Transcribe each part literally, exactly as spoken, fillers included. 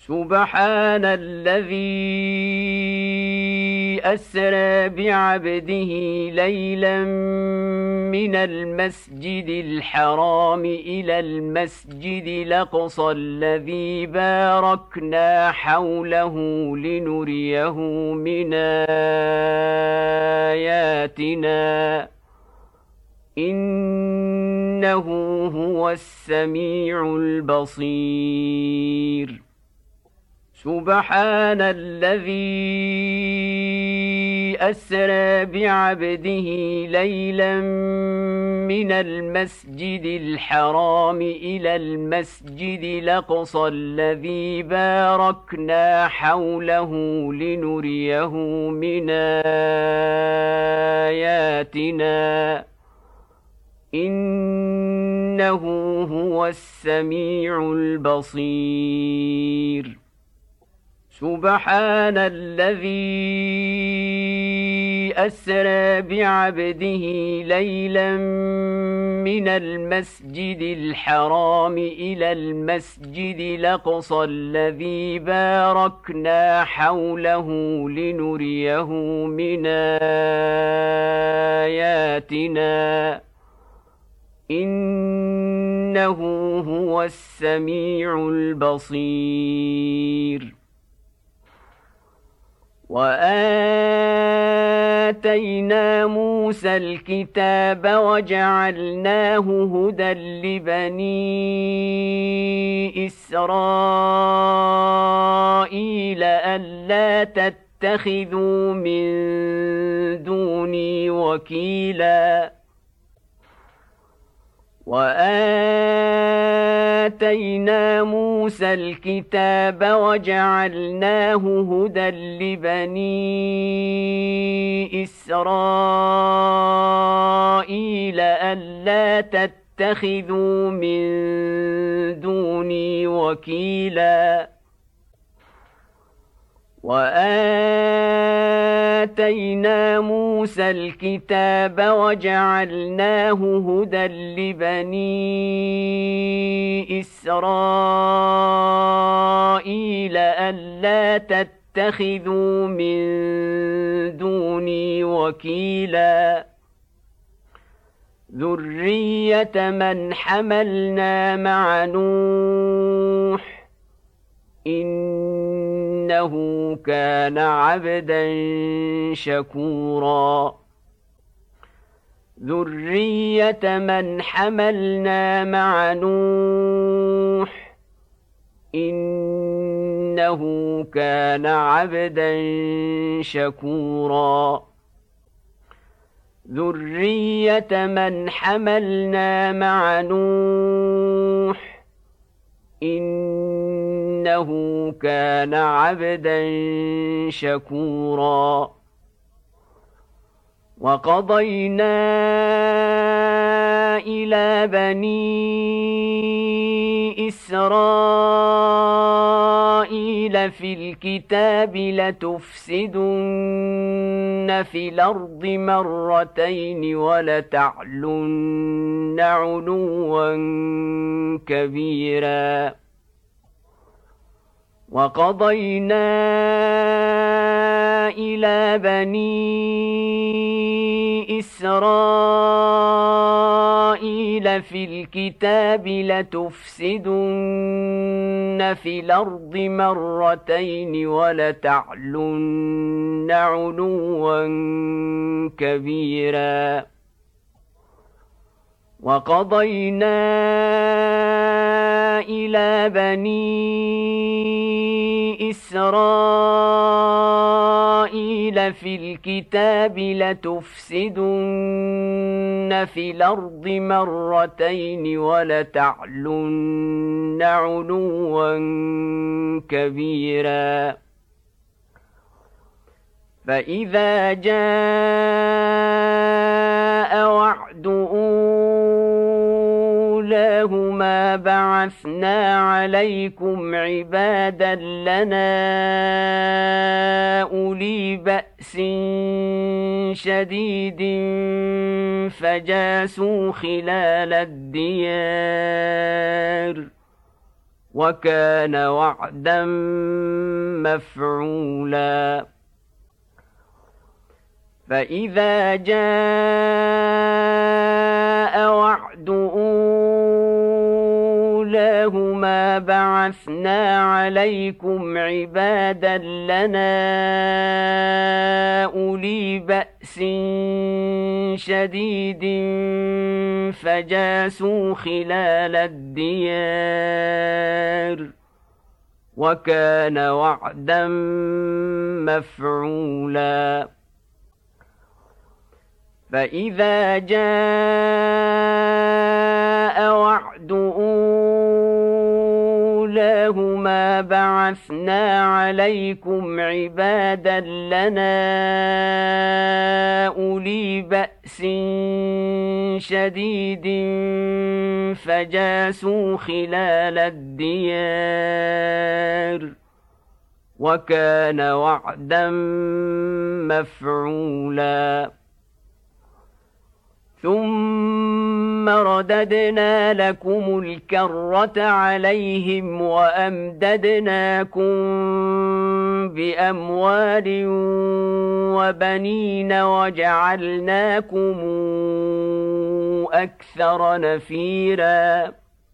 سبحان الذي أسرى بعبده ليلا من المسجد الحرام إلى المسجد الأقصى الذي باركنا حوله لنريه من آياتنا إنه هو السميع البصير سبحان الذي أسرى بعبده ليلا من المسجد الحرام إلى المسجد الأقصى الذي باركنا حوله لنريه من آياتنا إنه هو السميع البصير سبحان الذي أسرى بعبده ليلا من المسجد الحرام إلى المسجد الأقصى الذي باركنا حوله لنريه من آياتنا إنه هو السميع البصير وآتينا موسى الكتاب وجعلناه هدى لبني إسرائيل ألا تتخذوا من دوني وكيلا وآتينا موسى الكتاب وجعلناه هدى لبني إسرائيل ألا تتخذوا من دوني وكيلا وآتينا موسى الكتاب وجعلناه هدى لبني إسرائيل ألا تتخذوا من دوني وكيلا ذرية من حملنا مع نوح إنه كان عبدا شكورا ذرية من حملنا مع نوح إنه كان عبدا شكورا ذرية من حملنا مع نوح إنه كان عبدا شكورا وقضينا إلى بني إسرائيل في الكتاب لتفسدن في الأرض مرتين ولتعلن علوا كبيرا وقضينا إلى بني إسرائيل في الكتاب لتفسدن في الأرض مرتين ولتعلن علوا كبيرا وقضينا إلى بني إسرائيل في الكتاب لتفسدن في الأرض مرتين ولتعلن علوا كبيرا فإذا جاء وعد أولاهما بعثنا عليكم عبادا لنا أولي بأس شديد فجاسوا خلال الديار وكان وعدا مفعولا فإذا جاء وعد أولاهما بعثنا عليكم عبادا لنا أولي بأس شديد فجاسوا خلال الديار وكان وعدا مفعولا فإذا جاء وعد أولاهما بعثنا عليكم عبادا لنا أولي بأس شديد فجاسوا خلال الديار وكان وعدا مفعولا ثم رددنا لكم الكرة عليهم وأمددناكم بأموال وبنين وجعلناكم أكثر نفيرا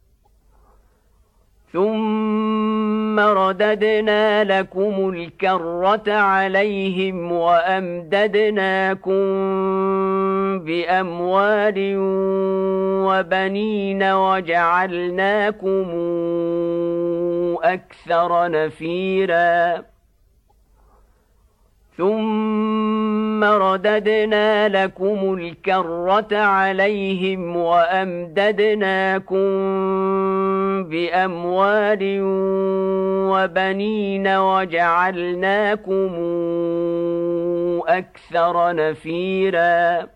ثم رددنا لكم الكرة عليهم وأمددناكم بأموال وبنين وجعلناكم أكثر نفيرا ثم رددنا لكم الكرة عليهم وأمددناكم بأموال وبنين وجعلناكم أكثر نفيرا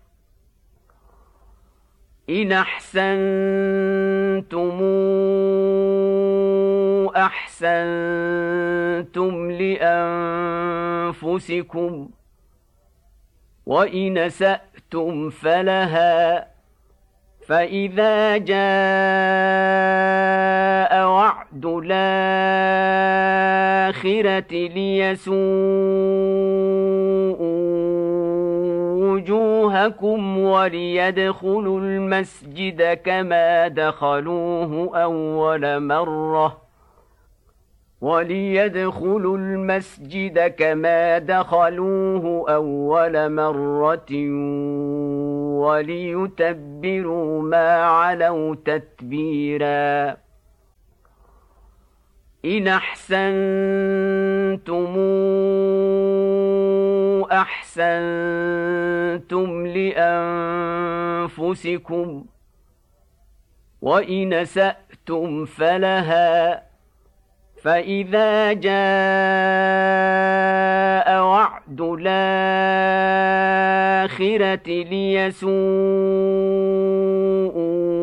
إن أحسنتم أحسنتم لأنفسكم وإن أسأتم فلها فإذا جاء وعد الآخرة ليسوءوا وجوهكم وليدخلوا المسجد كما دخلوه أول مرة وليدخلوا المسجد كما دخلوه أول مرة وليتبروا ما علوا تتبيرا إن أحسنتم أحسنتم لأنفسكم وإن أسأتم فلها فإذا جاء وعد الآخرة ليسوءوا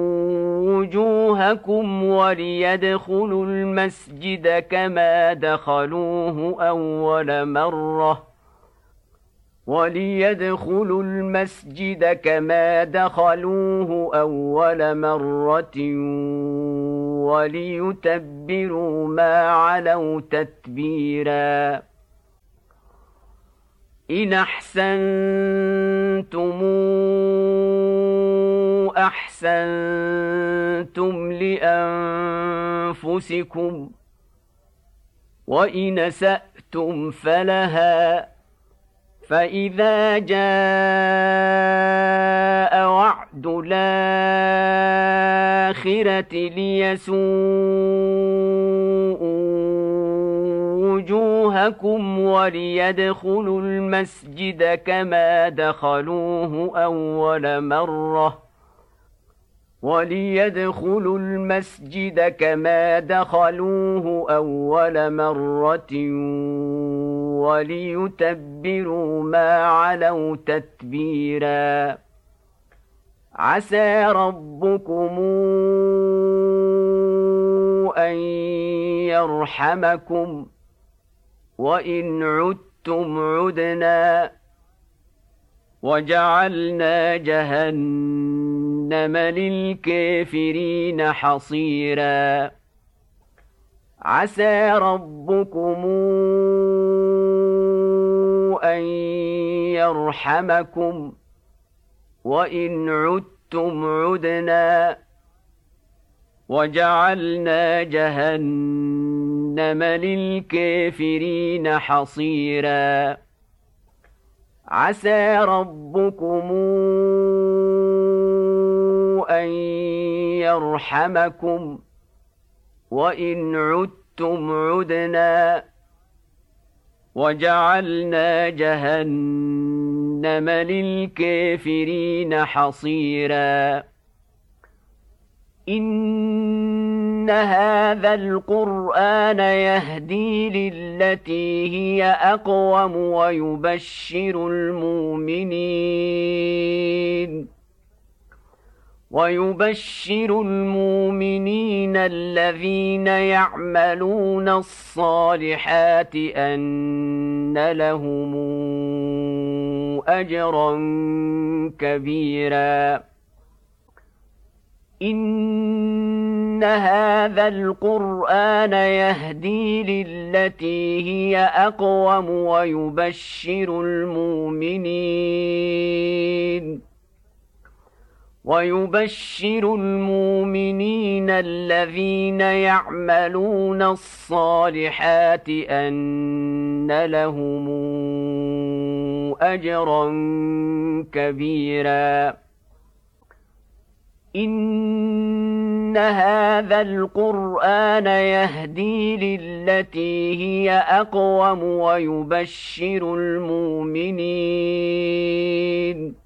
وجوهكم وليدخلوا المسجد كما دخلوه أول مرة وليدخلوا المسجد كما دخلوه أول مرة وليتبروا ما علوا تتبيرا إن أحسنتم أحسنتم لأنفسكم وإن أسأتم فلها فإذا جاء وعد الآخرة ليسوءوا وجوهكم وليدخلوا المسجد كما دخلوه أول مرة وليدخلوا المسجد كما دخلوه أول مرة وليتبروا ما علوا تتبيرا عسى ربكم أن يرحمكم وإن عدتم عدنا وجعلنا جهنم للكافرين حصيرا عسى ربكم أن يرحمكم وإن عدتم عدنا وجعلنا جهنم للكافرين حصيرا عسى ربكم أن يرحمكم وإن عدتم عدنا وجعلنا جهنم للكافرين حصيرا إن هذا القرآن يهدي للتي هي أقوم ويبشر المؤمنين ويبشر المؤمنين الذين يعملون الصالحات أن لهم أجرا كبيرا إن هذا القرآن يهدي للتي هي أقوم ويبشر المؤمنين ويبشر المؤمنين الذين يعملون الصالحات أن لهم أجرا كبيرا إن هذا القرآن يهدي للتي هي أقوم ويبشر المؤمنين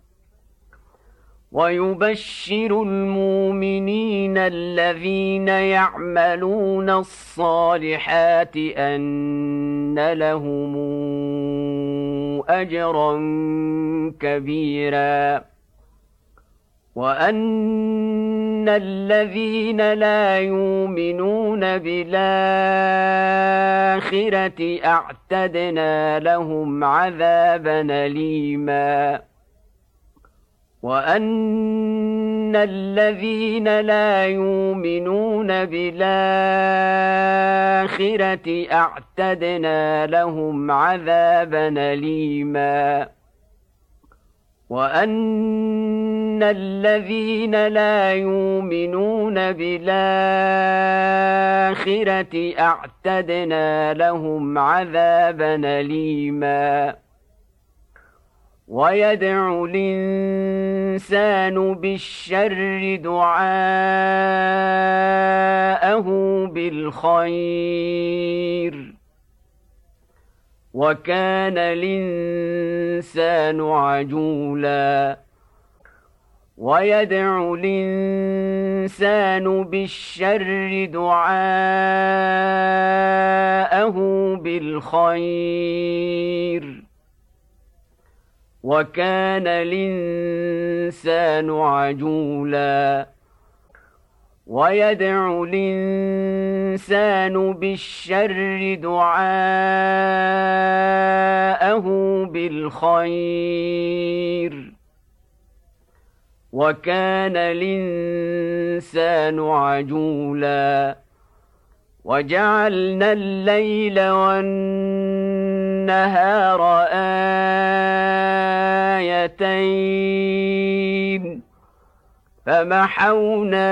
ويبشر المؤمنين الذين يعملون الصالحات أن لهم أجرا كبيرا وأن الذين لا يؤمنون بالآخرة أعتدنا لهم عذابا أليما وأن الذين لا يؤمنون بالآخرة أعتدنا لهم عذابا أليما وأن الذين لا يؤمنون بالآخرة أعتدنا لهم عذابا أليما ويدعو الإنسان بالشر دعاءه بالخير وكان الإنسان عجولا ويدعو الإنسان بالشر دعاءه بالخير وكان الإنسان عجولا ويدعو الإنسان بالشر دعاءه بالخير وكان الإنسان عجولا وجعلنا الليل والنهار آيتين فمحونا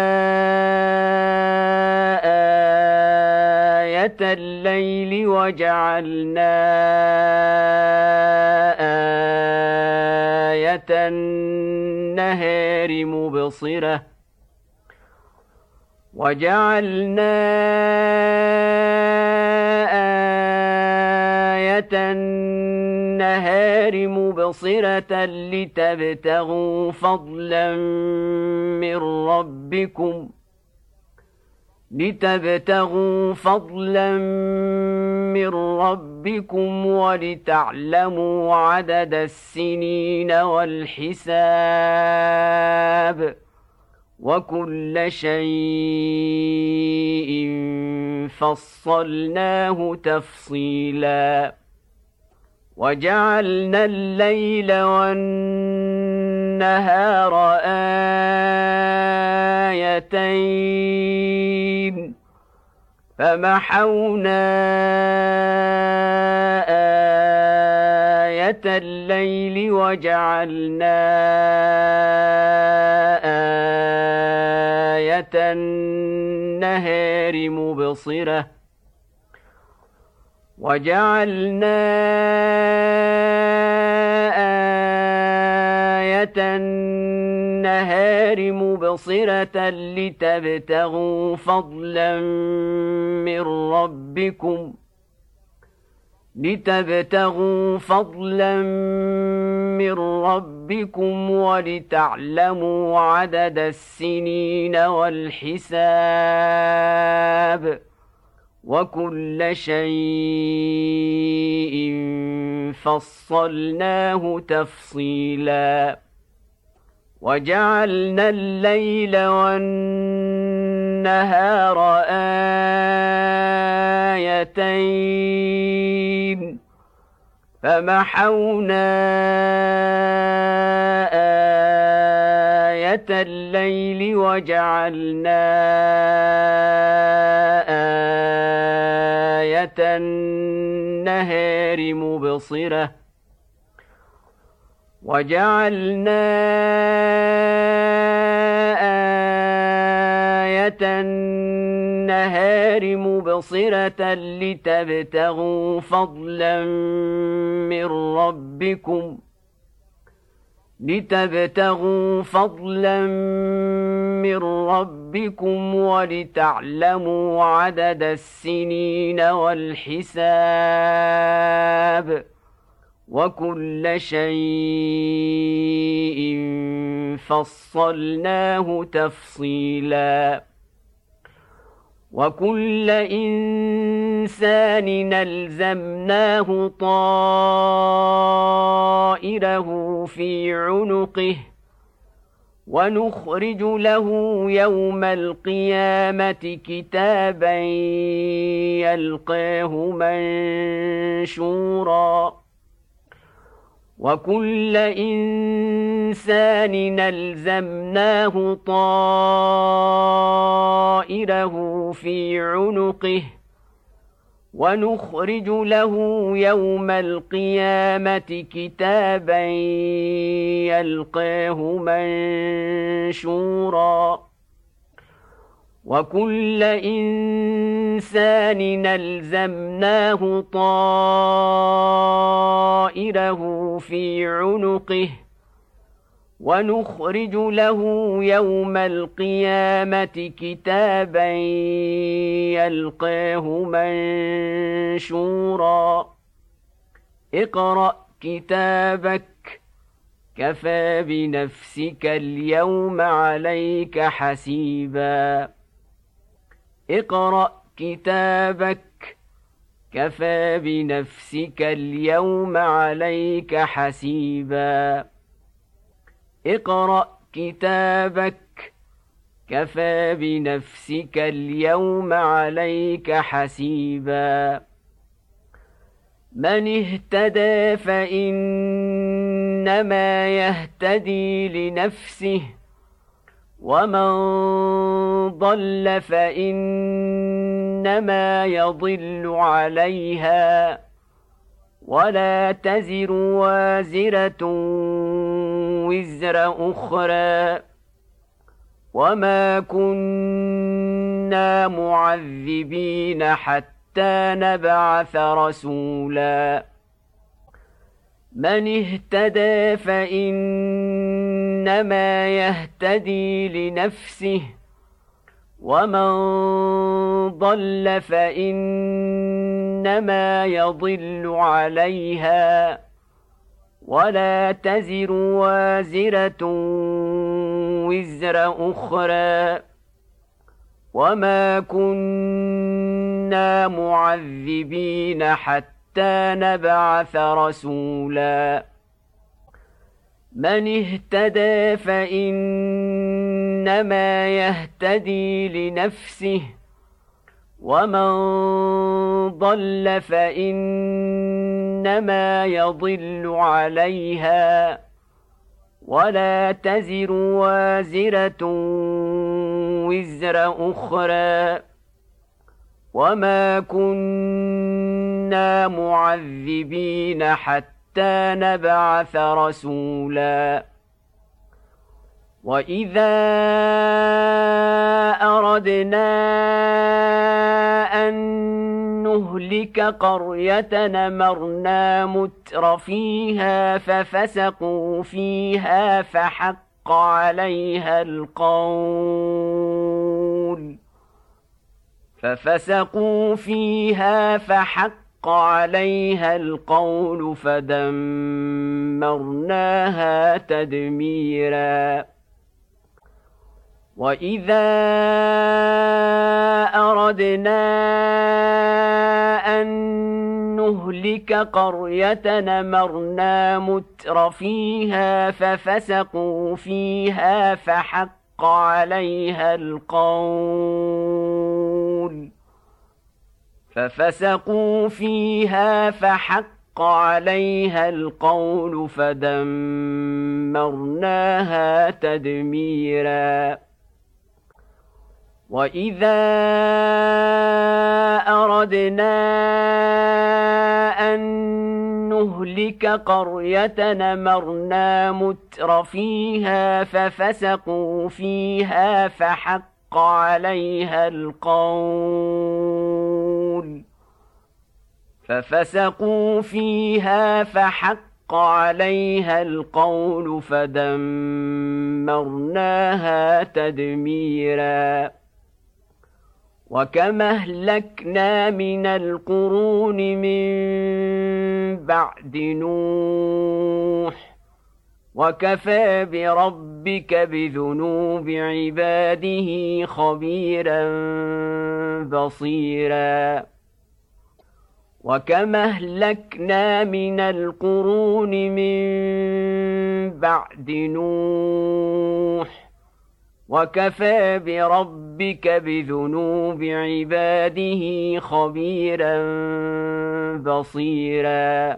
آية الليل وجعلنا آية النهار مبصرة وجعلنا آية النهار مبصرة لتبتغوا فضلا من ربكم لتبتغوا فضلا من ربكم ولتعلموا عدد السنين والحساب وكل شيء فصلناه تفصيلا وجعلنا الليل والنهار آيتين فمحونا آية الليل وجعلنا آية النهار مبصرة وجعلنا آية النهار مبصرة لتبتغوا فضلا من ربكم لتبتغوا فضلا من ربكم ولتعلموا عدد السنين والحساب وكل شيء فصلناه تفصيلا وجعلنا الليل والنهار آيتين فمحونا آية الليل وجعلنا آية النهار مبصرة وجعلنا آية النهار مبصرة لتبتغوا فضلا من ربكم لتبتغوا فضلا من ربكم ولتعلموا عدد السنين والحساب وكل شيء فصلناه تفصيلا وكل إنسان نلزمناه طائره في عنقه ونخرج له يوم القيامة كتابا يلقاه منشورا وكل إنسان نلزمناه طائره في عنقه ونخرج له يوم القيامة كتابا يلقاه منشورا وكل إنسان نلزمناه طائره في عنقه ونخرج له يوم القيامة كتابا يلقاه منشورا اقرأ كتابك كفى بنفسك اليوم عليك حسيبا اقرأ كتابك كفى بنفسك اليوم عليك حسيبا اقرأ كتابك كفى بنفسك اليوم عليك حسيبا من اهتدى فإنما يهتدي لنفسه ومن ضل فإنما يضل عليها ولا تزر وازرة وزر أخرى وما كنا معذبين حتى نبعث رسولا من اهتدى فإنما يهتدي لنفسه ومن ضل فإنما يضل عليها ولا تزر وازرة وزر أخرى وما كنا معذبين حتى نبعث رسولا من اهتدى فإنما يهتدي لنفسه ومن ضل فإنما يضل عليها ولا تزر وازرة وزر أخرى وما كنا معذبين حتى نبعث رسولا وإذا أردنا أن نهلك قرية أمرنا متر فيها ففسقوا فيها فحق عليها القول ففسقوا فيها فحق عليها القول فدمرناها تدميرا وإذا أردنا أن نهلك قرية أمرنا متر فيها ففسقوا فيها فحق عليها القول ففسقوا فيها فحق عليها القول فدمرناها تدميرا وإذا أردنا أن نهلك قرية أمرنا متر فيها ففسقوا فيها فحق عليها القول ففسقوا فيها فحق عليها القول فدمرناها تدميرا وكم أهلكنا من القرون من بعد نوح وكفى بربك بذنوب عباده خبيرا بصيرا وكم أهلكنا من القرون من بعد نوح وكفى بربك بذنوب عباده خبيرا بصيرا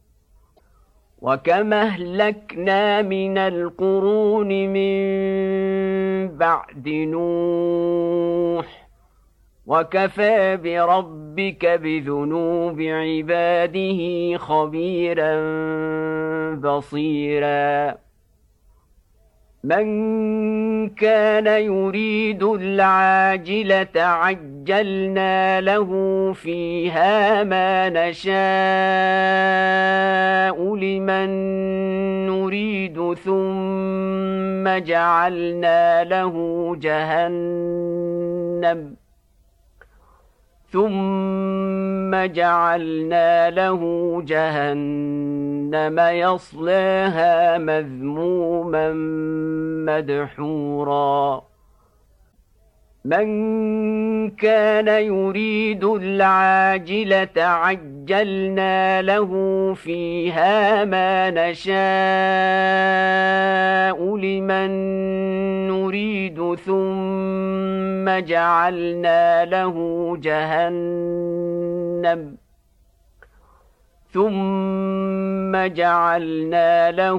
وكم أهلكنا من القرون من بعد نوح وكفى بربك بذنوب عباده خبيرا بصيرا من كان يريد العاجلة عجلنا له فيها ما نشاء لمن نريد ثم جعلنا له جهنم ثم جعلنا له جهنم يصلاها مذموما مدحورا من كان يريد العاجلة عجلنا له فيها ما نشاء لمن نريد ثم جعلنا له جهنم ثم جعلنا له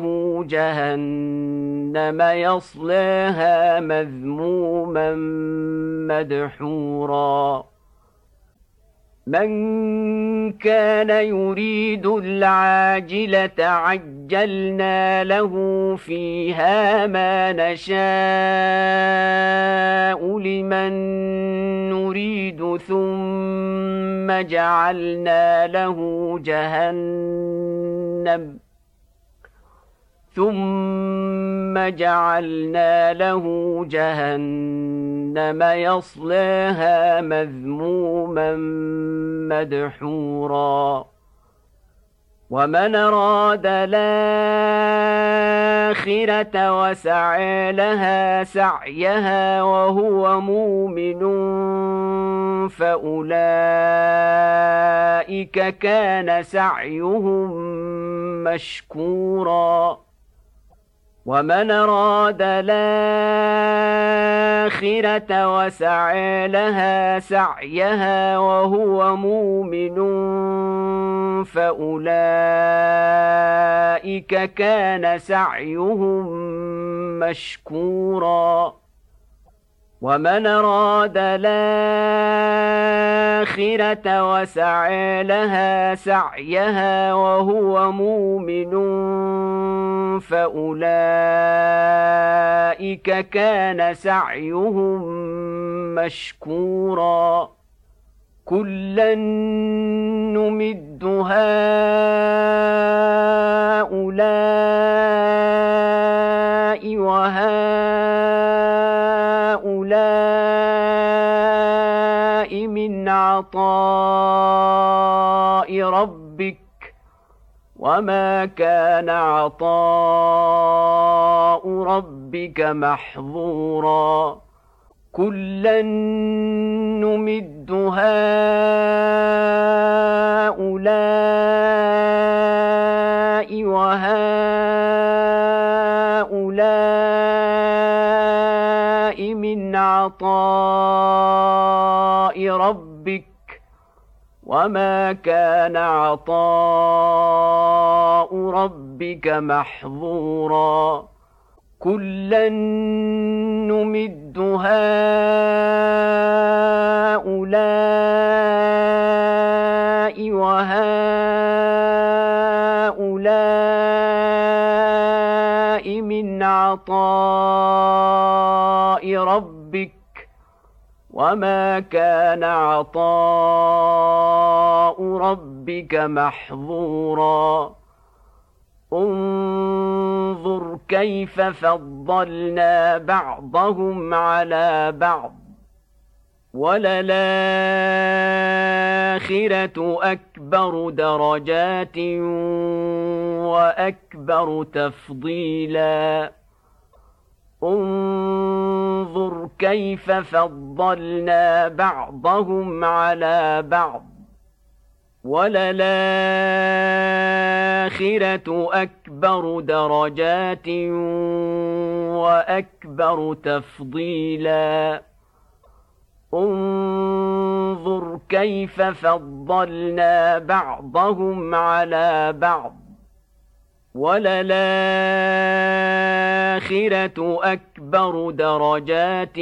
جهنم يصلاها مذموما مدحورا من كان يريد العاجلة عجلنا له فيها ما نشاء لمن نريد ثم جعلنا له جهنم ثم جعلنا له جهنم يصلاها مذموما مدحورا ومن أراد الآخرة وسعى لها سعيها وهو مؤمن فأولئك كان سعيهم مشكورا ومن أراد الآخرة وسعى لها سعيها وهو مؤمن فأولئك كان سعيهم مشكورا ومن أراد الآخرة وسعى لها سعيها وهو مؤمن فأولئك كان سعيهم مشكورا كلا نمد هؤلاء وهؤلاء من عطاء ربك وما كان عطاء ربك محظورا كلا نمد هؤلاء وهؤلاء من عطاء ربك وما كان عطاء ربك محظورا كلا نمد هؤلاء وهؤلاء من عطاء ربك وما كان عطاء ربك محظورا انظر كيف فضلنا بعضهم على بعض وللآخرة أكبر درجات وأكبر تفضيلا انظر كيف فضلنا بعضهم على بعض وللآخرة أكبر درجات وأكبر تفضيلا انظر كيف فضلنا بعضهم على بعض وللآخرة أكبر درجات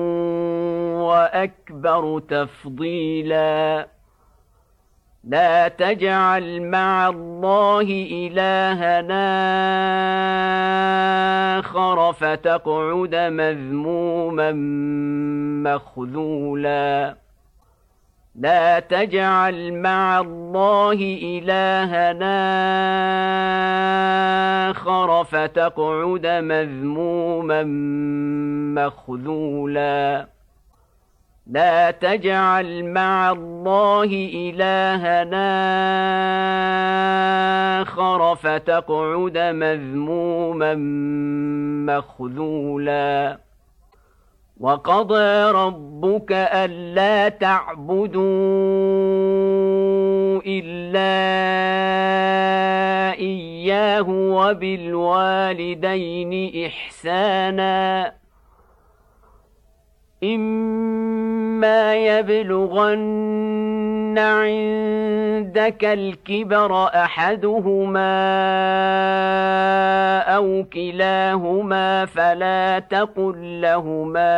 وأكبر تفضيلا لا تجعل مع الله إلهنا آخر فتقعد مذموما مخذولا لا تجعل مع الله إلهنا آخر فتقعد مذموما مخذولا لا تجعل مع الله إلهنا آخر فتقعد مذموما مخذولا وقضى ربك ألا تعبدوا إلا إياه وبالوالدين إحسانا إما يبلغن عندك الكبر أحدهما أو كلاهما فلا تقل لهما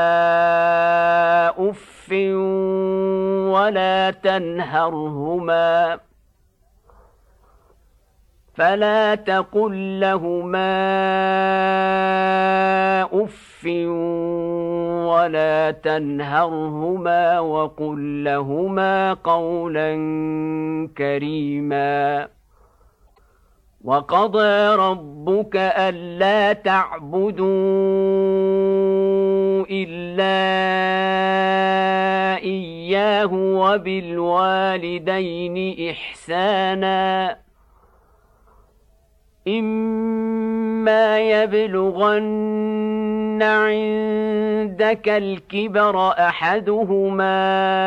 أف ولا تنهرهما فلا تقل لهما أف ولا تنهرهما وقل لهما قولا كريما وقضى ربك ألا تعبدوا إلا إياه وبالوالدين إحسانا إما يبلغن عندك الكبر أحدهما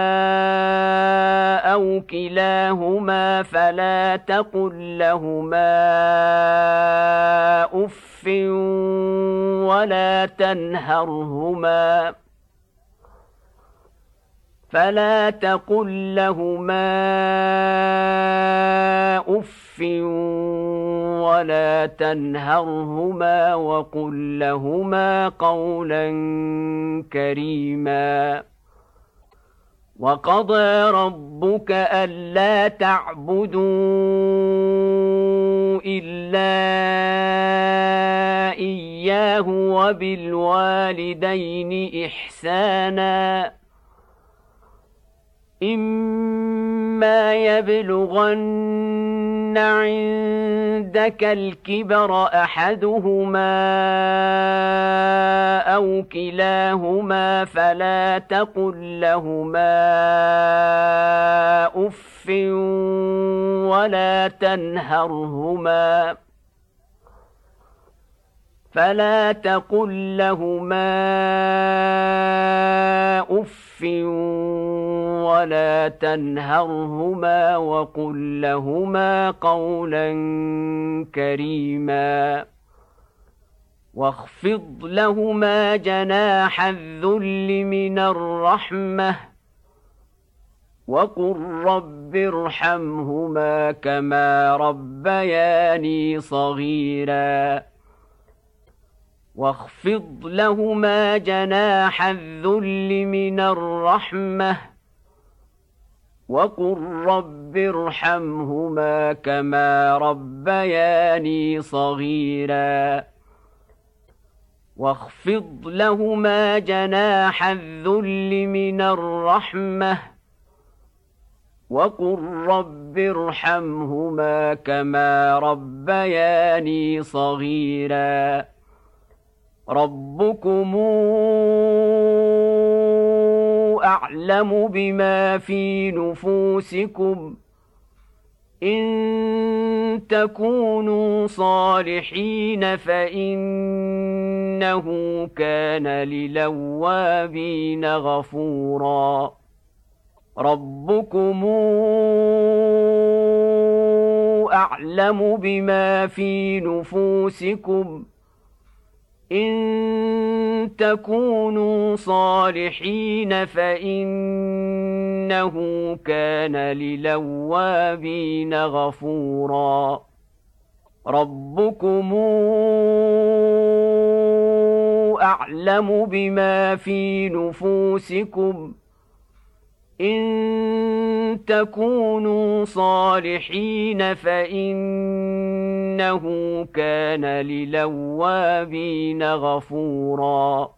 أو كلاهما فلا تقل لهما أف ولا تنهرهما فلا تقل لهما أف ولا تنهرهما وقل لهما قولا كريما وقضى ربك ألا تعبدوا إلا إياه وبالوالدين إحسانا إما يبلغن عندك الكبر أحدهما أو كلاهما فلا تقل لهما أف ولا تنهرهما فلا تقل لهما أف ولا تنهرهما وقل لهما قولا كريما واخفض لهما جناح الذل من الرحمة وقل رب ارحمهما كما ربياني صغيرا واخفض لهما جناح الذل من الرحمة وقل رب ارحمهما كما ربياني صغيرا واخفض لهما جناح الذل من الرحمة وقل رب ارحمهما كما ربياني صغيرا ربكم أعلم بما في نفوسكم إن تكونوا صالحين فإنه كان للأوابين غفورا ربكم أعلم بما في نفوسكم إن تكونوا صالحين فإنه كان للأوابين غفورا ربكم أعلم بما في نفوسكم إن تكونوا صالحين فإنه كان للأوابين غفورا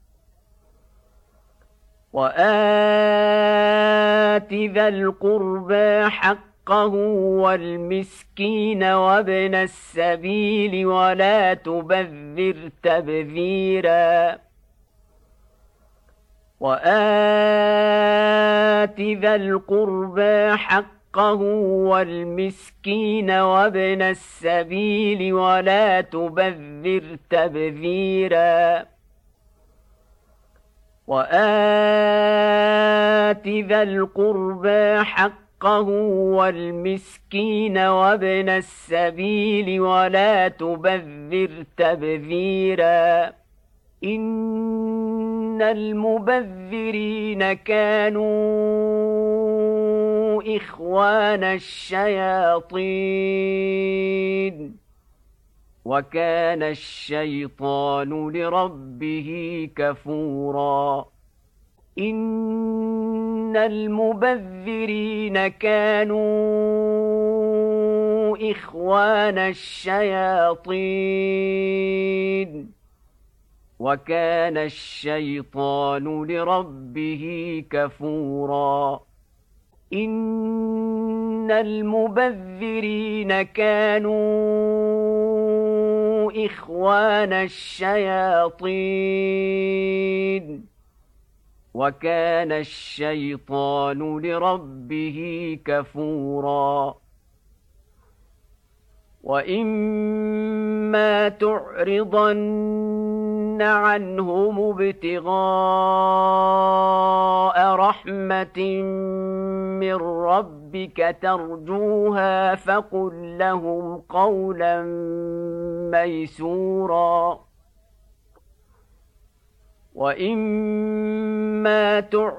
وآت ذا القربى حقه والمسكين وابن السبيل ولا تبذر تبذيرا وآت ذا القربى حقه والمسكين وابن السبيل ولا تبذر تبذيرا وآت ذا القربى حقه والمسكين وابن السبيل ولا تبذر تبذيرا إن المبذرين كانوا إخوان الشياطين وكان الشيطان لربه كفورا إن المبذرين كانوا إخوان الشياطين وكان الشيطان لربه كفورا إن المبذرين كانوا إخوان الشياطين وكان الشيطان لربه كفورا وإما تعرضن عنهم ابتغاء رحمة من ربك ترجوها فقل لهم قولا ميسورا وإما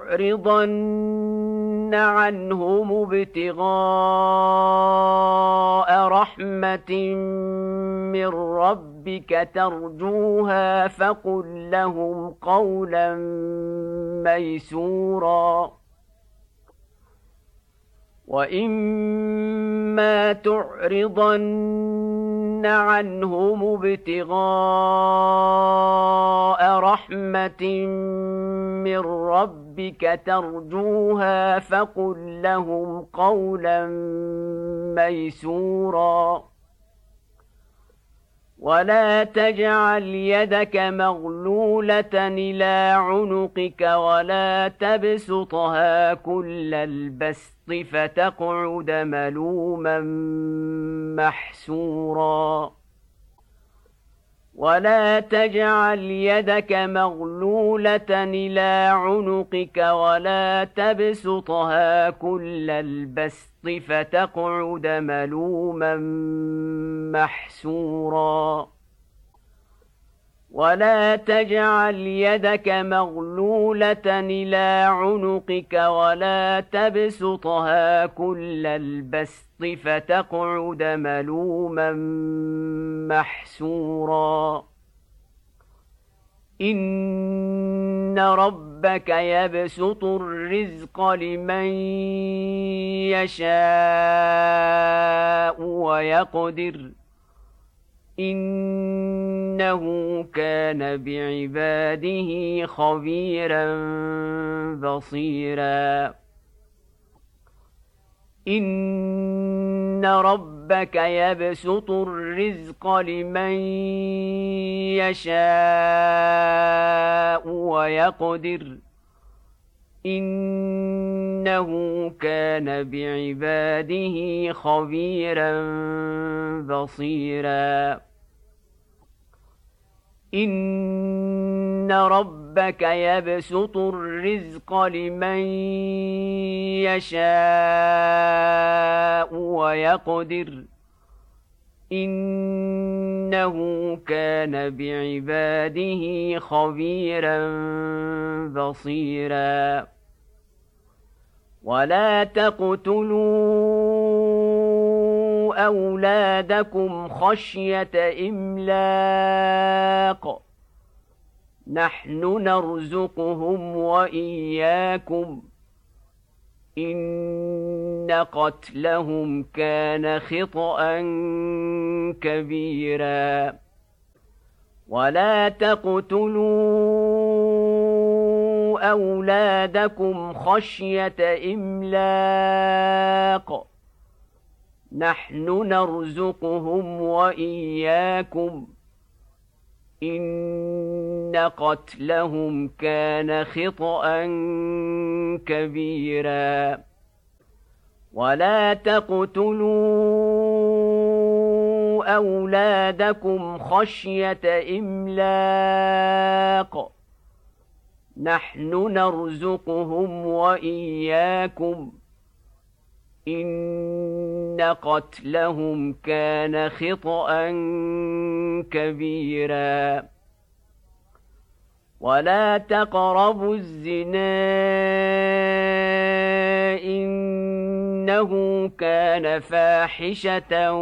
تعرضن عنهم ابتغاء رحمة من ربك ترجوها فقل لهم قولا ميسورا وإما تعرضن عنهم ابتغاء رحمة من ربك ترجوها فقل لهم قولا ميسورا ولا تجعل يدك مغلولة إلى عنقك ولا تبسطها كل البسط فتقعد ملوما محسورا ولا تجعل يدك مغلولة إلى عنقك ولا تبسطها كل البسط فتقعد ملوما محسورا ولا تجعل يدك مغلولة إلى عنقك ولا تبسطها كل البسط فتقعد ملوما محسورا إن ربك يبسط الرزق لمن يشاء ويقدر إنه كان بعباده خبيرا بصيرا إن ربك يبسط الرزق لمن يشاء ويقدر إنه كان بعباده خبيرا بصيرا إن ربك يبسط الرزق لمن يشاء ويقدر إنه كان بعباده خبيرا بصيرا ولا تقتلوا أولادكم خشية إملاق نحن نرزقهم وإياكم إن قتلهم كان خطأ كبيرا ولا تقتلوا أولادكم خشية إملاق نحن نرزقهم وإياكم إن قتلهم كان خطأ كبيرا ولا تقتلوا أولادكم خشية إملاق نحن نرزقهم وإياكم إن قتلهم كان خطأ كبيرا ولا تقربوا الزنا إنه كان فاحشة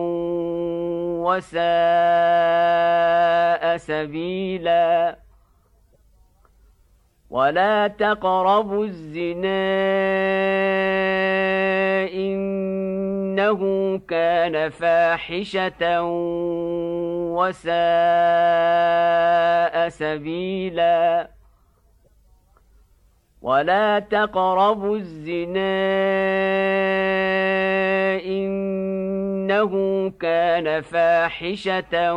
وساء سبيلا ولا تقربوا الزنا إنه كان فاحشة وساء سبيلا ولا تقربوا الزنا إنه كان فاحشة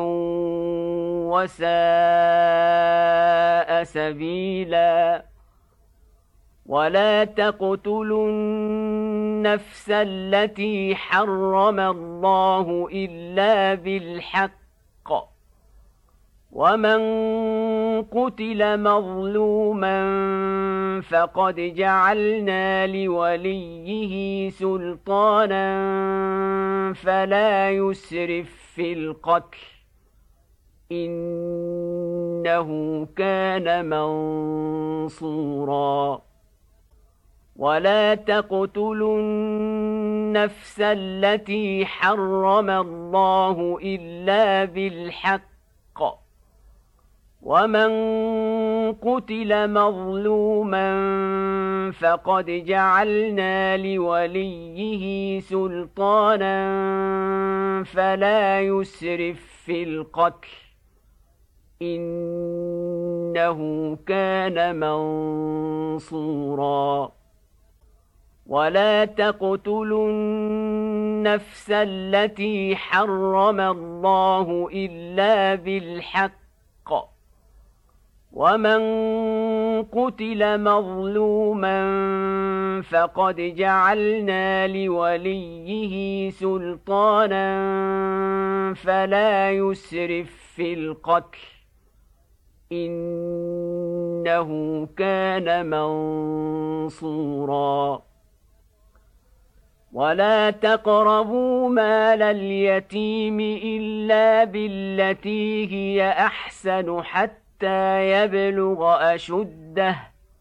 وساء سبيلا ولا تقتلوا النفس التي حرم الله إلا بالحق ومن قتل مظلوما فقد جعلنا لوليه سلطانا فلا يسرف في القتل إنه كان منصورا ولا تقتلوا النفس التي حرم الله إلا بالحق ومن قتل مظلوما فقد جعلنا لوليه سلطانا فلا يسرف في القتل إنه كان منصورا ولا تقتلوا النفس التي حرم الله إلا بالحق ومن قتل مظلوما فقد جعلنا لوليه سلطانا فلا يسرف في القتل إنه كان منصورا ولا تقربوا مال اليتيم إلا بالتي هي أحسن حتى يبلغ أشده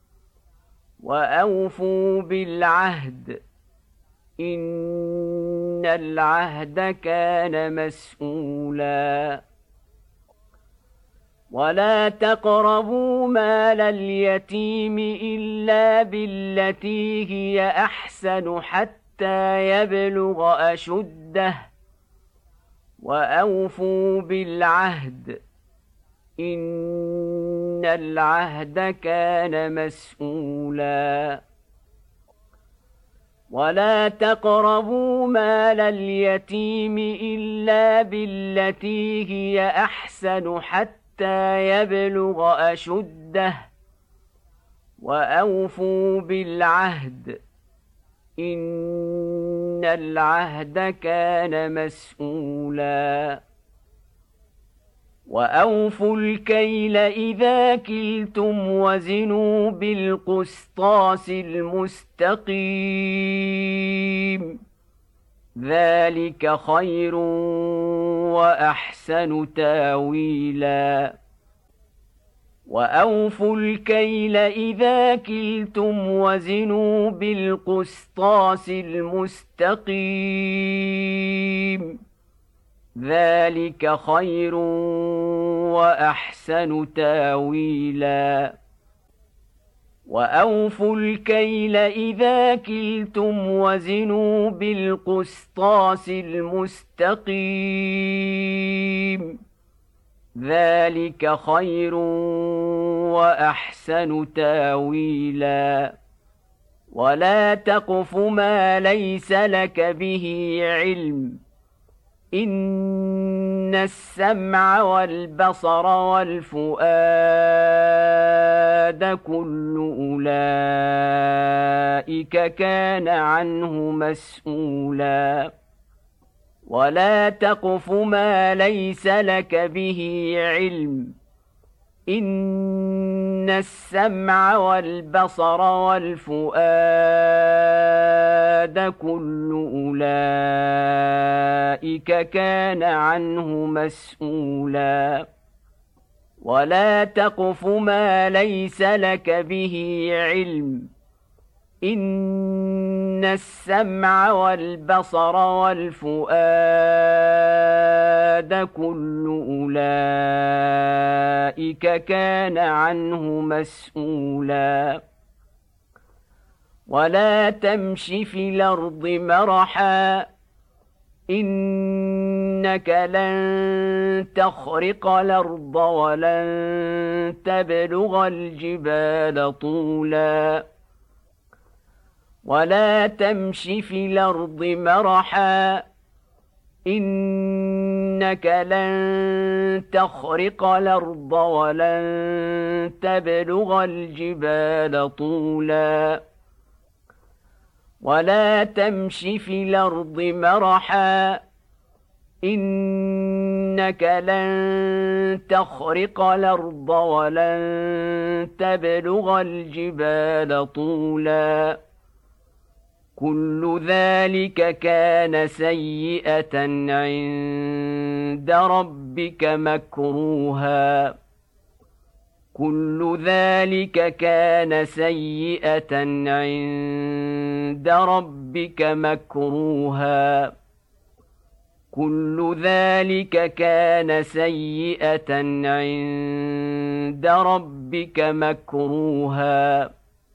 وأوفوا بالعهد إن العهد كان مسؤولا ولا تقربوا مال اليتيم إلا بالتي هي أحسن حتى يبلغ أشده وأوفوا بالعهد إن العهد كان مسؤولا ولا تقربوا مال اليتيم إلا بالتي هي أحسن حتى يبلغ أشده وأوفوا بالعهد إن العهد كان مسؤولا وأوفوا الكيل إذا كلتم وزنوا بالقسطاس المستقيم ذلك خير وأحسن تاويلا وأوفوا الكيل إذا كلتم وزنوا بالقسطاس المستقيم ذلك خير وأحسن تاويلا وأوفوا الكيل إذا كلتم وزنوا بالقسطاس المستقيم ذلك خير وأحسن تاويلا ولا تقف ما ليس لك به علم إن السمع والبصر والفؤاد كل أولئك كان عنه مسؤولا ولا تقف ما ليس لك به علم إن السمع والبصر والفؤاد كل أولئك كان عنه مسؤولا ولا تقف ما ليس لك به علم إن السمع والبصر والفؤاد كل أولئك كان عنه مسؤولا ولا تمش في الأرض مرحا إنك لن تخرق الأرض ولن تبلغ الجبال طولا ولا تمش في الأرض مرحا إنك لن تخرق الأرض ولن تبلغ الجبال طولا ولا تمش في الأرض مرحا إنك لن تخرق الأرض ولن تبلغ الجبال طولا كل ذلك كان سيئة عند ربك مكروها كل ذلك كان سيئة عند ربك مكروها كل ذلك كان سيئة عند ربك مكروها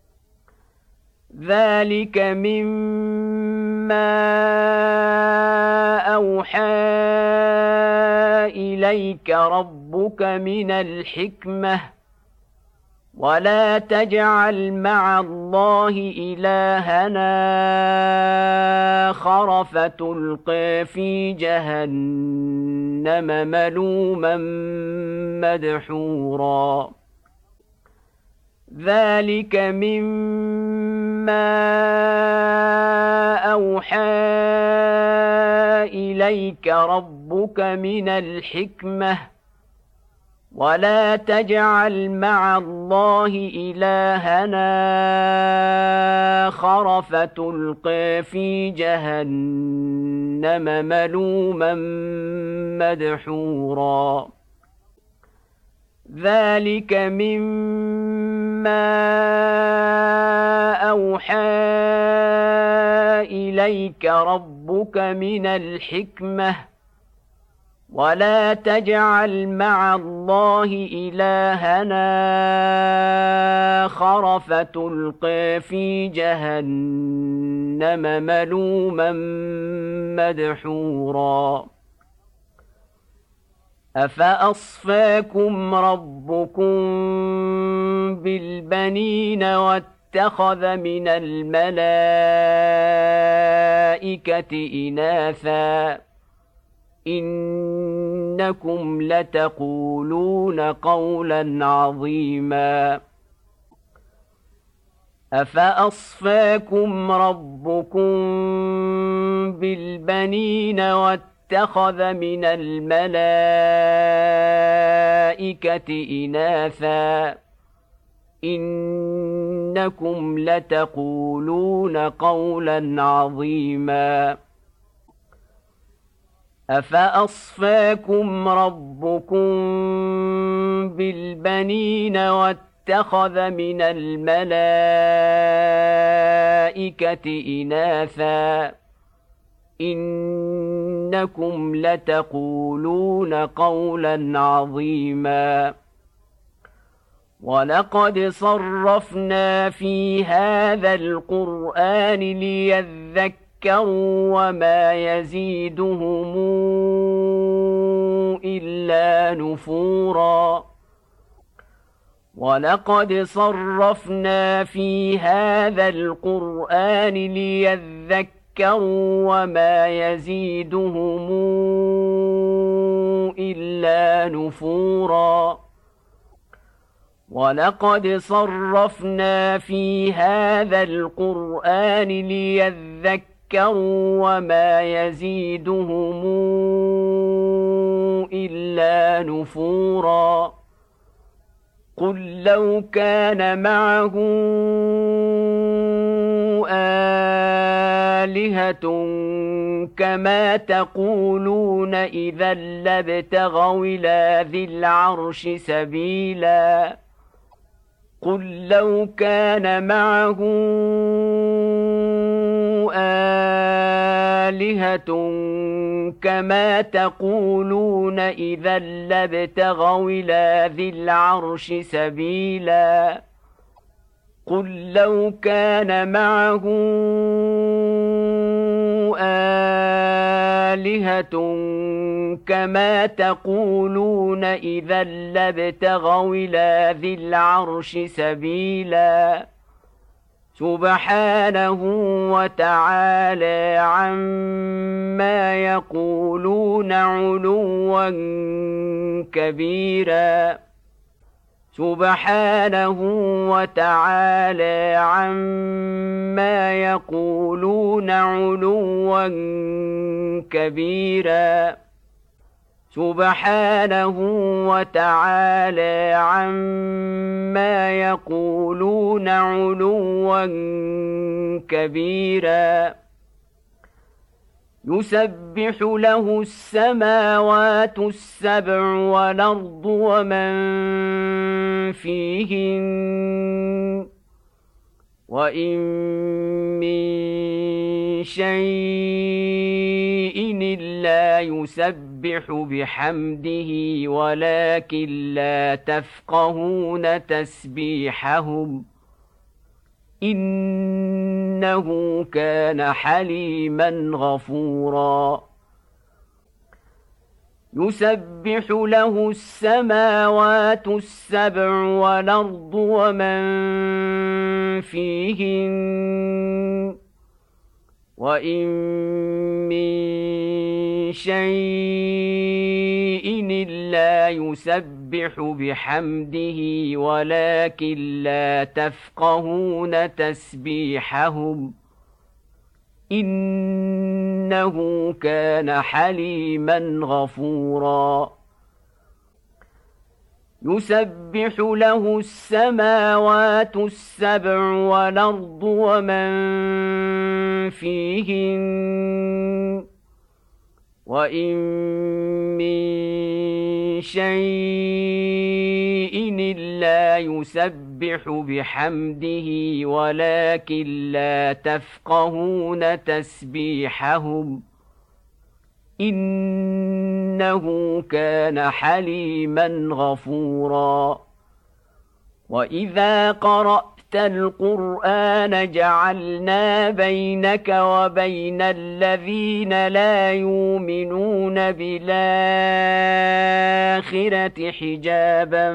ذلك مما أوحى إليك ربك من الحكمة ولا تجعل مع الله إلهنا آخر فتلقى في جهنم ملوما مدحورا ذلك مما أوحى إليك ربك من الحكمة ولا تجعل مع الله إلهنا آخر فتلقى في جهنم ملوما مدحورا ذلك مما أوحى إليك ربك من الحكمة ولا تجعل مع الله إلهنا آخر فتلقى في جهنم ملوما مدحورا أفأصفاكم ربكم بالبنين واتخذ من الملائكة إناثا إنكم لتقولون قولا عظيما أفأصفاكم ربكم بالبنين واتخذ من الملائكة إناثا إنكم لتقولون قولا عظيما أفأصفاكم ربكم بالبنين واتخذ من الملائكة إناثا إنكم لتقولون قولا عظيما ولقد صرفنا في هذا القرآن ليذكروا وما يزيدهم إلا نفورا ولقد صرفنا في هذا القرآن ليذكروا وما يزيدهم إلا نفورا ولقد صرفنا في هذا القرآن ليذكروا وما يزيدهم إلا نفورا قل لو كان معه آلهة كما تقولون إذا لابتغوا إلى ذي العرش سبيلا قل لو كان معه آلهة كما تقولون إذا لابتغوا إلى ذي العرش سبيلا قل لو كان معه آلهة كما تقولون إذا لابتغوا إلى ذي العرش سبيلا سبحانه وتعالى عما يقولون علوا كبيرا سبحانه وتعالى عما يقولون علوا كبيرا سبحانه وتعالى عما يقولون علوا كبيرا يسبح له السماوات السبع والأرض ومن فيهن وإن من شيء إلا يسبح بحمده ولكن لا تفقهون تسبيحهم إنه كان حليما غفورا يسبح له السماوات السبع والأرض ومن فيهن وإن من شيء إلا يسبح بحمده ولكن لا تفقهون تسبيحهم إنه كان حليما غفورا يسبح له السماوات السبع والأرض ومن فيهن وإن من شيء إلا يسبح بحمده ولكن لا تفقهون تسبيحهم إنه كان حليما غفورا وإذا قرأت القرآن جعلنا بينك وبين الذين لا يؤمنون بالآخرة حجابا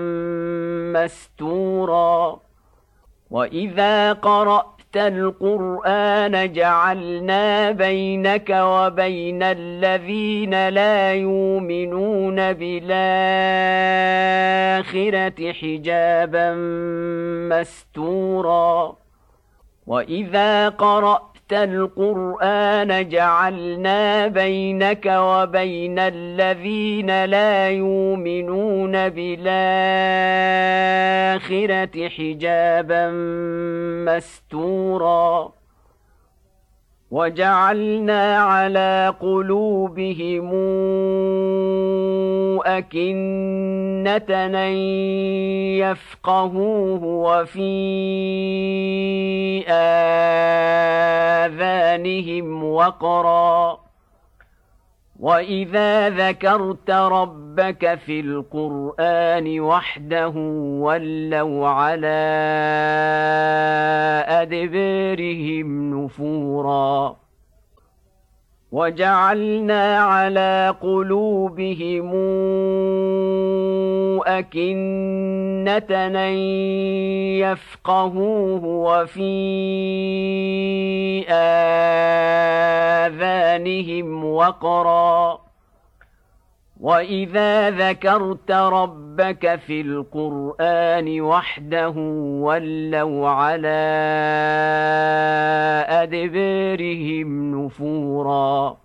مستورا وإذا قرأت القرآن جعلنا بينك وبين الذين لا يؤمنون بالآخرة حجابا مستورا وإذا قرأت القرآن جعلنا بينك وبين الذين لا يؤمنون بالآخرة حجابا مستورا وجعلنا على قلوبهم أكنة أن يفقهوه وفي آذانهم وقرا وإذا ذكرت ربك في القرآن وحده ولوا على أدبارهم نفورا وجعلنا على قلوبهم أكنة أن يفقهوه وفي آذانهم وقرا وإذا ذكرت ربك في القرآن وحده ولوا على أدبارهم نفورا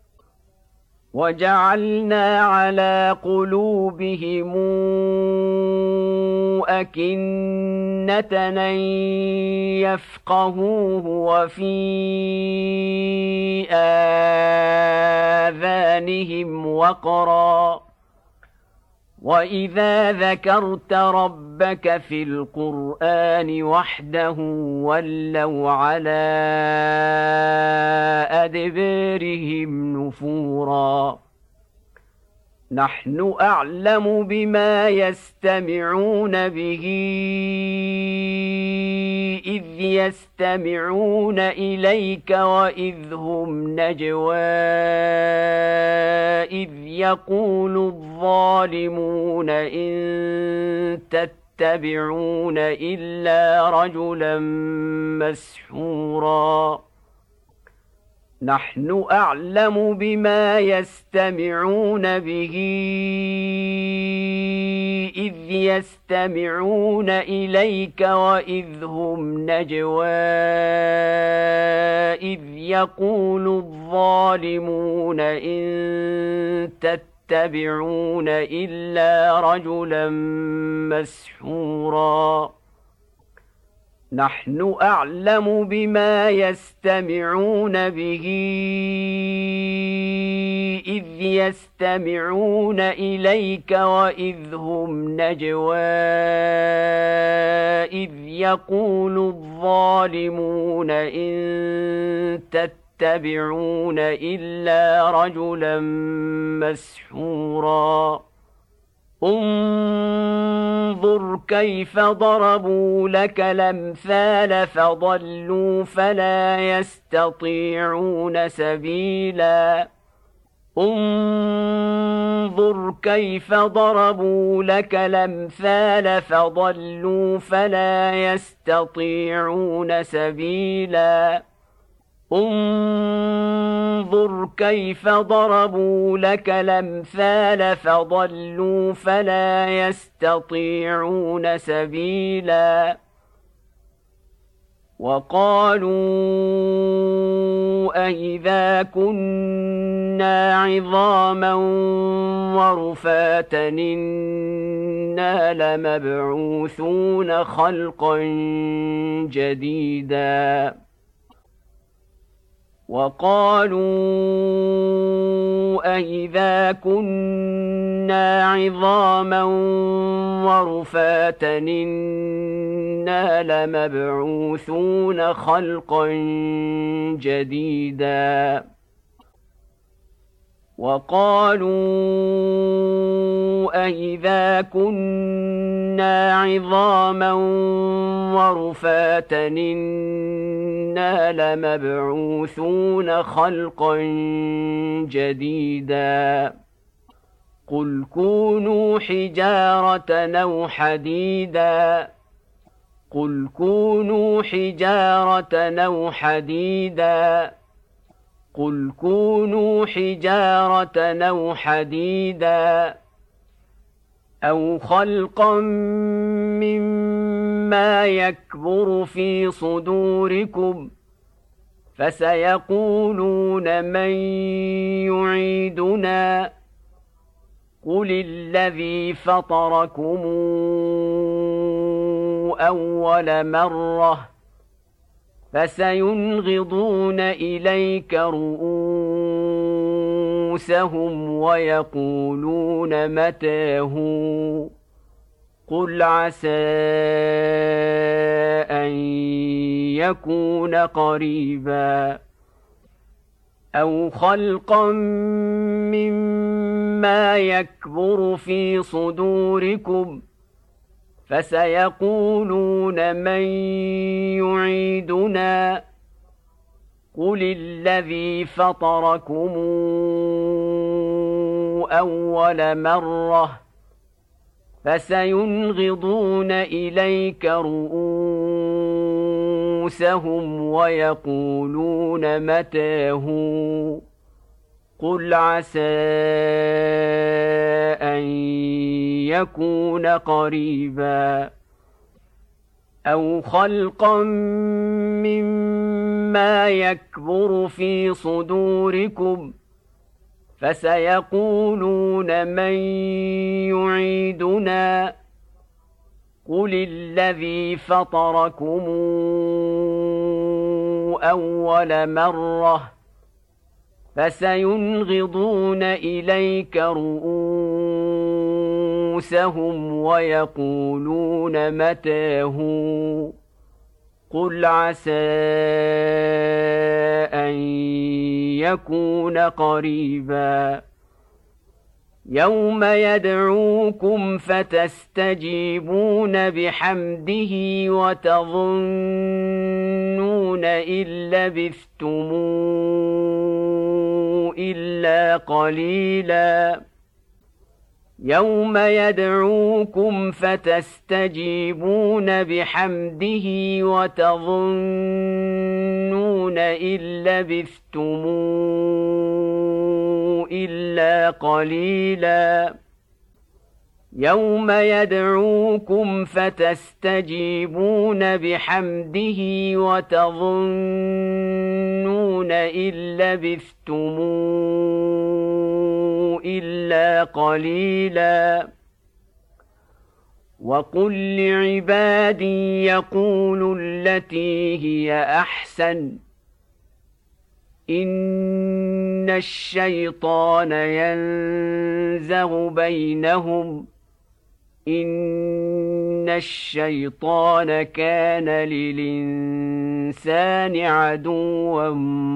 وجعلنا على قلوبهم أكنة أن يفقهوه وفي آذانهم وقرا وإذا ذكرت ربك في القرآن وحده ولوا على أدبارهم نفورا نحن أعلم بما يستمعون به إذ يستمعون إليك وإذ هم نجوى إذ يقول الظالمون إن تتبعون إلا رجلا مسحورا نحن أعلم بما يستمعون به إذ يستمعون إليك وإذ هم نجوى إذ يقول الظالمون إن تتبعون إلا رجلا مسحورا نحن أعلم بما يستمعون به إذ يستمعون إليك وإذ هم نجوى إذ يقول الظالمون إن تتبعون إلا رجلا مسحورا انظر كيف ضربوا لك الأمثال فضلوا فلا يستطيعون سبيلا انظر كيف ضربوا لك الأمثال فضلوا فلا يستطيعون سبيلا انظر كيف ضربوا لك الأمثال فضلوا فلا يستطيعون سبيلا وقالوا أإذا كنا عظاما ورفاتا إنا لمبعوثون خلقا جديدا وقالوا أإذا كنا عظاما ورفاتا إنا لمبعوثون خلقا جديدا وقالوا أإذا كنا عظاما ورفاتا إنا لمبعوثون خلقا جديدا قل كونوا حجارة أو حديدا قل كونوا حجارة أو حديدا قل كونوا حجارة أو حديدا أو خلقا مما يكبر في صدوركم فسيقولون من يعيدنا قل الذي فطركم أول مرة فسينغضون إليك رؤوسهم ويقولون متى هو قل عسى أن يكون قريبا أو خلقا مما يكبر في صدوركم فسيقولون من يعيدنا قل الذي فطركم أول مرة فسينغضون إليك رؤوسهم ويقولون متى هو قل عسى أن يكون قريبا أو خلقا مما يكبر في صدوركم فسيقولون من يعيدنا قل الذي فطركم أول مرة فسينغضون إليك رؤوسهم ويقولون متى هو قل عسى أن يكون قريبا يوم يدعوكم فتستجيبون بحمده وتظنون إن لبثتم إلا قليلا يوم يدعوكم فتستجيبون بحمده وتظنون إن لبثتم إلا قليلا يوم يدعوكم فتستجيبون بحمده وتظنون إن لبثتم إلا قليلا وقل لعبادي يقولوا التي هي أحسن إن الشيطان ينزغ بينهم إن الشيطان كان للإنسان عدوا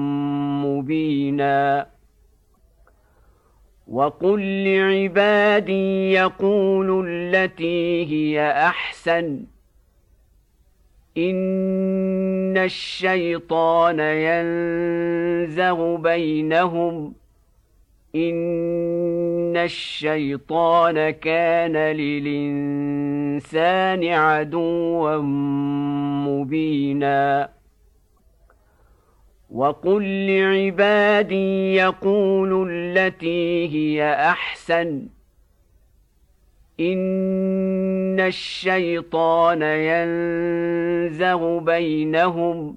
مبينا وقل لعبادي يقولوا التي هي أحسن إن الشيطان ينزغ بينهم إن الشيطان كان للإنسان عدوا مبينا وقل لعبادي يقولوا التي هي أحسن إن الشيطان ينزغ بينهم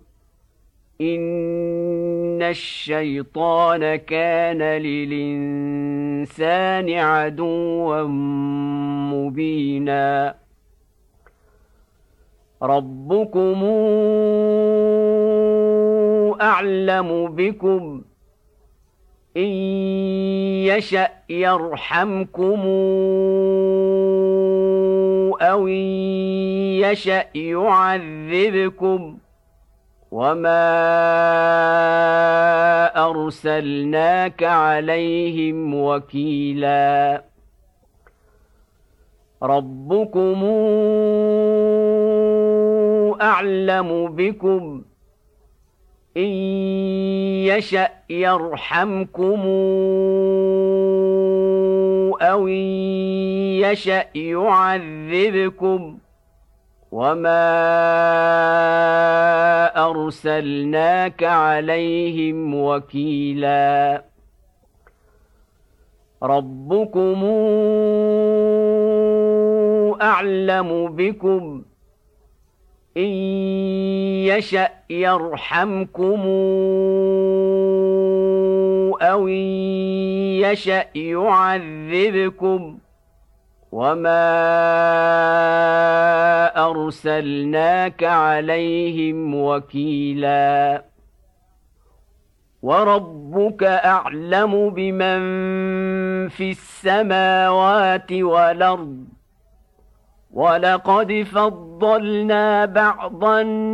إن الشيطان كان للإنسان عدوا مبينا ربكم أعلم بكم إن يشأ يرحمكم أو إن يشأ يعذبكم وما أرسلناك عليهم وكيلا ربكم أعلم بكم إن يشأ يرحمكم أو إن يشأ يعذبكم وما أرسلناك عليهم وكيلا ربكم أعلم بكم إن يشأ يرحمكم أو إن يشأ يعذبكم وما أرسلناك عليهم وكيلا وربك أعلم بمن في السماوات والأرض ولقد فضلنا بعض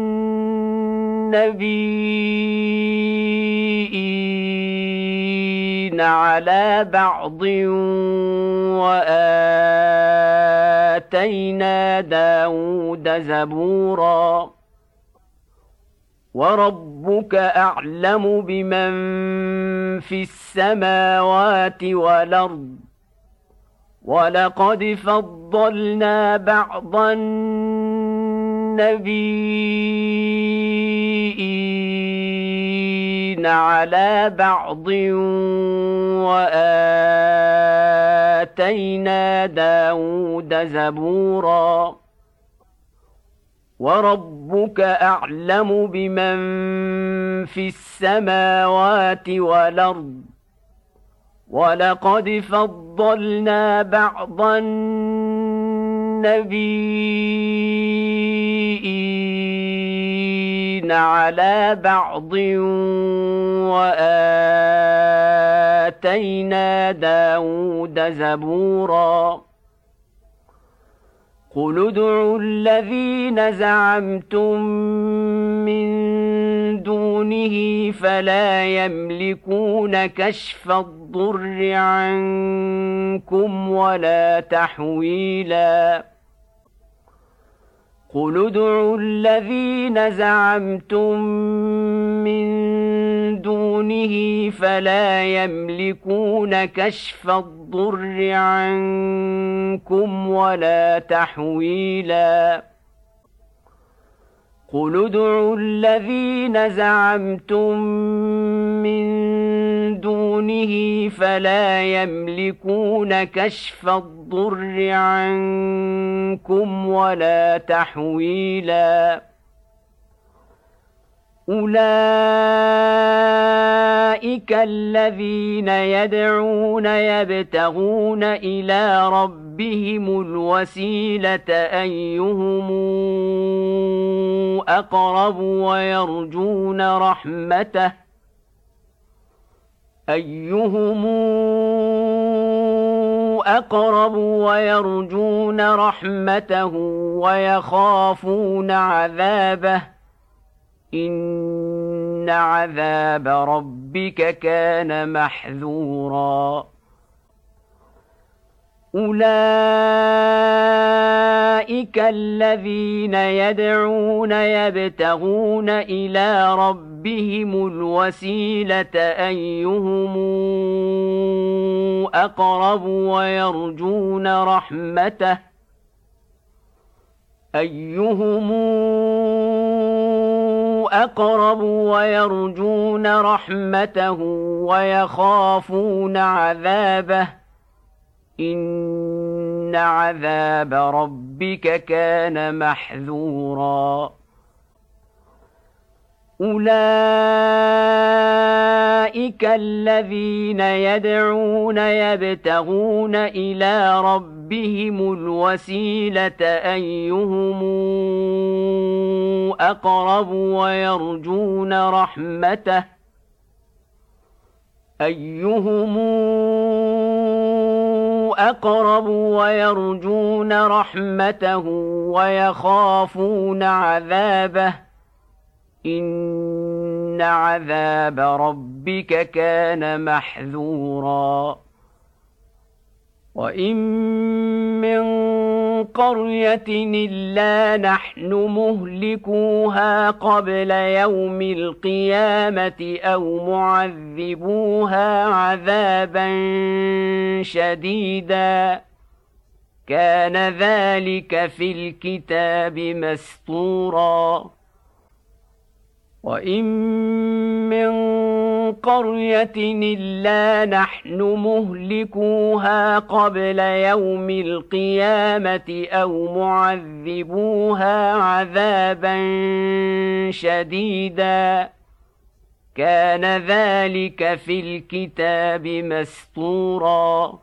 النبيين على بعض وآتينا داود زبورا وربك أعلم بمن في السماوات والأرض ولقد فضلنا بعض النبيين على بعض وآتينا داود زبورا وربك أعلم بمن في السماوات والأرض ولقد فضلنا بعض النبيين على بعض وآتينا داود زبورا قل ادعوا الذين زعمتم من دونه فلا يملكون كشف الضر عنكم ولا تحويلا قل ادعوا الذين زعمتم من دونه فلا يملكون كشف الضر عنكم ولا تحويلا قل ادعوا الذين زعمتم من دونه فلا يملكون كشف الضر عنكم ولا تحويلا أولئك الذين يدعون يبتغون إلى ربهم الوسيلة أيهم أقرب ويرجون رحمته أيهم أقرب ويرجون رحمته ويخافون عذابه إن عذاب ربك كان محذورا أولئك الذين يدعون يبتغون إلى ربهم الوسيلة أيهم أقرب ويرجون رحمته أيهم أقرب ويرجون رحمته ويخافون عذابه إن عذاب ربك كان محذورا أولئك الذين يدعون يبتغون إلى ربهم الوسيلة أيهم أقرب ويرجون رحمته أيهم أقرب ويرجون رحمته ويخافون عذابه إن عذاب ربك كان محذورا وإن من قرية إلا نحن مهلكوها قبل يوم القيامة أو معذبوها عذابا شديدا كان ذلك في الكتاب مسطورا وإن من قرية إلا نحن مهلكوها قبل يوم القيامة أو معذبوها عذابا شديدا كان ذلك في الكتاب مسطورا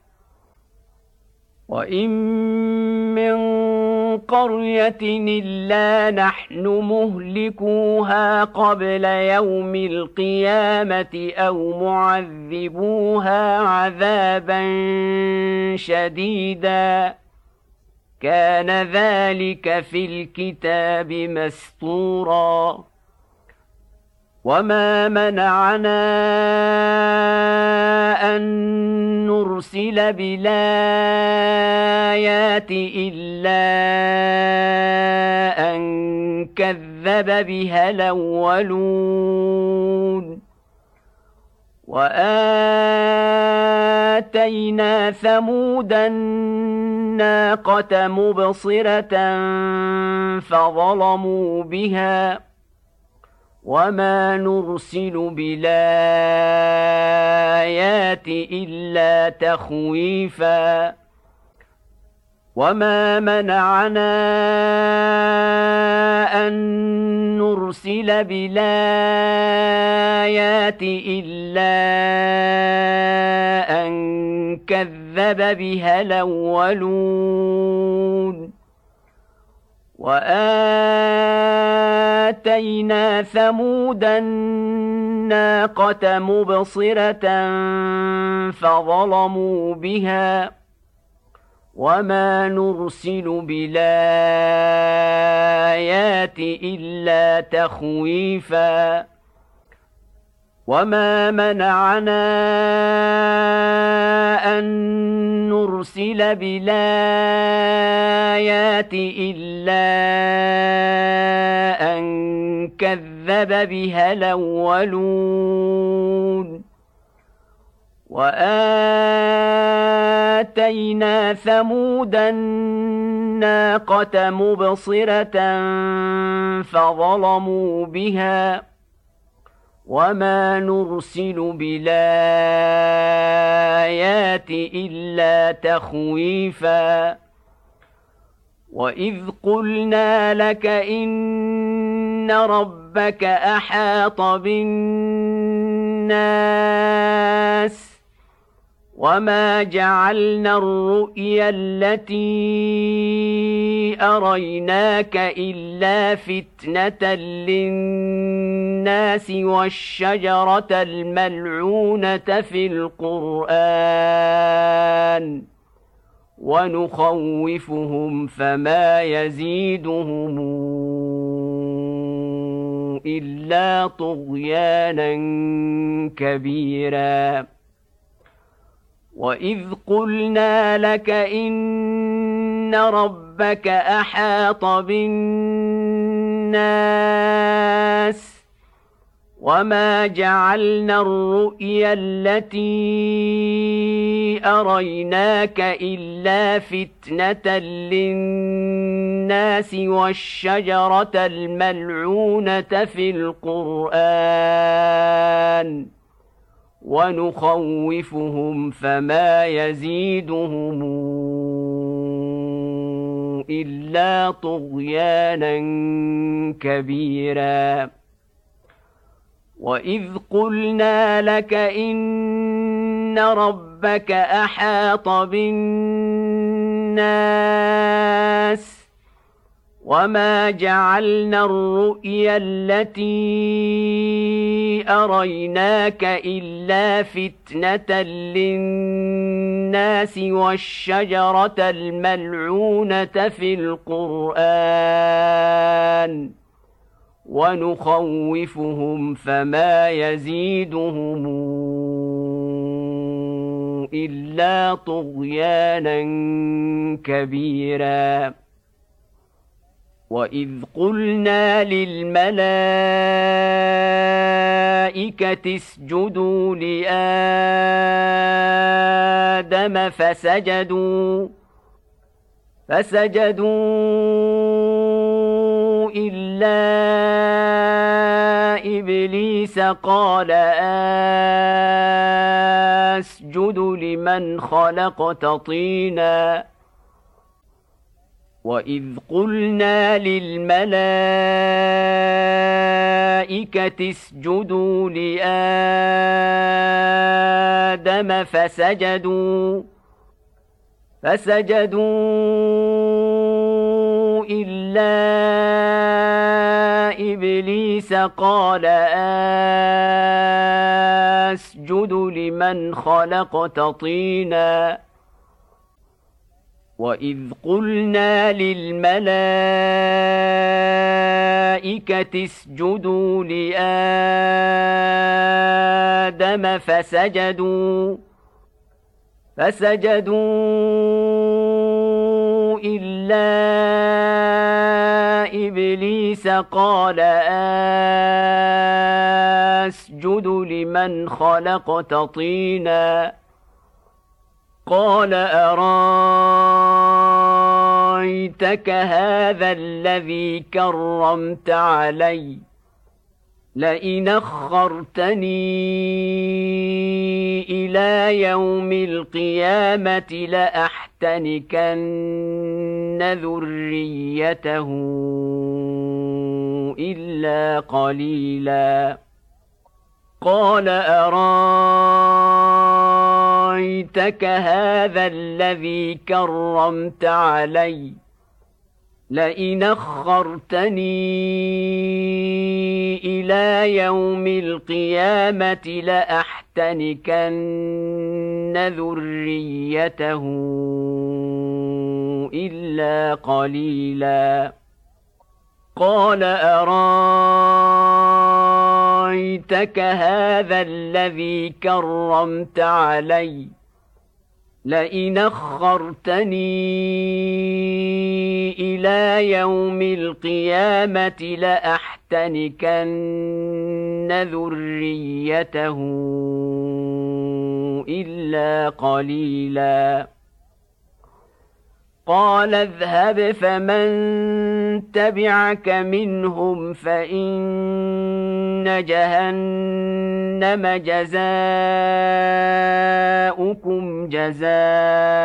وإن من قرية إلا نحن مهلكوها قبل يوم القيامة أو معذبوها عذابا شديدا كان ذلك في الكتاب مسطورا وما منعنا أن نرسل بالآيات إلا أن كذب بها الأولون وآتينا ثمود الناقة مبصرة فظلموا بها وما نرسل بالآيات إلا تخويفا وما منعنا أن نرسل بالآيات إلا أن كذب بها الأولون وآتينا ثمود الناقة مبصرة فظلموا بها وما نرسل بالآيات إلا تخويفا وما منعنا أن نرسل بالآيات إلا أن كذب بها الأولون وآتينا ثمود الناقة مبصرة فظلموا بها وما نرسل بالآيات إلا تخويفا وإذ قلنا لك إن ربك أحاط بالناس وما جعلنا الرؤيا التي أريناك إلا فتنة للناس والشجرة الملعونة في القرآن ونخوفهم فما يزيدهم إلا طغيانا كبيرا وإذ قلنا لك إن ربك أحاط بالناس وما جعلنا الرؤيا التي أريناك إلا فتنة للناس والشجرة الملعونة في القرآن ونخوفهم فما يزيدهم إلا طغيانا كبيرا وإذ قلنا لك إن ربك أحاط بالناس وما جعلنا الرؤيا التي أريناك إلا فتنة للناس والشجرة الملعونة في القرآن ونخوفهم فما يزيدهم إلا طغيانا كبيرا وإذ قلنا للملائكة اسجدوا لآدم فسجدوا فسجدوا إلا إبليس قال أسجد لمن خلقت طينا وإذ قلنا للملائكة اسجدوا لآدم فسجدوا فسجدوا إلا إبليس قال أسجد لمن خلقت طينا وإذ قلنا للملائكة اسجدوا لآدم فسجدوا فسجدوا إلا إبليس قال أسجد لمن خلقت طينا قال أرايتك هذا الذي كرمت علي لئن أخرتني إلى يوم القيامة لأحتنكن ذريته إلا قليلا قال أرايتك هذا الذي كرمت علي لئن أخرتني إلى يوم القيامة لأحتنكن ذريته إلا قليلا قال أرايتك هذا الذي كرمت علي لئن أخرتني إلى يوم القيامة لأحتنكن ذريته إلا قليلا قال اذهب فمن تبعك منهم فإن جهنم جزاؤكم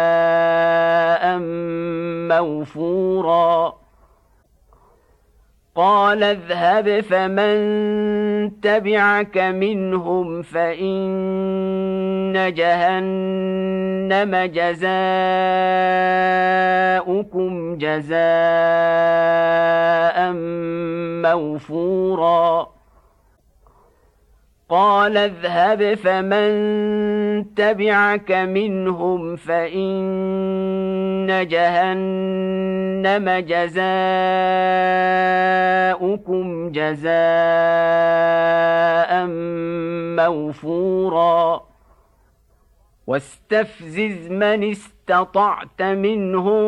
جزاء موفورا قال اذهب فمن تبعك منهم فإن جهنم جزاؤكم جزاء موفورا قال اذهب فمن تبعك منهم فإن جهنم جزاؤكم جزاء موفورا واستفزز من استطعت منهم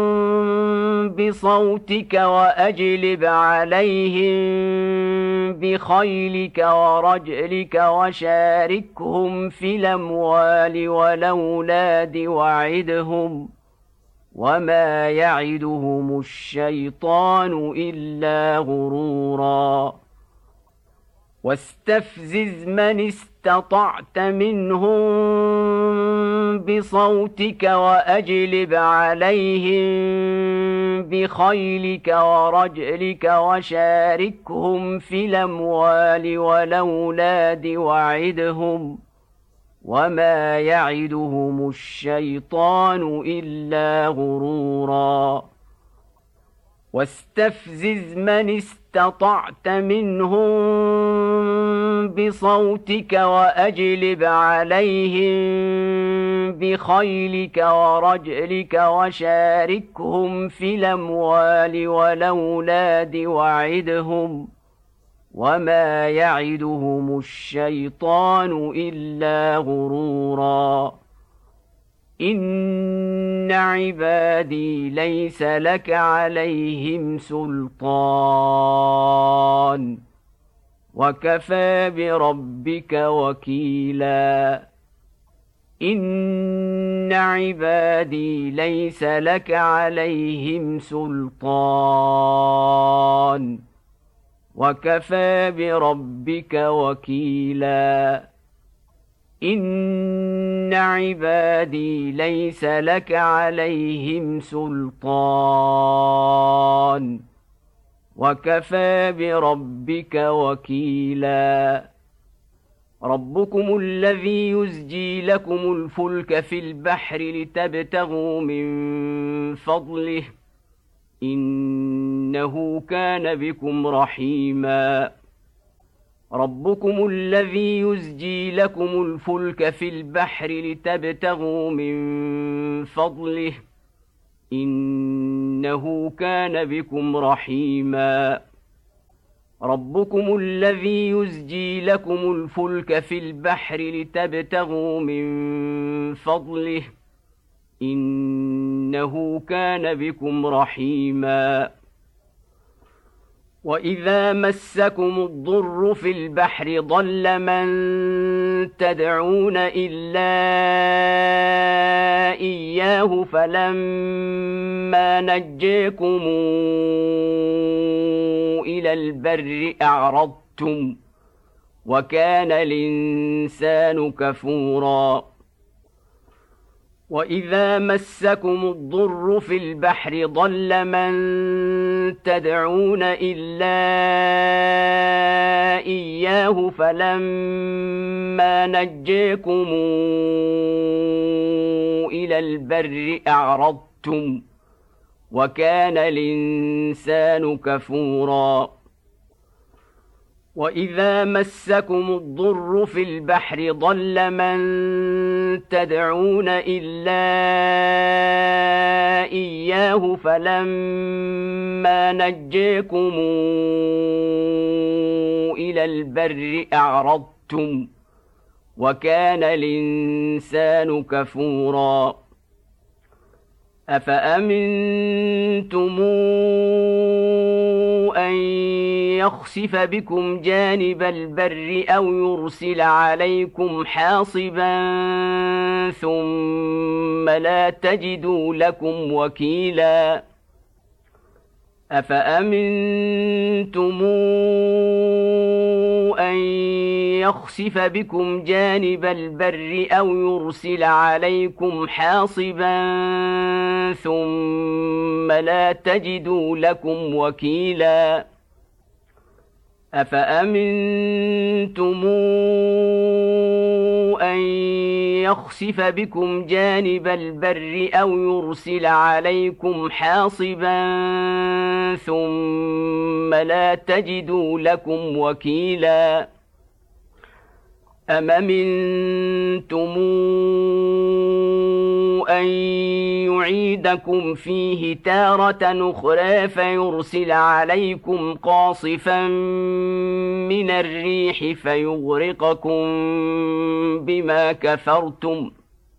بصوتك وأجلب عليهم بخيلك ورجلك وشاركهم في الأموال والأولاد وعدهم وما يعدهم الشيطان إلا غرورا واستفزز من استطعت منهم بصوتك وأجلب عليهم بخيلك ورجلك وشاركهم في الأموال والأولاد وعدهم وما يعدهم الشيطان إلا غرورا واستفزز من استطعت منهم بصوتك وأجلب عليهم بخيلك ورجلك وشاركهم في الأموال والأولاد وعدهم وما يعدهم الشيطان إلا غرورا إن عبادي ليس لك عليهم سلطان وكفى بربك وكيلا إن عبادي ليس لك عليهم سلطان وكفى بربك وكيلا إن عبادي ليس لك عليهم سلطان وكفى بربك وكيلا ربكم الذي يزجي لكم الفلك في البحر لتبتغوا من فضله إنه كان بكم رحيما ربكم الذي يزجي لكم الفلك في البحر لتبتغوا من فضله إنه كان بكم رحيما ربكم الذي يزجي لكم الفلك في البحر لتبتغوا من فضله إنه كان بكم رحيما وإذا مسكم الضر في البحر ضل من تدعون إلا إياه فلما نجيكم إلى البر أعرضتم وكان الإنسان كفورا وإذا مسكم الضر في البحر ضل من تدعون إلا إياه فلما نجيكم إلى البر أعرضتم وكان الإنسان كفورا وإذا مسكم الضر في البحر ضل من تدعون إلا إياه فلما نجيكم إلى البر أعرضتم وكان الإنسان كفورا أفأمنتم أن يخسف بكم جانب البر أو يرسل عليكم حاصبا ثم لا تجدوا لكم وكيلا أفأمنتم أن يخسف بكم جانب البر أو يرسل عليكم حاصبا ثم لا تجدوا لكم وكيلا أفأمنتم أن يخسف بكم جانب البر أو يرسل عليكم حاصبا ثم لا تجدوا لكم وكيلا أم أمنتم أن يعيدكم فيه تارة أخرى فيرسل عليكم قاصفا من الريح فيغرقكم بما كفرتم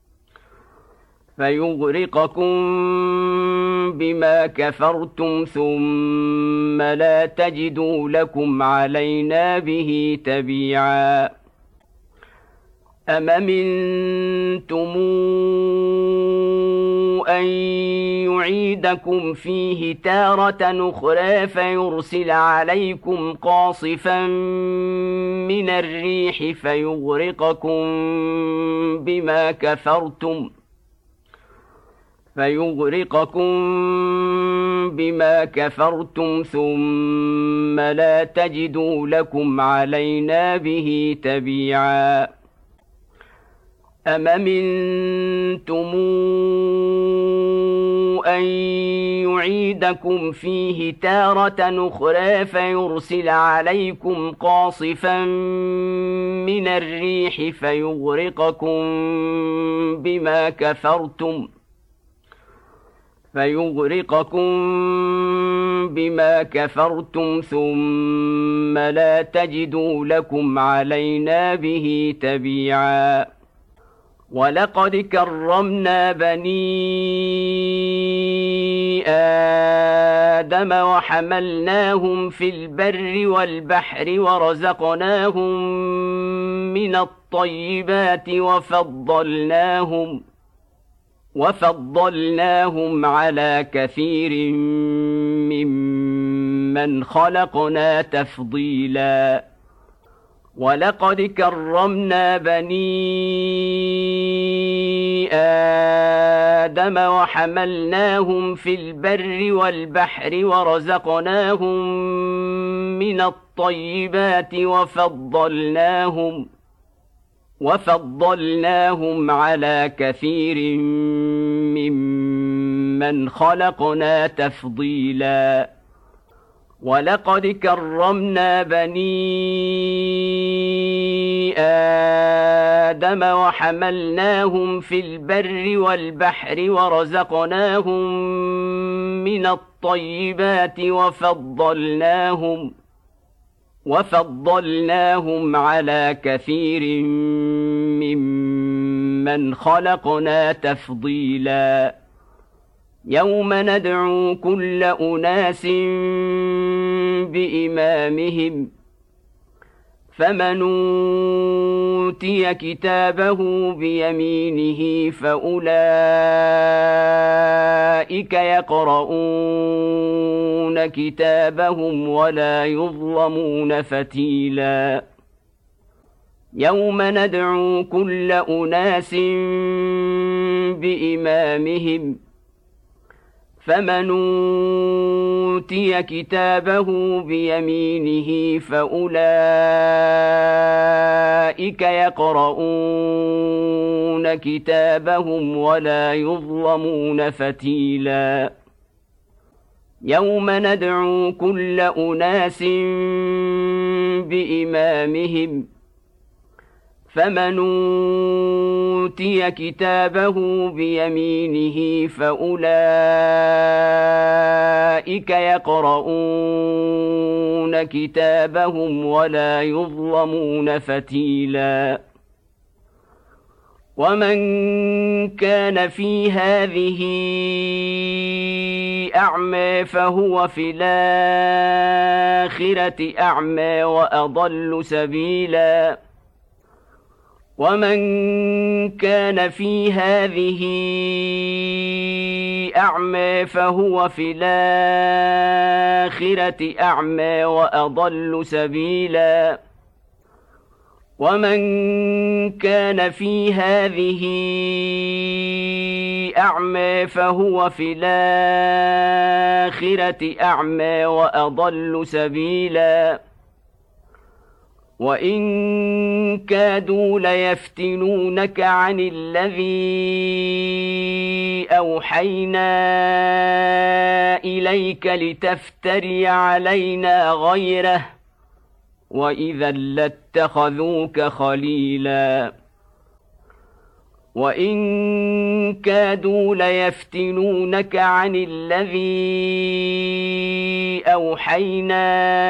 فيغرقكم بما كفرتم ثم لا تجدوا لكم علينا به تبيعا أم أمنتم أن يعيدكم فيه تارة أخرى فيرسل عليكم قاصفا من الريح فيغرقكم بما كفرتم فيغرقكم بما كفرتم ثم لا تجدوا لكم علينا به تبيعا أم أمنتم أن يعيدكم فيه تارة أخرى فيرسل عليكم قاصفا من الريح فيغرقكم بما كفرتم فيغرقكم بما كفرتم ثم لا تجدوا لكم علينا به تبيعا ولقد كرمنا بني آدم وحملناهم في البر والبحر ورزقناهم من الطيبات وفضلناهم وفضلناهم على كثير ممن خلقنا تفضيلا ولقد كرمنا بني آدم وحملناهم في البر والبحر ورزقناهم من الطيبات وفضلناهم وفضلناهم على كثير ممن خلقنا تفضيلا ولقد كرمنا بني آدم وحملناهم في البر والبحر ورزقناهم من الطيبات وفضلناهم وفضلناهم على كثير ممن خلقنا تفضيلا يوم ندعو كل أناس بإمامهم فمن أوتي كتابه بيمينه فأولئك يقرؤون كتابهم ولا يظلمون فتيلا يوم ندعو كل أناس بإمامهم فمن أوتي كتابه بيمينه فأولئك يقرؤون كتابهم ولا يظلمون فتيلا يوم ندعو كل أناس بإمامهم فمن أوتي كتابه بيمينه فأولئك يقرؤون كتابهم ولا يظلمون فتيلا ومن كان في هذه أعمى فهو في الآخرة أعمى وأضل سبيلا ومن كان في هذه أعمى فهو في الآخرة أعمى وأضل سبيلا ومن كان في هذه أعمى فهو في الآخرة أعمى وأضل سبيلا وإن كادوا ليفتنونك عن الذي أوحينا إليك لتفتري علينا غيره وإذا لاتخذوك خليلا وإن كادوا ليفتنونك عن الذي أوحينا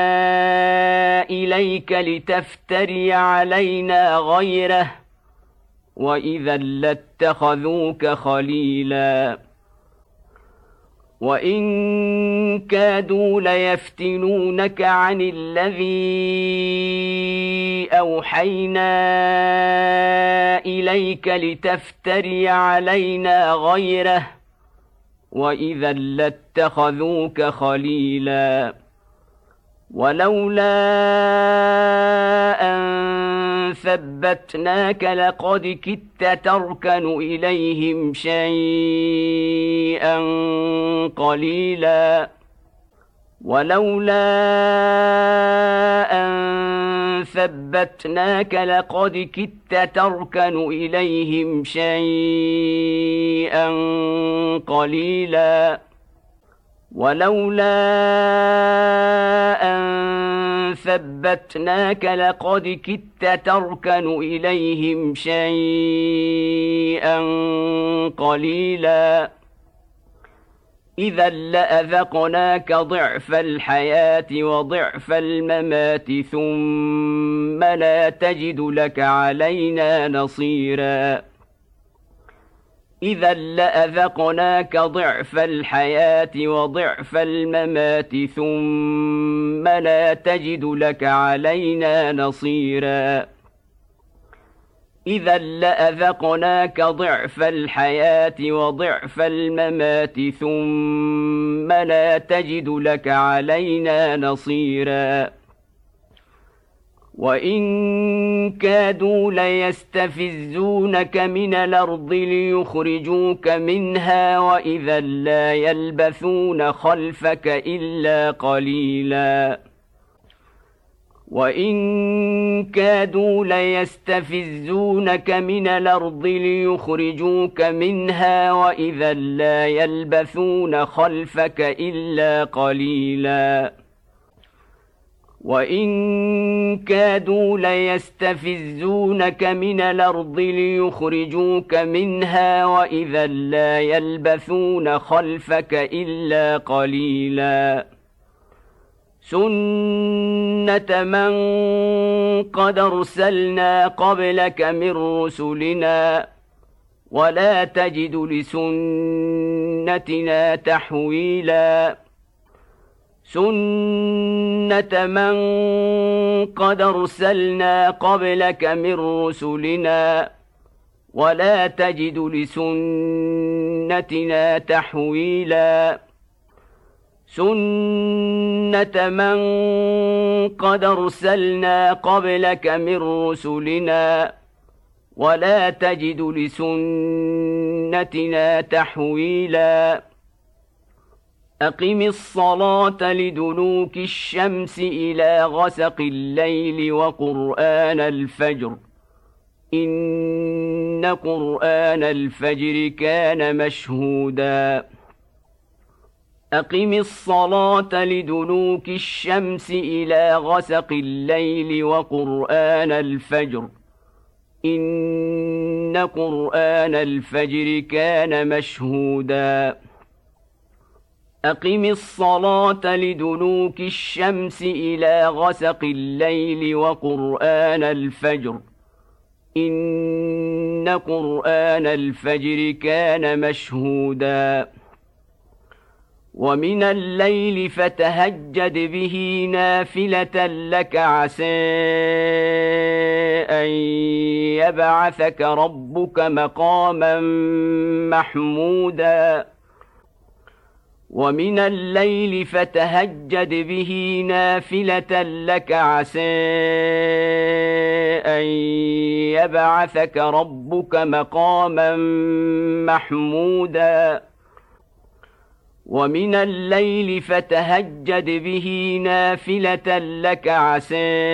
إليك لتفتري علينا غيره وإذا لاتخذوك خليلا وإن كادوا ليفتنونك عن الذي أوحينا إليك لتفتري علينا غيره وإذا لاتخذوك خليلا ولولا أن ثبتناك لقد كدت تركن إليهم شيئا قليلا ولولا أن ثبتناك لقد كدت تركن إليهم شيئا قليلا ولولا أن ثبتناك لقد كدت تركن إليهم شيئا قليلا إذا لأذقناك ضعف الحياة وضعف الممات ثم لا تجد لك علينا نصيرا إذا لأذقناك ضعف الحياة وضعف الممات ثم لا تجد لك علينا نصيرا إذا لأذقناك ضعف الحياة وضعف الممات ثم لا تجد لك علينا نصيرا وإن كادوا ليستفزونك من الأرض ليخرجوك منها وإذا لا يلبثون خلفك إلا قليلا وإن كادوا ليستفزونك من الأرض ليخرجوك منها وإذا لا يلبثون خلفك إلا قليلا وإن كادوا ليستفزونك من الأرض ليخرجوك منها وإذا لا يلبثون خلفك إلا قليلا سنة من قد أرسلنا قبلك من رسلنا ولا تجد لسنتنا تحويلا سنة من قد أرسلنا قبلك من رسلنا ولا تجد لسنتنا تحويلا سنة من قد أرسلنا قبلك من رسلنا ولا تجد لسنتنا تحويلا أقم الصلاة لدلوك الشمس إلى غسق الليل وقرآن الفجر إن قرآن الفجر كان مشهودا أقم الصلاة لدلوك الشمس إلى غسق الليل وقرآن الفجر إن قرآن الفجر كان مشهودا أقم الصلاة لدلوك الشمس إلى غسق الليل وقرآن الفجر إن قرآن الفجر كان مشهودا ومن الليل فتهجد به نافلة لك عسى أن يبعثك ربك مقاما محمودا ومن الليل فتهجد به نافلة لك عسى أن يبعثك ربك مقاما محمودا ومن الليل فتهجد به نافلة لك عسى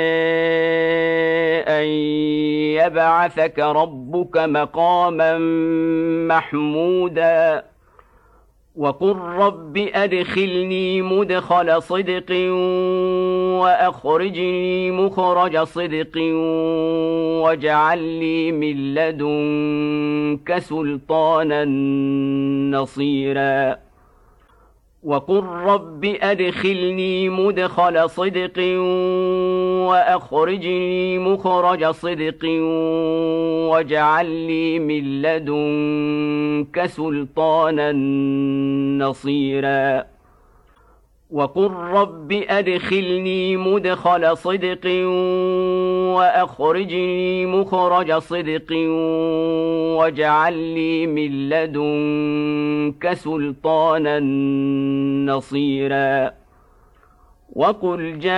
أن يبعثك ربك مقاما محمودا وقل رب أدخلني مدخل صدق وأخرجني مخرج صدق واجعل لي من لدنك سلطانا نصيرا وقل رب أدخلني مدخل صدق وأخرجني مخرج صدق واجعل لي من لدنك سلطانا نصيرا وقل رب أدخلني مدخل صدق وأخرجني مخرج صدق واجعل لي من لدنك سلطانا نصيرا وقل جاء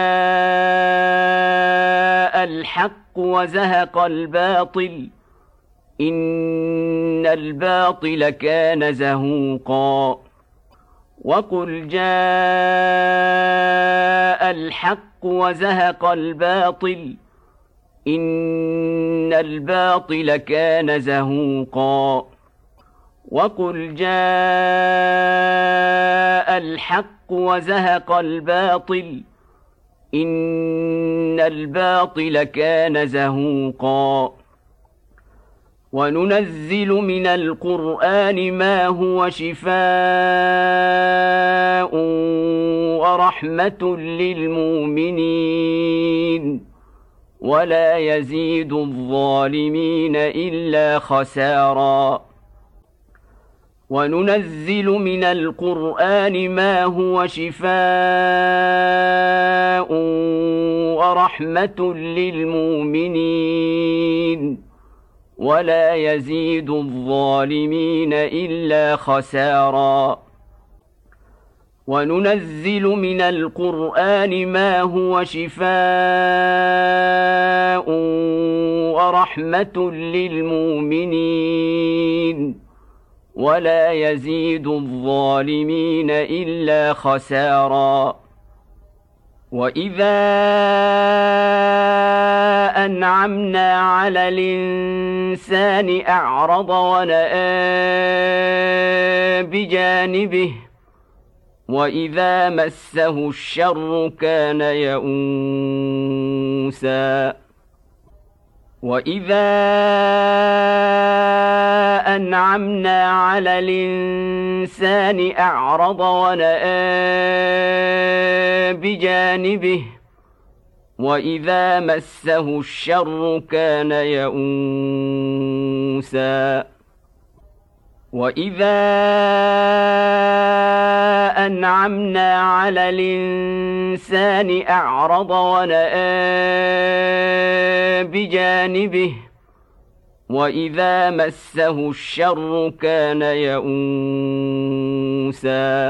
الحق وزهق الباطل إن الباطل كان زهوقا وقل جاء الحق وزهق الباطل إن الباطل كان زهوقا وقل جاء الحق وزهق الباطل إن الباطل كان زهوقا وننزل من القرآن ما هو شفاء ورحمة للمؤمنين ولا يزيد الظالمين إلا خسارا وننزل من القرآن ما هو شفاء ورحمة للمؤمنين ولا يزيد الظالمين إلا خسارا وننزل من القرآن ما هو شفاء ورحمة للمؤمنين ولا يزيد الظالمين إلا خسارا وإذا أنعمنا على الإنسان أعرض ونأى بجانبه وإذا مسه الشر كان يئوسا وإذا أنعمنا على الإنسان أعرض ونأى بجانبه وإذا مسه الشر كان يئوسا وإذا أنعمنا على الإنسان أعرض ونأى بجانبه وإذا مسه الشر كان يئوسا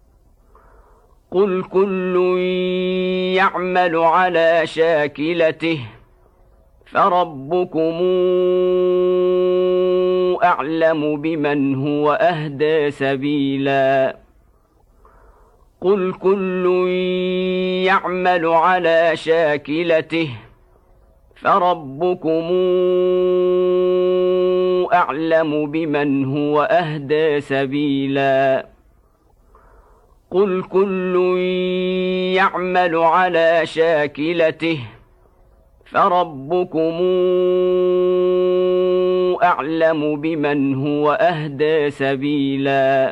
قل كل يعمل على شاكلته فربكم أعلم بمن هو أهدى سبيلا قل كل يعمل على شاكلته فربكم أعلم بمن هو أهدى سبيلا قل كل يعمل على شاكلته فربكم أعلم بمن هو أهدى سبيلا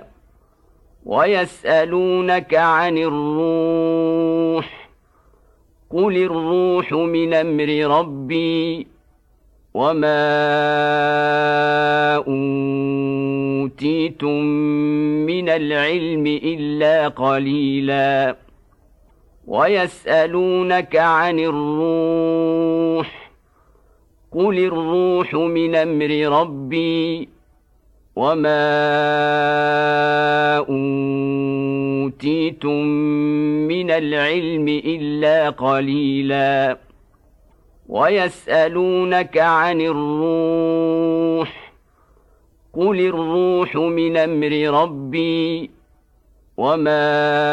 ويسألونك عن الروح قل الروح من أمر ربي وما أوتيتم من العلم إلا قليلا ويسألونك عن الروح قل الروح من أمر ربي وما أوتيتم من العلم إلا قليلا ويسألونك عن الروح قل الروح من أمر ربي وما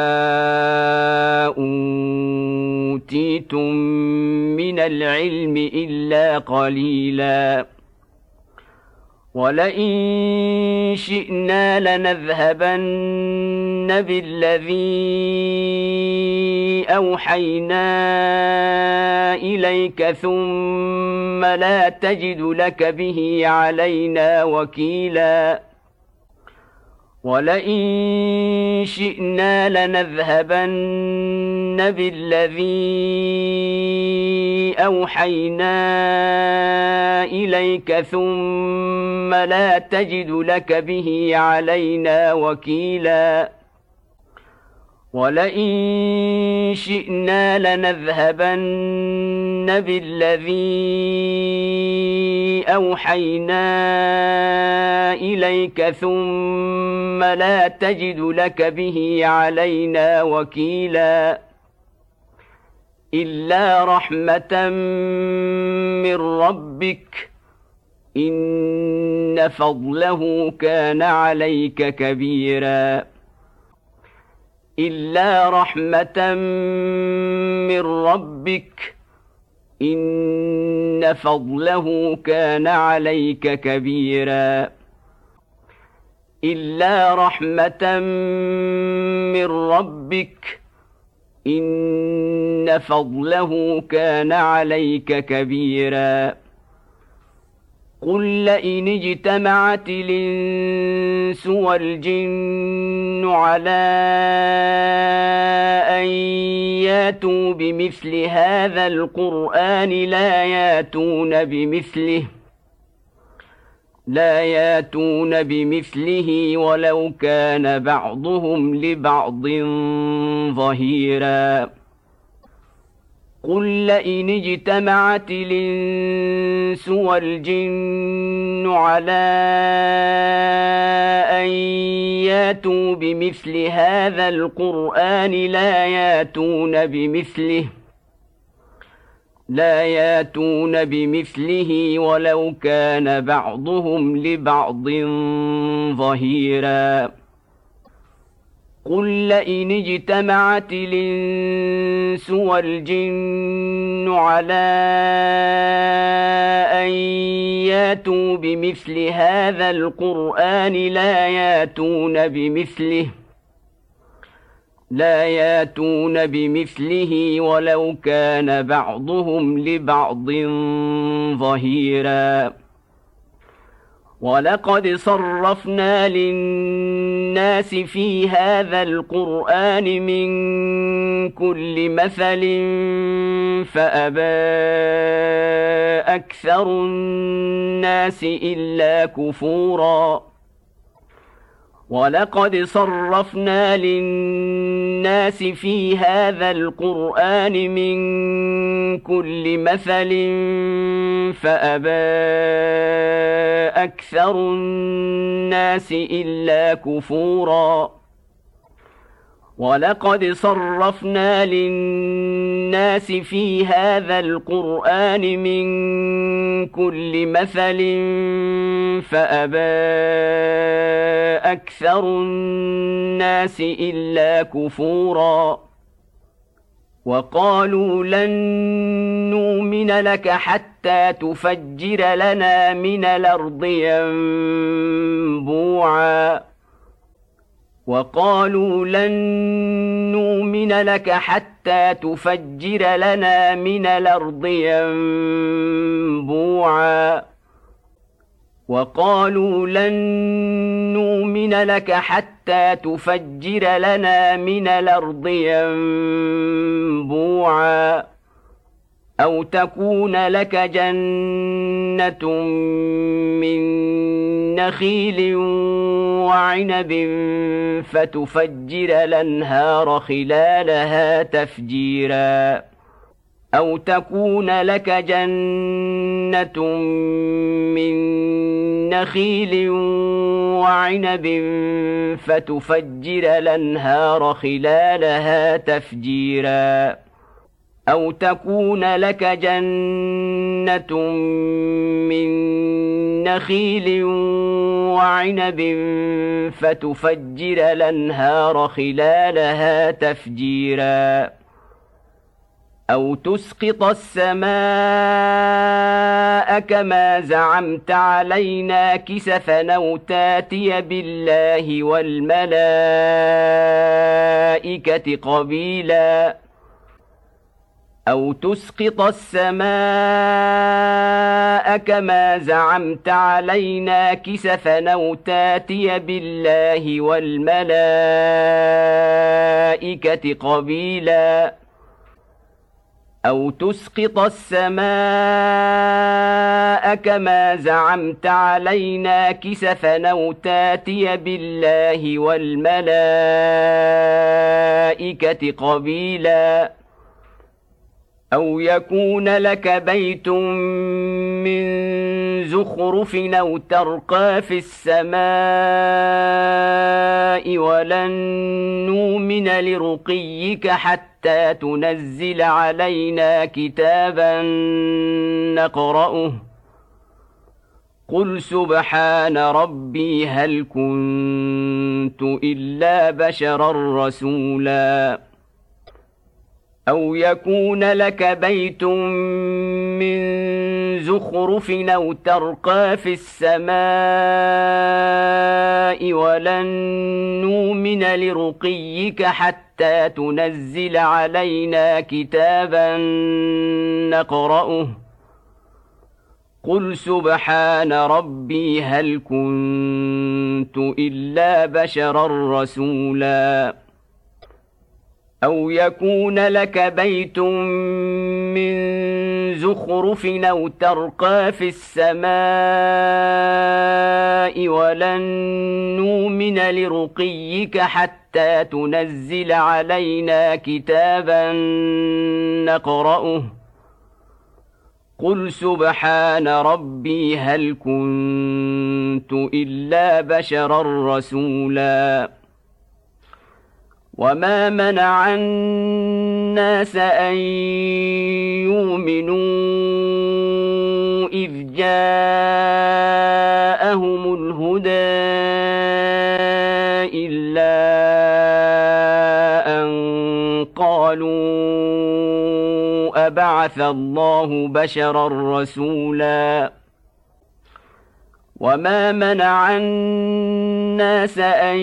أوتيتم من العلم إلا قليلا ولئن شئنا لنذهبن بالذي أوحينا إليك ثم لا تجد لك به علينا وكيلا ولئن شئنا لنذهبن بالذي أوحينا إليك ثم لا تجد لك به علينا وكيلا ولئن شئنا لنذهبن بالذي أوحينا إليك ثم لا تجد لك به علينا وكيلا إلا رحمة من ربك إن فضله كان عليك كبيرا إلا رحمة من ربك إن فضله كان عليك كبيرا إلا رحمة من ربك إن فضله كان عليك كبيرا قل لئن اجتمعت الإنس والجن على أن ياتوا بمثل هذا القرآن لا ياتون بمثله لا ياتون بمثله ولو كان بعضهم لبعض ظهيرا قل لئن اجتمعت الإنس والجن على أن ياتوا بمثل هذا القرآن لا ياتون بمثله لا ياتون بمثله ولو كان بعضهم لبعض ظهيرا قل لئن اجتمعت الإنس والجن على أن ياتوا بمثل هذا القرآن لا ياتون بمثله لا ياتون بمثله ولو كان بعضهم لبعض ظهيرا ولقد صرفنا للناس في هذا القرآن من كل مثل فأبى أكثر الناس إلا كفورا ولقد صرفنا للناس في هذا القرآن من كل مثل فأبى أكثر الناس إلا كفورا ولقد صرفنا للناس في هذا القرآن من كل مثل فأبى أكثر الناس إلا كفورا وقالوا لن نؤمن لك حتى تفجر لنا من الأرض ينبوعا وقالوا لن نؤمن لك حتى تفجر لنا من الأرض ينبوعا وقالوا لن نؤمن لك حتى تفجر لنا من الأرض ينبوعا أو تكون لك جنة من نخيل وعنب فتفجر الأنهار خلالها تفجيرا أو تكون لك جنة من نخيل وعنب فتفجر الأنهار خلالها تفجيرا أو تكون لك جنة من نخيل وعنب فتفجر الأنهار خلالها تفجيرا أو تسقط السماء كما زعمت علينا كسفا أو تاتي بالله والملائكة قبيلا أو تسقط السماء كما زعمت علينا كسفا أو تاتي بالله والملائكة قبيلا أو تسقط السماء كما زعمت علينا كسفا أو تاتي بالله والملائكة قبيلا أو يكون لك بيت من زخرف أو ترقى في السماء ولن نؤمن لرقيك حتى تنزل علينا كتابا نقرأه قل سبحان ربي هل كنت إلا بشرا رسولا أو يكون لك بيت من زخرف أو ترقى في السماء ولن نؤمن لرقيك حتى تنزل علينا كتابا نقرأه قل سبحان ربي هل كنت إلا بشرا رسولا أو يكون لك بيت من زخرف أو ترقى في السماء ولن نؤمن لرقيك حتى تنزل علينا كتابا نقرأه قل سبحان ربي هل كنت إلا بشرا رسولا وما منع الناس أن يؤمنوا إذ جاءهم الهدى إلا أن قالوا أبعث الله بشرا رسولا وما منع الناس أن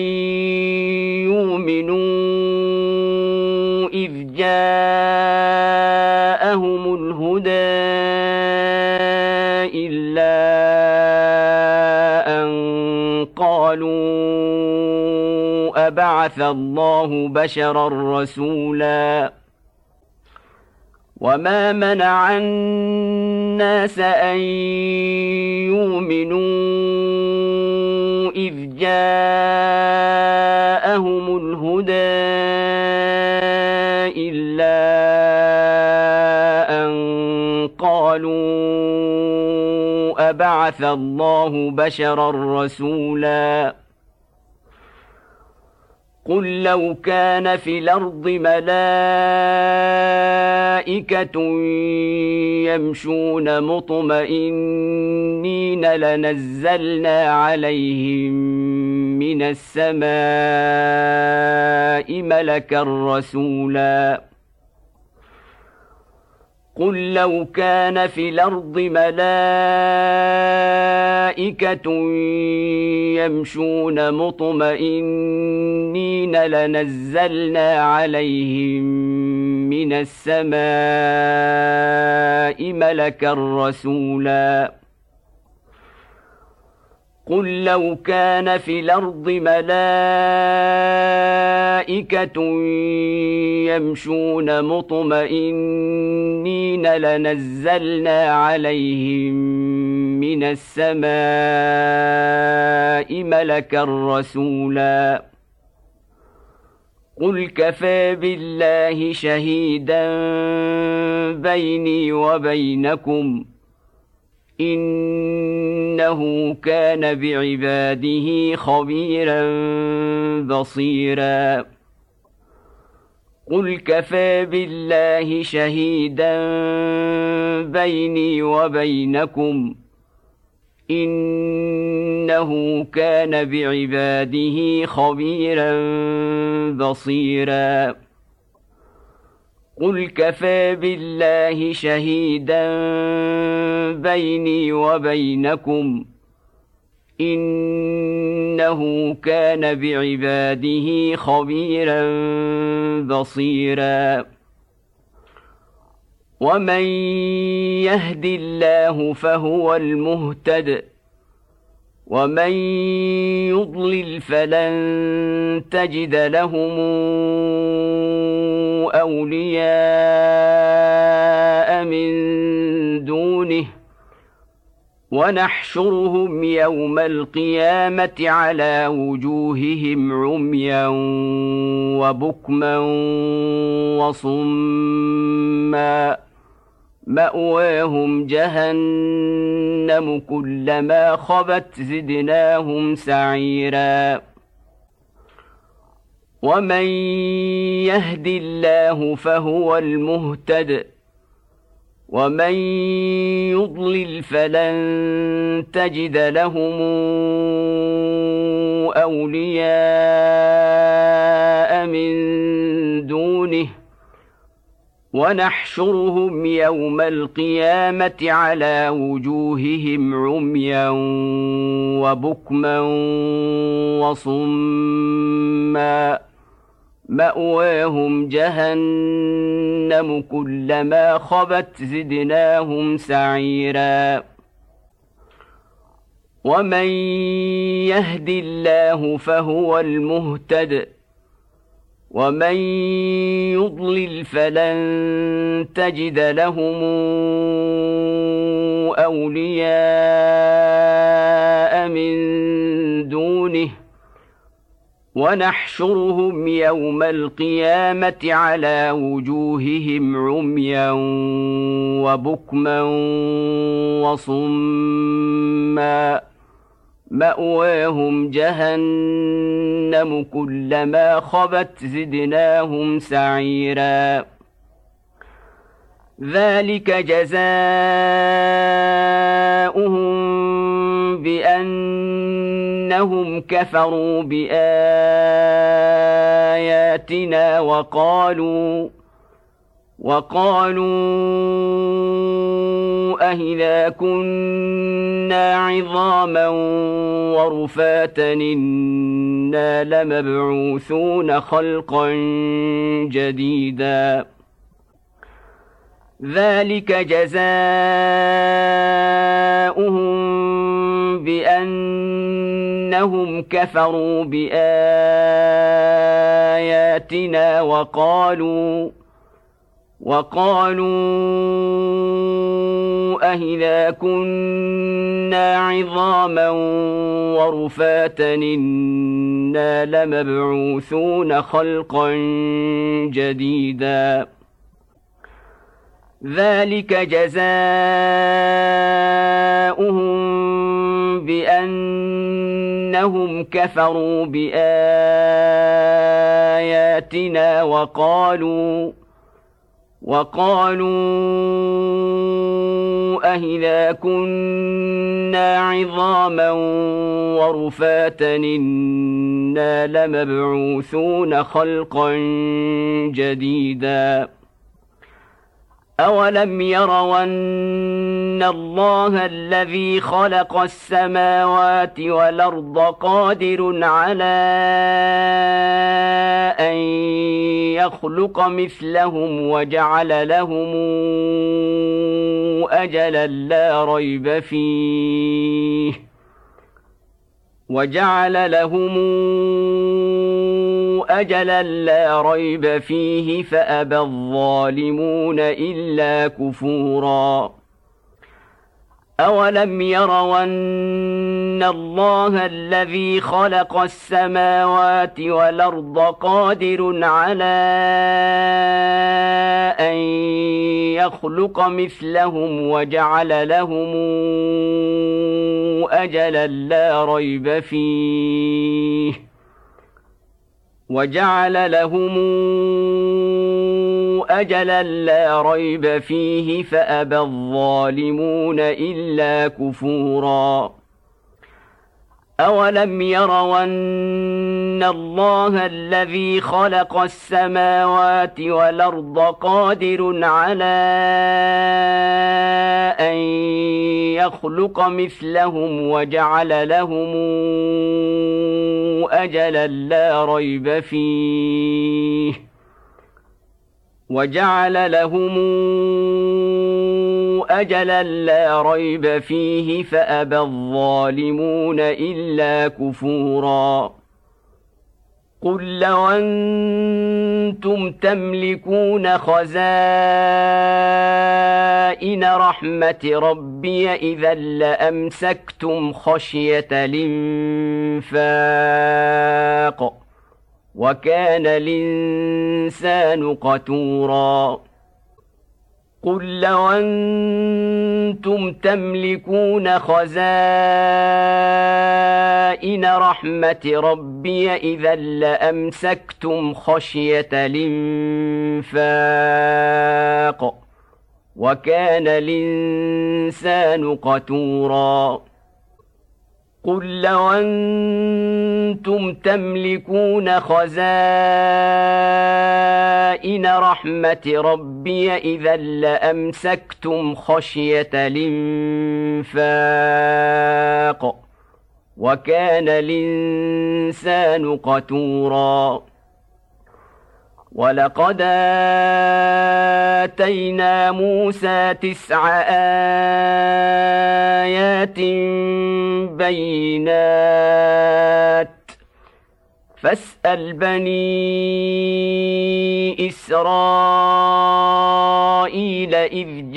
يؤمنوا إذ جاءهم الهدى إلا أن قالوا أبعث الله بشرا رسولا وما منع الناس أن يؤمنوا إذ جاءهم الهدى إلا أن قالوا أبعث الله بشرا رسولا قل لو كان في الأرض ملائكة يمشون مطمئنين لنزلنا عليهم من السماء ملكا رسولا قل لو كان في الأرض ملائكة يمشون مطمئنين لنزلنا عليهم من السماء ملكا رسولا قل لو كان في الأرض ملائكة يمشون مطمئنين لنزلنا عليهم من السماء ملكا رسولا قل كفى بالله شهيدا بيني وبينكم إنه كان بعباده خبيرا بصيرا قل كفى بالله شهيدا بيني وبينكم إنه كان بعباده خبيرا بصيرا قل كفى بالله شهيدا بيني وبينكم إنه كان بعباده خبيرا بصيرا ومن يهد الله فهو المهتد ومن يضلل فلن تجد لهم أولياء من دونه ونحشرهم يوم القيامة على وجوههم عميا وبكما وصما مأواهم جهنم كلما خبت زدناهم سعيرا ومن يهد الله فهو المهتد ومن يضلل فلن تجد لهم أولياء من دونه ونحشرهم يوم القيامة على وجوههم عميا وبكما وصما مأواهم جهنم كلما خبت زدناهم سعيرا ومن يهد الله فهو المهتد ومن يضلل فلن تجد لهم أولياء من دونه ونحشرهم يوم القيامة على وجوههم عميا وبكما وصما مأواهم جهنم كلما خبت زدناهم سعيرا ذلك جزاؤهم بأنهم كفروا بآياتنا وقالوا وقالوا أإذا كنا عظاما ورفاتا إنا لمبعوثون خلقا جديدا ذلك جزاؤهم بأنهم كفروا بآياتنا وقالوا وقالوا أإذا كنا عظاما ورفاتا إنا لمبعوثون خلقا جديدا ذلك جزاؤهم بأنهم كفروا بآياتنا وقالوا وقالوا أإذا كنا عظاما ورفاتا إنا لمبعوثون خلقا جديدا أولم يروا أن الله الذي خلق السماوات والأرض قادر على أن يخلق مثلهم وجعل لهم أجلا لا ريب فيه وجعل لهم أجلا لا ريب فيه فأبى الظالمون إلا كفورا أولم يروا أن الله الذي خلق السماوات والأرض قادر على أن يخلق مثلهم وجعل لهم أجلا لا ريب فيه وجعل لهم أجلا لا ريب فيه فأبى الظالمون إلا كفورا أولم يروا أن الله الذي خلق السماوات والأرض قادر على أن يخلق مثلهم وجعل لهم أجلا لا ريب فيه وجعل لهم أجلا لا ريب فيه فأبى الظالمون إلا كفورا قل لو أنتم تملكون خزائن رحمة ربي إذا لأمسكتم خشية الإنفاق وكان الإنسان قتورا قل لو أنتم تملكون خزائن رحمة ربي إذا لأمسكتم خشية الإنفاق وكان الإنسان قتورا قل لو أنتم تملكون خزائن رحمة ربي إذا لأمسكتم خشية الإنفاق وكان الإنسان قتورا ولقد آتينا موسى تسع آيات بينات فاسأل بني إسرائيل إذ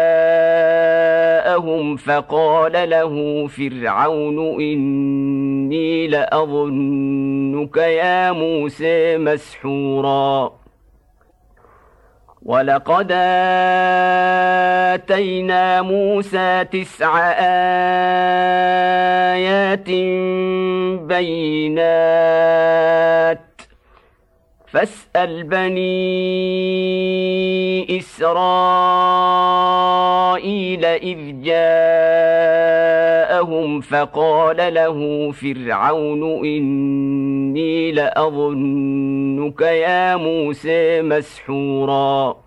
جاءهم فقال له فرعون إني لأظنك يا موسى مسحورا ولقد آتينا موسى تسع آيات بينات فاسأل بني إسرائيل إذ جاءهم فقال له فرعون إني لأظنك يا موسى مسحورا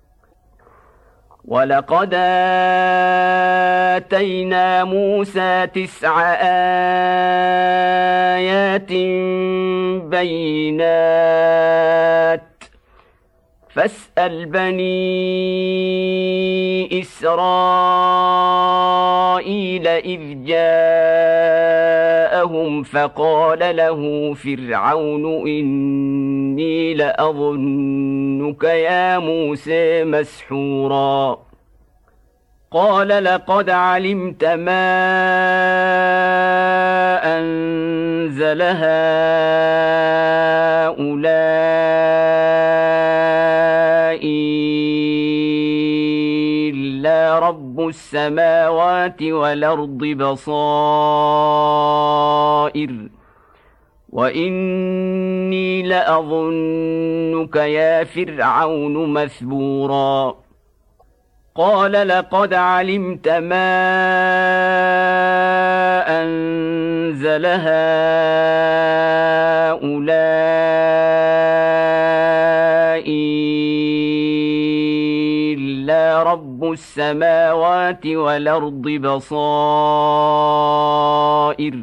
ولقد آتينا موسى تسع آيات بينات فاسأل بني إسرائيل إذ جاءهم فقال له فرعون إني لأظنك يا موسى مسحورا قال لقد علمت ما أنزل هؤلاء إلا رب السماوات والأرض بصائر وإني لأظنك يا فرعون مثبورا قال لقد علمت ما أنزل هؤلاء إلا رب السماوات والأرض بصائر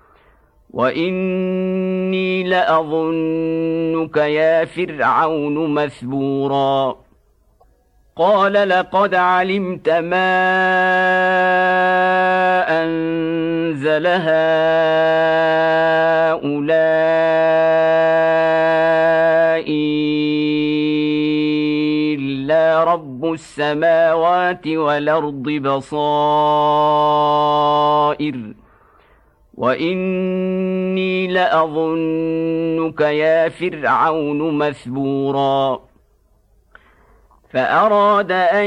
وإني لأظنك يا فرعون مثبورا قال لقد علمت ما أنزل هؤلاء إلا رب السماوات والأرض بصائر وإني لأظنك يا فرعون مثبورا فأراد أن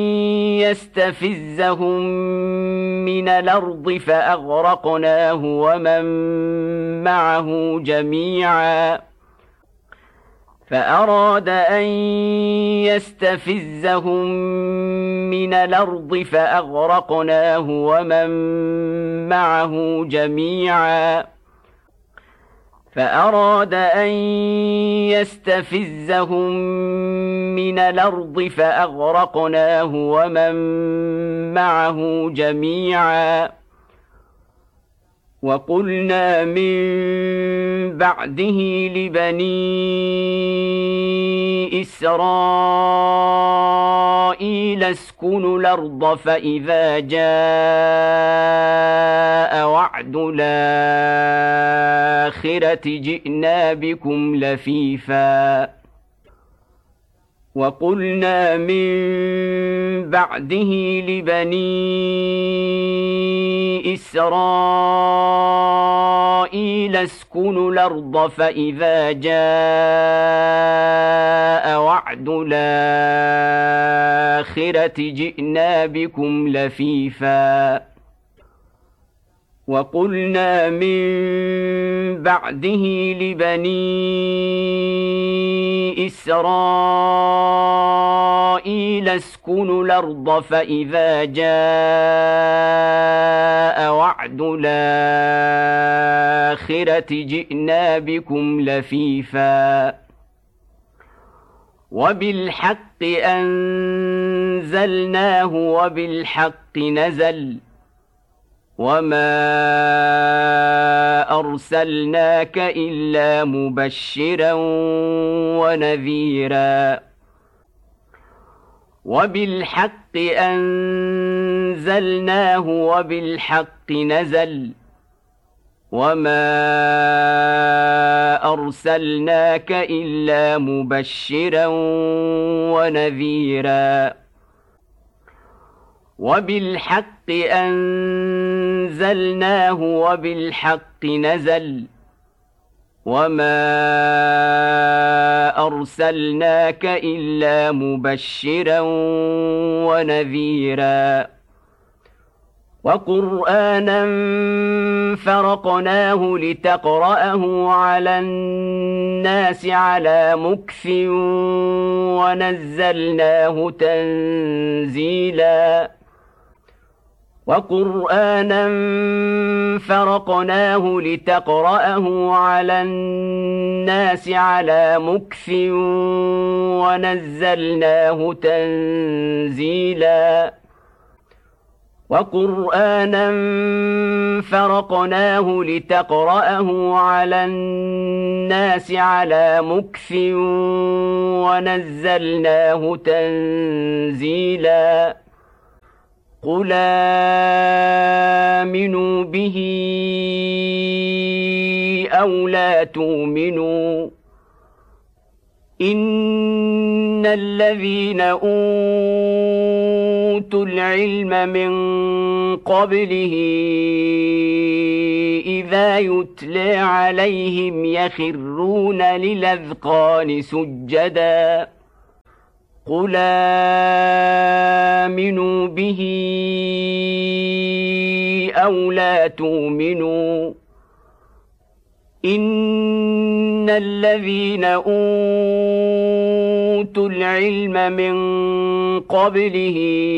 يستفزهم من الأرض فأغرقناه ومن معه جميعا فأراد أن يستفزهم من الأرض فأغرقناه ومن معه جميعا فأراد أن يستفزهم من الأرض فأغرقناه ومن معه جميعا وقلنا من بعده لبني إسرائيل اسكنوا الأرض فإذا جاء وعد الآخرة جئنا بكم لفيفا وقلنا من بعده لبني إسرائيل اسكنوا الأرض فإذا جاء وعد الآخرة جئنا بكم لفيفا وقلنا من بعده لبني إسرائيل اسكنوا الأرض فإذا جاء وعد الآخرة جئنا بكم لفيفا وبالحق أنزلناه وبالحق نزل وما أرسلناك إلا مبشرا ونذيرا وبالحق أنزلناه وبالحق نزل وما أرسلناك إلا مبشرا ونذيرا وبالحق أنزلناه وبالحق نزل وما أرسلناك إلا مبشرا ونذيرا وقرآنا فرقناه لتقرأه على الناس على مكث ونزلناه تنزيلا وقرآنا فرقناه لتقرأه على الناس على مكث ونزلناه تنزيلا وقرآنا فرقناه لتقرأه على الناس على مكث ونزلناه تنزيلا قل آمنوا به أو لا تؤمنوا إن الذين أوتوا العلم من قبله إذا يتلى عليهم يخرون للأذقان سجدا قل آمنوا به أو لا تؤمنوا إن الذين أوتوا العلم من قبله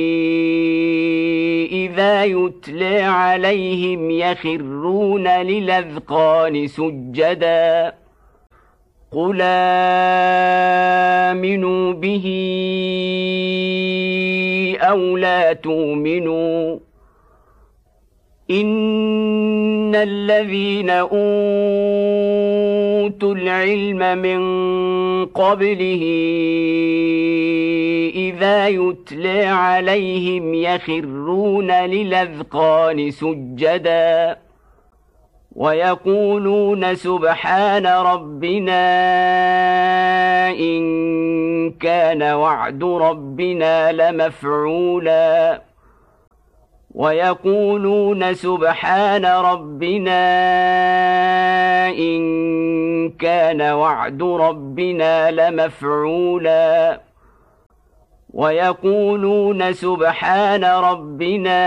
إذا يتلى عليهم يخرون للأذقان سجدا قل آمنوا به أو لا تؤمنوا إن الذين أوتوا العلم من قبله إذا يتلى عليهم يخرون للأذقان سجدا ويقولون سبحان ربنا إن كان وعد ربنا لمفعولا ويقولون سبحان ربنا إن كان وعد ربنا لمفعولا ويقولون سبحان ربنا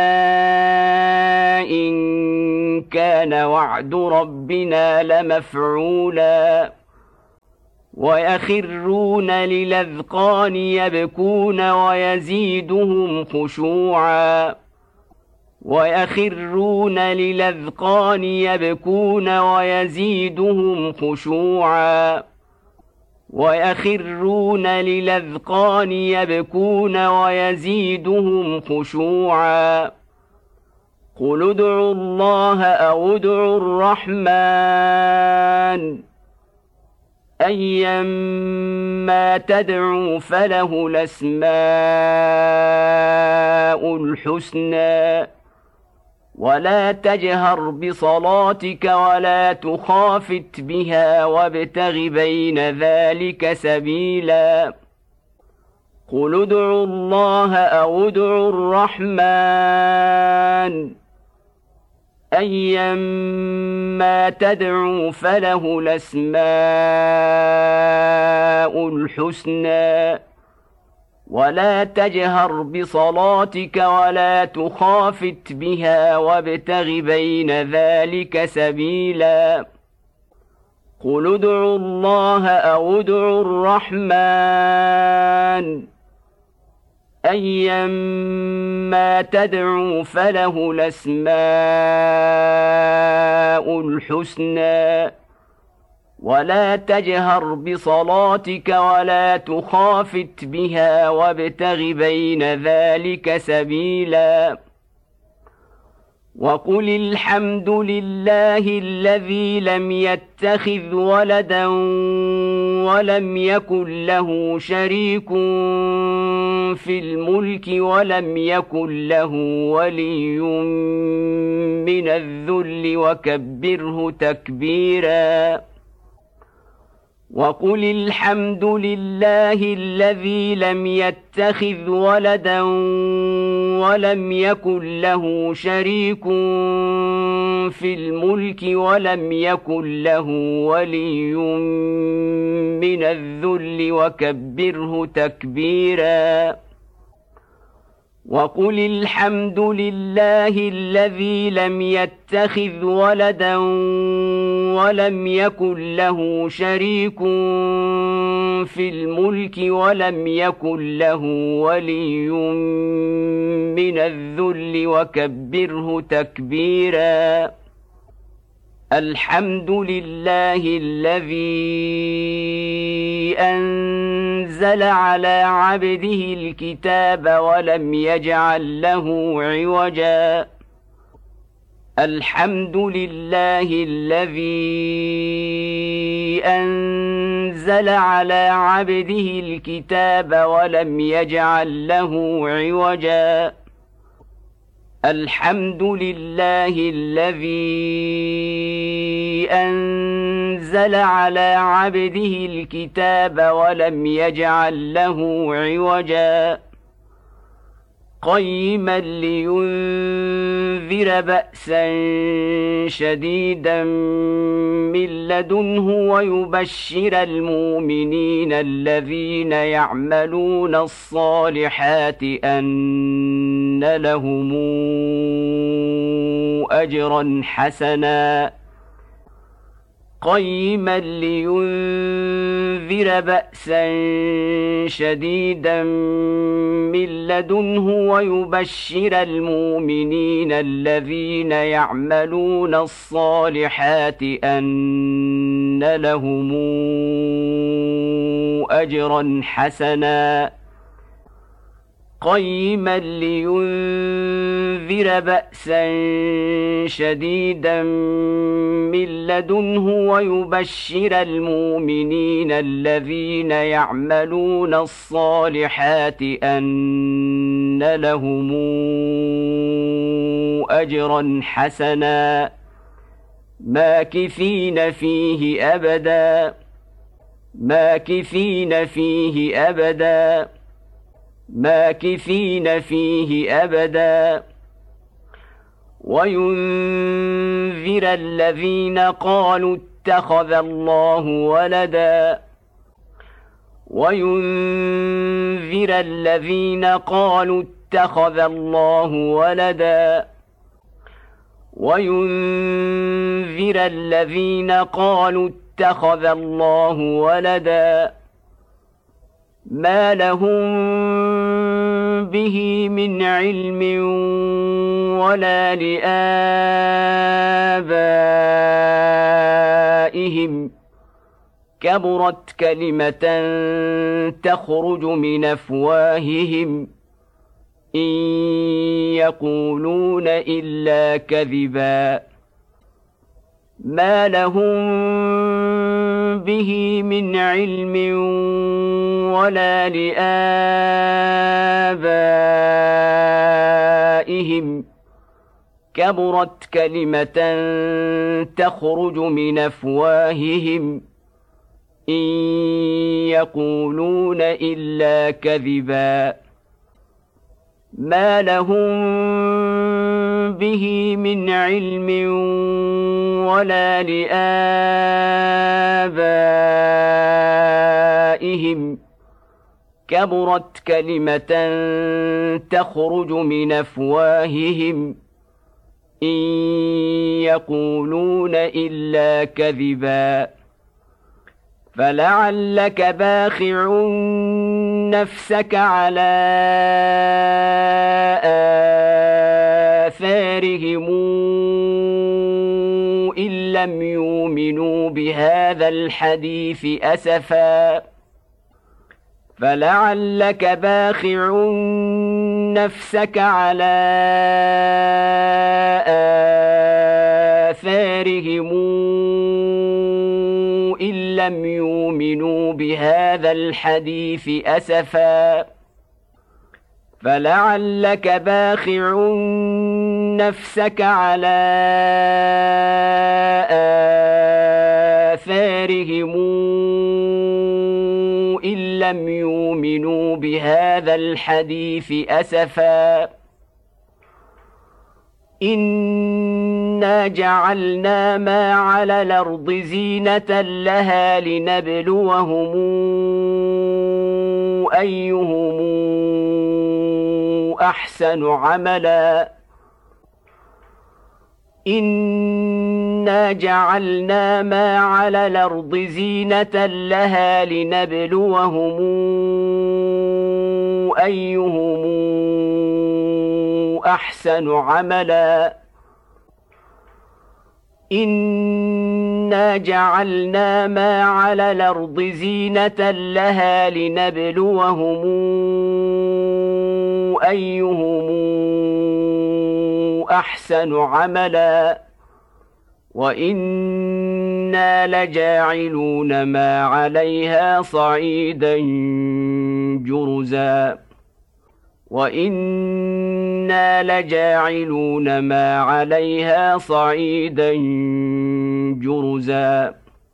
إن كان وعد ربنا لمفعولا ويخرون للأذقان يبكون ويزيدهم خشوعا ويخرون للأذقان يبكون ويزيدهم خشوعا ويخرون للأذقان يبكون ويزيدهم خشوعا قل ادعوا الله أو ادعوا الرحمن أيما تدعوا فله الأسماء الحسنى ولا تجهر بصلاتك ولا تخافت بها وابتغ بين ذلك سبيلا قل ادعوا الله أو ادعوا الرحمن أيما تدعوا فله الأسماء الحسنى ولا تجهر بصلاتك ولا تخافت بها وابتغ بين ذلك سبيلا قل ادعوا الله أو ادعوا الرحمن أيما تدعوا فله الأسماء الحسنى ولا تجهر بصلاتك ولا تخافت بها وابتغ بين ذلك سبيلا وقل الحمد لله الذي لم يتخذ ولدا ولم يكن له شريك في الملك ولم يكن له ولي من الذل وكبره تكبيرا وقل الحمد لله الذي لم يتخذ ولدا ولم يكن له شريك في الملك ولم يكن له ولي من الذل وكبره تكبيرا وقل الحمد لله الذي لم يتخذ ولدا ولم يكن له شريك في الملك ولم يكن له ولي من الذل وكبره تكبيرا الحمد لله الذي أنزل على عبده الكتاب ولم يجعل له عوجا الحمد لله الذي أنزل على عبده الكتاب ولم يجعل له عوجا الحمد لله الذي أنزل على عبده الكتاب ولم يجعل له عوجا قيما لينذر بأسا شديدا من لدنه ويبشر المؤمنين الذين يعملون الصالحات أن لهم أجرا حسنا قيما لينذر بأسا شديدا من لدنه ويبشر المؤمنين الذين يعملون الصالحات أن لهم أجرا حسنا قيما لينذر بأسا شديدا من لدنه ويبشر المؤمنين الذين يعملون الصالحات أن لهم أجرا حسنا ماكثين فيه أبدا ماكثين فيه أبدا ماكثين فيه أبدا وينذر الذين قالوا اتخذ الله ولدا وينذر الذين قالوا اتخذ الله ولدا وينذر الذين قالوا اتخذ الله ولدا ما لهم به من علم ولا لآبائهم كبرت كلمة تخرج من أفواههم إن يقولون إلا كذبا ما لهم به من علم ولا لآبائهم كبرت كلمة تخرج من أفواههم إن يقولون إلا كذبا ما لهم به من علم ولا لآبائهم كبرت كلمة تخرج من أفواههم إن يقولون إلا كذبا فلعلك باخع نفسك على آثارهم إن لم يؤمنوا بهذا الحديث أسفا فلعلك باخع نفسك على آثارهم إن لم يؤمنوا بهذا الحديث أسفا فلعلك باخع نفسك على آثارهم إن لم يؤمنوا بهذا الحديث أسفا إنا جعلنا ما على الأرض زينة لها لنبلوهم أيهم أحسن عملا إنا جعلنا ما على الأرض زينة لها لنبلوهم أيهم أحسن عملا إنا جعلنا ما على الأرض زينة لها لنبلوهم أيهم أحسن عملا وإنا لجاعلون ما عليها صعيدا جرزا وإنا لجاعلون ما عليها صعيدا جرزا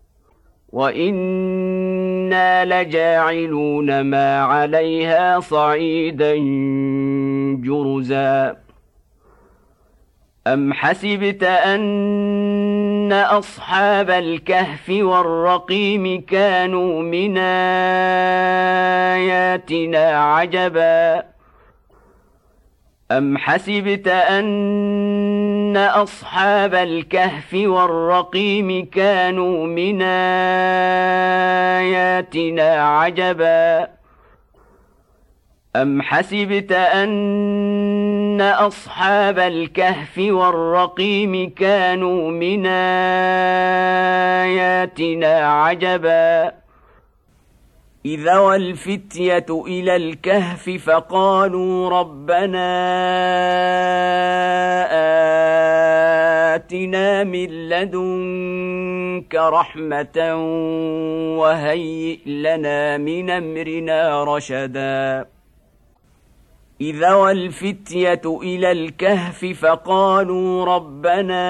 وإنا لجاعلون ما عليها صعيدا جرزا أم حسبت أن أصحاب الكهف والرقيم كانوا من آياتنا عجبا أم حسبت أن أصحاب الكهف والرقيم كانوا من آياتنا عجبا أم حسبت أن أصحاب الكهف والرقيم كانوا من آياتنا عجبا إذا والفتية إلى الكهف فقالوا ربنا آتنا من لدنك رحمة وهيئ لنا من أمرنا رشدا إذا والفتية إلى الكهف فقالوا ربنا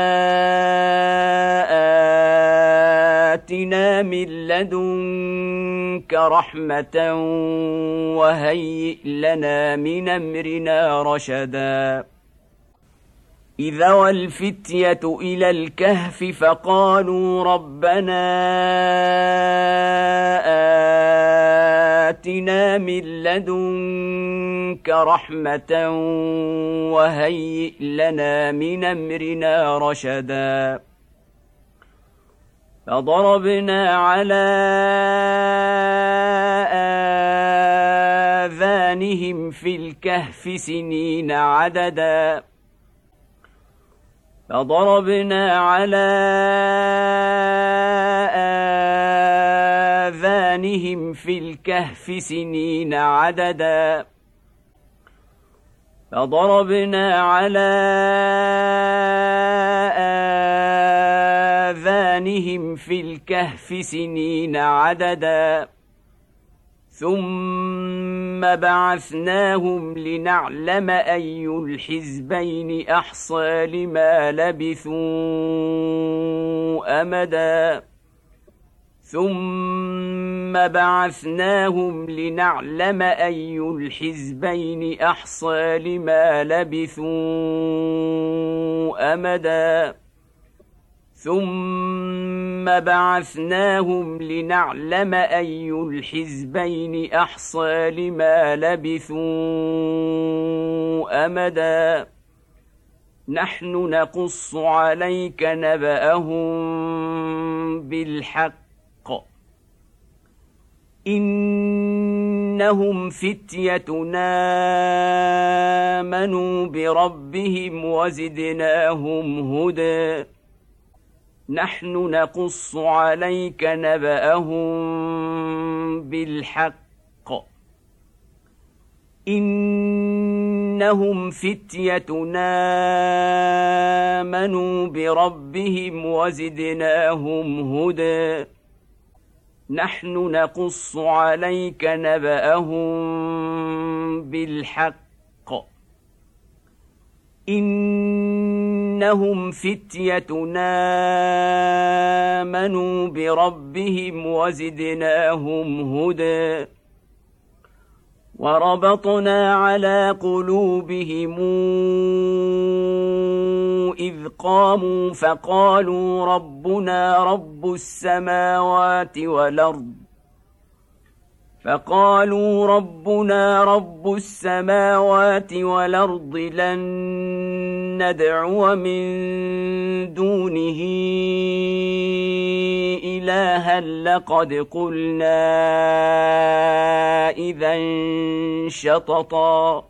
آتنا من لدنك رحمة وهيئ لنا من أمرنا رشدا إذا والفتية إلى الكهف فقالوا ربنا آتنا من لدنك رحمة وهيئ لنا من أمرنا رشدا فضربنا على آذانهم في الكهف سنين عددا فضربنا على آذانهم في الكهف سنين عددا فضربنا على آذانهم في الكهف سنين عددا ثم بعثناهم لنعلم أي الحزبين أحصى لما لبثوا أمدا ثم بعثناهم لنعلم أي الحزبين أحصى لما لبثوا أمدا ثم بعثناهم لنعلم أي الحزبين أحصى لما لبثوا أمدا نحن نقص عليك نبأهم بالحق إنهم فتيتنا آمنوا بربهم وزدناهم هدى نحن نقص عليك نبأهم بالحق إنهم فتيتنا آمنوا بربهم وزدناهم هدى نحن نقص عليك نبأهم بالحق إنهم فتيتنا آمنوا بربهم وزدناهم هدى وربطنا على قلوبهم إذ قاموا فقالوا ربنا رب السماوات والأرض فقالوا ربنا رب السماوات والأرض لن ندعو من دونه إلها لقد قلنا إذا شططا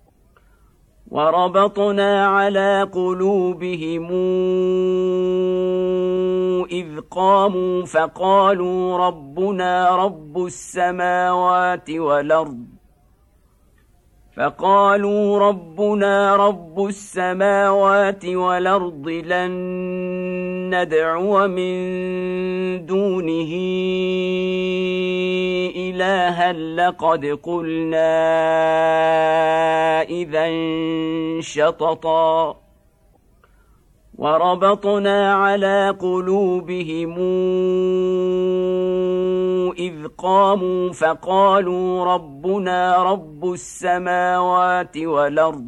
وربطنا على قلوبهم إذ قاموا فقالوا ربنا رب السماوات والأرض فقالوا ربنا رب السماوات والأرض لن ندعو من دونه إلها لقد قلنا إذا شططا وربطنا على قلوبهم إذ قاموا فقالوا ربنا رب السماوات والأرض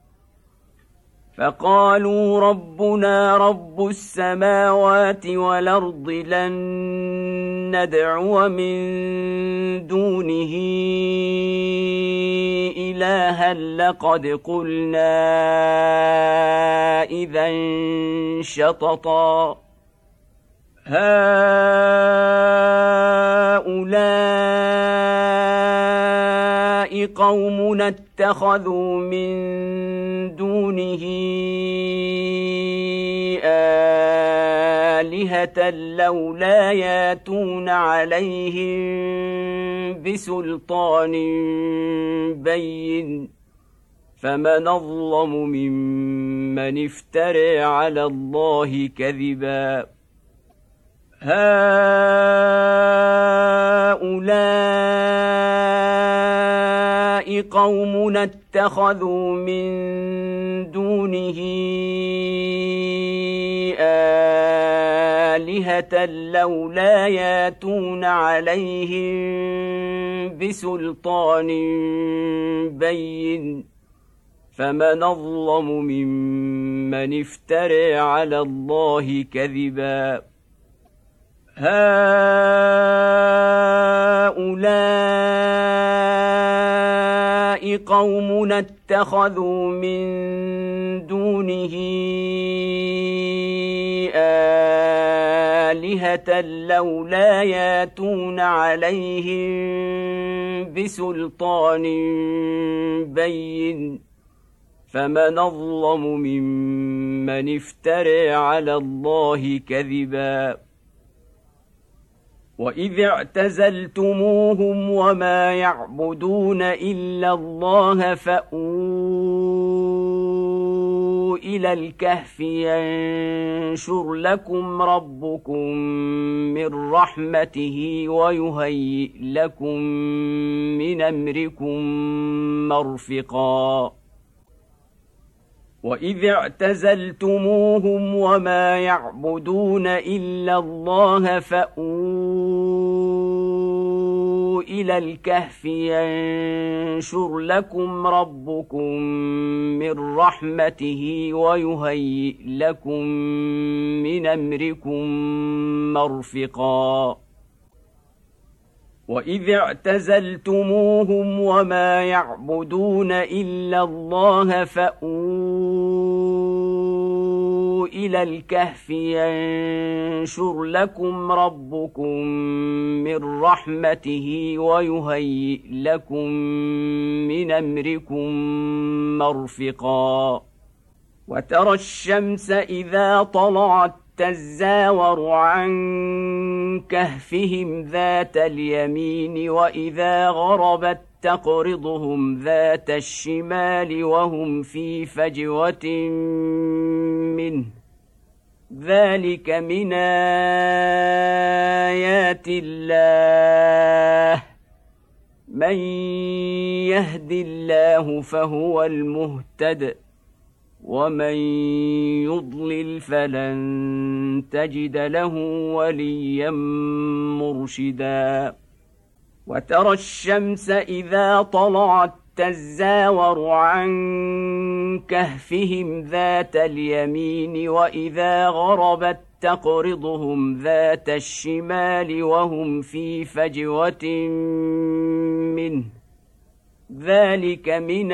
فقالوا ربنا رب السماوات والأرض لن ندعو من دونه إلها لقد قلنا إذا شططا هؤلاء قومنا اتخذوا من دونه آلهة لولا ياتون عليهم بسلطان بين فمن أظلم ممن افترى على الله كذبا هؤلاء قومنا اتخذوا من دونه آلهة لولا ياتون عليهم بسلطان بين فمن أظلم ممن افترى على الله كذبا هؤلاء قومنا اتخذوا من دونه آلهة لولا ياتون عليهم بسلطان بين فمن أظلم ممن افترى على الله كذبا وإذ اعتزلتموهم وما يعبدون إلا الله فأووا إلى الكهف ينشر لكم ربكم من رحمته ويهيئ لكم من أمركم مرفقا وإذ اعتزلتموهم وما يعبدون إلا الله فأووا إلى الكهف ينشر لكم ربكم من رحمته ويهيئ لكم من أمركم مرفقا وإذ اعتزلتموهم وما يعبدون إلا الله فأووا إلى الكهف ينشر لكم ربكم من رحمته ويهيئ لكم من أمركم مرفقا وترى الشمس إذا طلعت تزاور عن كهفهم ذات اليمين وإذا غربت تقرضهم ذات الشمال وهم في فجوة منه ذلك من آيات الله من يهد الله فهو المهتد ومن يضلل فلن تجد له وليا مرشدا وترى الشمس إذا طلعت تزاور عن كهفهم ذات اليمين وإذا غربت تقرضهم ذات الشمال وهم في فجوة منه ذلك من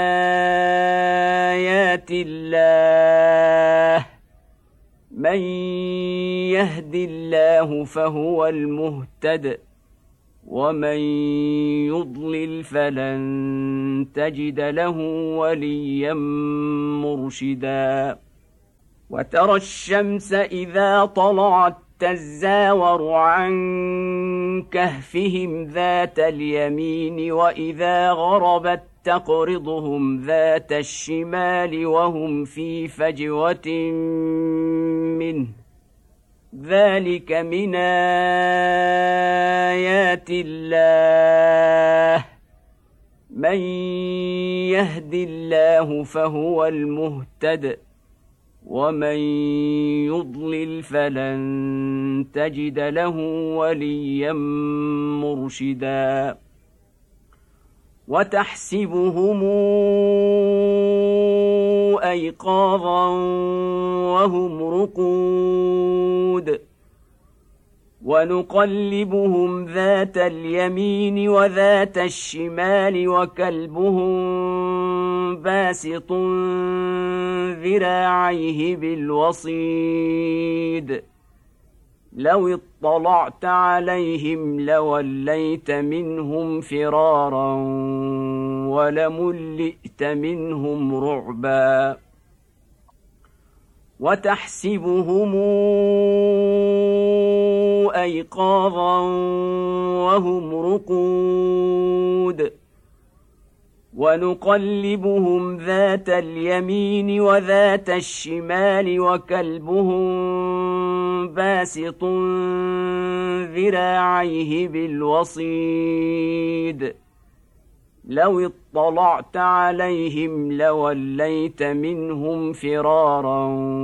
آيات الله من يهد الله فهو المهتد ومن يضلل فلن تجد له وليا مرشدا وترى الشمس إذا طلعت تزاور عن كهفهم ذات اليمين وإذا غربت تقرضهم ذات الشمال وهم في فجوة منه ذلك من آيات الله من يهد الله فهو المهتد ومن يضلل فلن تجد له وليا مرشدا وتحسبهم أيقاظا وهم رقود ونقلبهم ذات اليمين وذات الشمال وكلبهم باسط ذراعيه بالوصيد لو اطلعت عليهم لوليت منهم فرارا ولملئت منهم رعبا وتحسبهم أيقاظا وهم رقود ونقلبهم ذات اليمين وذات الشمال وكلبهم باسط ذراعيه بالوصيد لو اطلعت عليهم لوليت منهم فرارا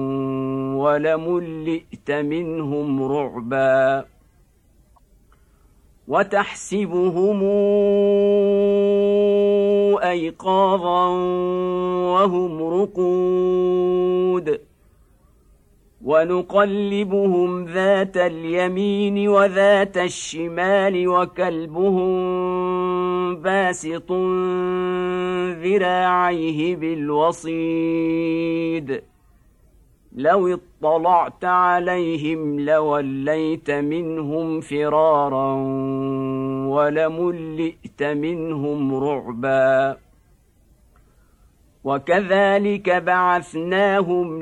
ولملئت منهم رعبا وتحسبهم أيقاظا وهم رقود ونقلبهم ذات اليمين وذات الشمال وكلبهم باسط ذراعيه بالوصيد لو اطلعت عليهم لوليت منهم فرارا ولملئت منهم رعبا وكذلك بعثناهم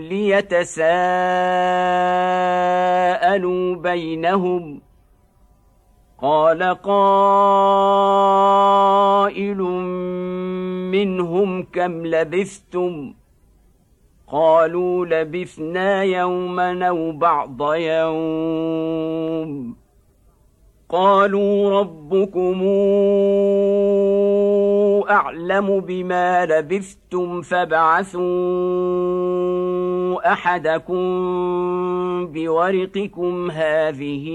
ليتساءلوا بينهم قال قائل منهم كم لبثتم قالوا لبثنا يوما أو بعض يوم قالوا ربكم أعلم بما لبثتم فابعثوا أحدكم بورقكم هذه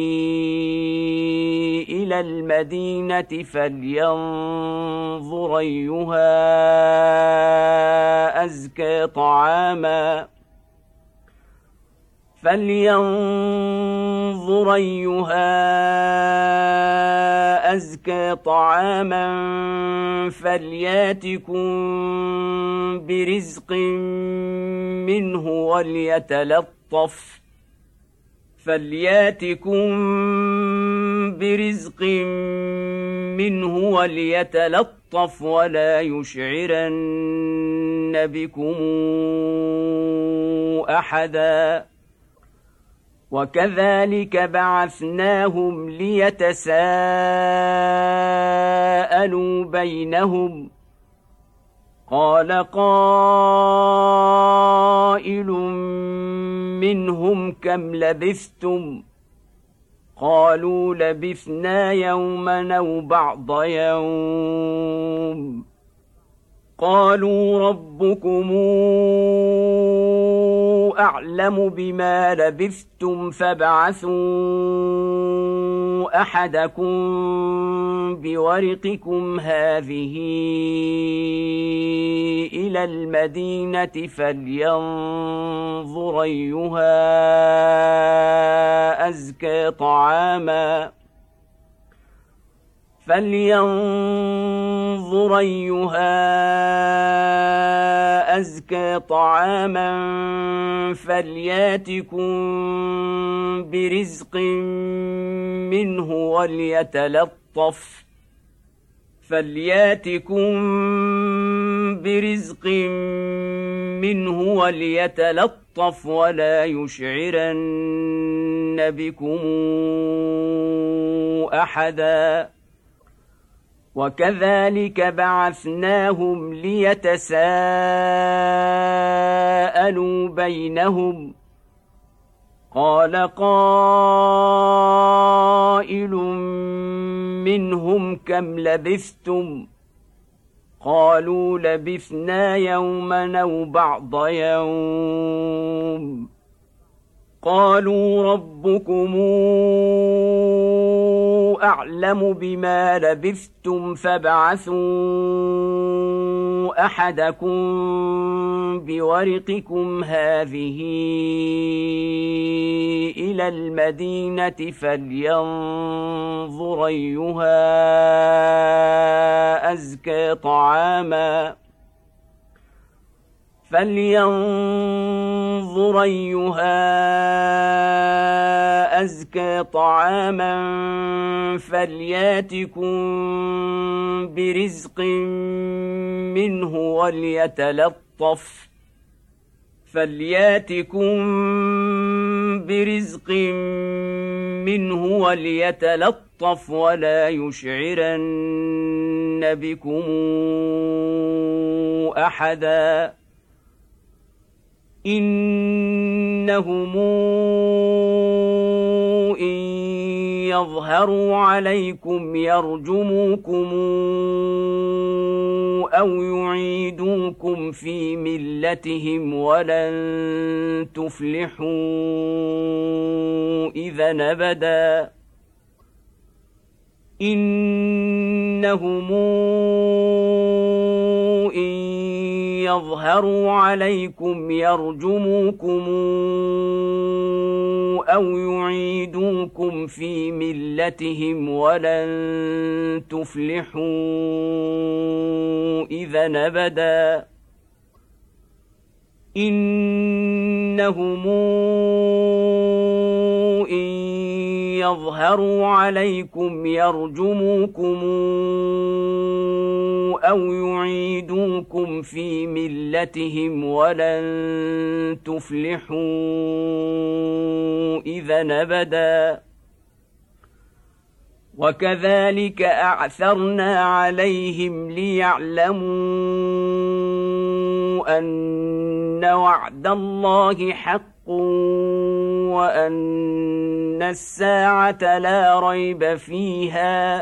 إلى المدينة فلينظر أيها أزكى طعاما فلينظر أيها أزكى طعاما فلياتكم برزق منه وليتلطف فلياتكم برزق منه وليتلطف ولا يشعرن بكم أحدا وكذلك بعثناهم ليتساءلوا بينهم قال قائل منهم كم لبثتم قالوا لبثنا يوما أو بعض يوم قالوا ربكم أعلم بما لبثتم فابعثوا أحدكم بورقكم هذه إلى المدينة فلينظر أيها أزكى طعاما فلينظر أيها أزكى طعاما فلياتكم برزق منه وليتلطف فلياتكم برزق منه وليتلطف ولا يشعرن بكم أحدا وكذلك بعثناهم ليتساءلوا بينهم قال قائل منهم كم لبثتم قالوا لبثنا يوما أو بعض يوم قالوا ربكم أعلم بما لبثتم فابعثوا أحدكم بورقكم هذه إلى المدينة فلينظر أيها أزكى طعاما فلينظر أيها أزكى طعاما فلياتكم برزق منه وليتلطف فلياتكم برزق منه وليتلطف ولا يشعرن بكم أحدا إنهم إن يظهروا عليكم يرجموكم أو يعيدوكم في ملتهم ولن تفلحوا إذا أبدا إنهم إن يظهروا عليكم يرجموكم أو يعيدوكم في ملتهم ولن تفلحوا إذا أبدا إنهم إن يظهروا عليكم يرجموكم أو يعيدوكم في ملتهم ولن تفلحوا إذا أبدا وكذلك أعثرنا عليهم ليعلموا أن وعد الله حق وأن الساعة لا ريب فيها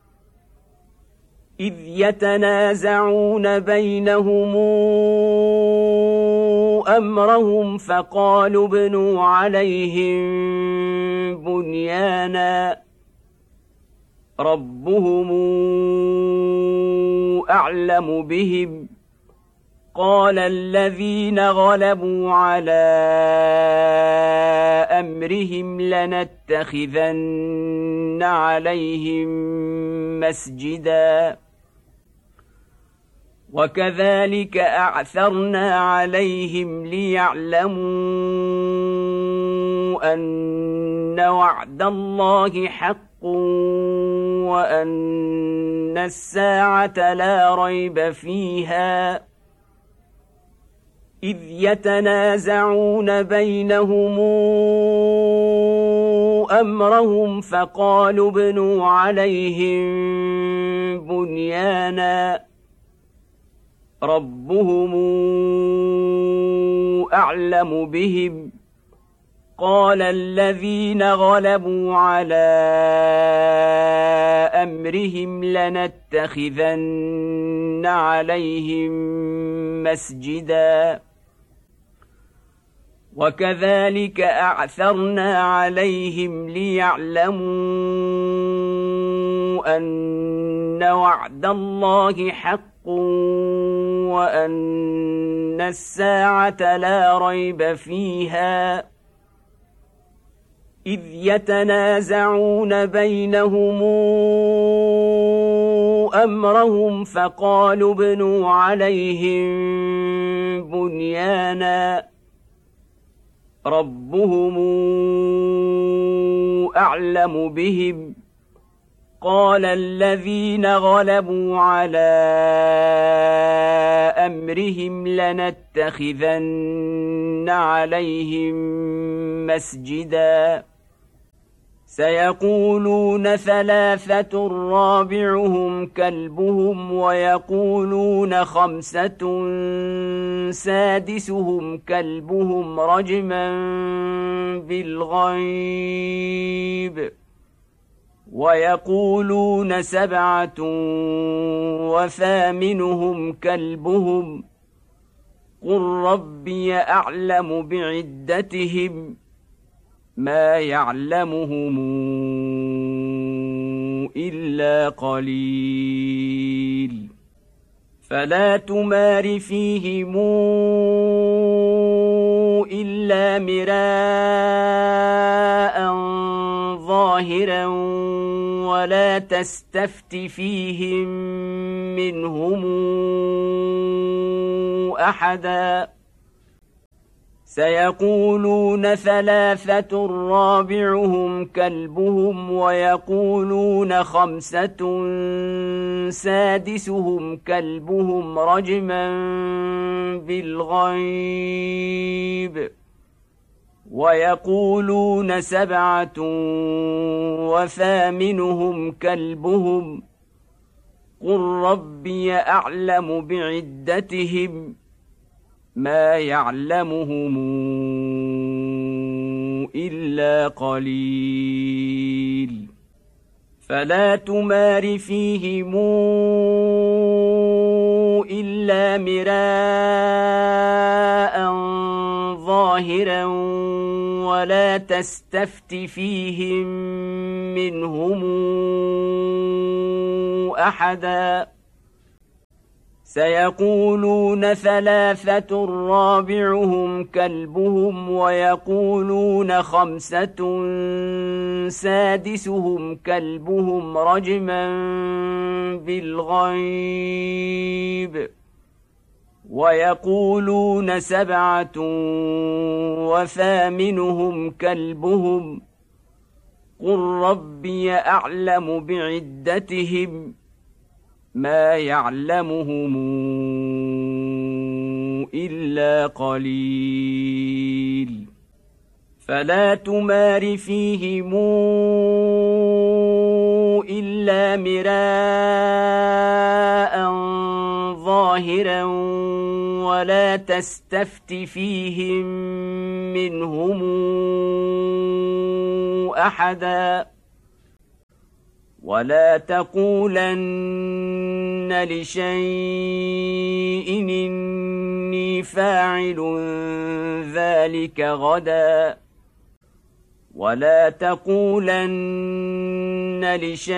إذ يتنازعون بينهم أمرهم فقالوا ابنوا عليهم بنيانا ربهم أعلم بهم قال الذين غلبوا على أمرهم لنتخذن عليهم مسجدا وكذلك أعثرنا عليهم ليعلموا أن وعد الله حق وأن الساعة لا ريب فيها إذ يتنازعون بينهم أمرهم فقالوا ابنوا عليهم بنيانا ربهم أعلم بهم قال الذين غلبوا على أمرهم لنتخذن عليهم مسجدا وكذلك أعثرنا عليهم ليعلموا أن وعد الله حق وأن الساعة لا ريب فيها إذ يتنازعون بينهم أمرهم فقالوا ابنوا عليهم بنيانا ربهم أعلم بهم قال الذين غلبوا على أمرهم لنتخذن عليهم مسجدا سيقولون ثلاثة رابعهم كلبهم ويقولون خمسة سادسهم كلبهم رجما بالغيب ويقولون سبعة وثامنهم كلبهم قل ربي أعلم بعدتهم ما يعلمهم إلا قليل فلا تمار فيهم إلا مراء ظاهرا ولا تستفت فيهم منهم أحدا سيقولون ثلاثة رابعهم كلبهم ويقولون خمسة سادسهم كلبهم رجما بالغيب ويقولون سبعة وثامنهم كلبهم قل ربي أعلم بعدتهم ما يعلمهم إلا قليل فلا تمار فيهم إلا مراء ظاهرا ولا تستفت فيهم منهم أحدا سيقولون ثلاثة رابعهم كلبهم ويقولون خمسة سادسهم كلبهم رجما بالغيب ويقولون سبعة وثامنهم كلبهم قل ربي أعلم بعدتهم ما يعلمهم إلا قليل فلا تمار فيهم إلا مراء ظاهرا ولا تستفت فيهم منهم أحدا ولا تقولن لشيء إني فاعل ذلك غدا ولا تقولن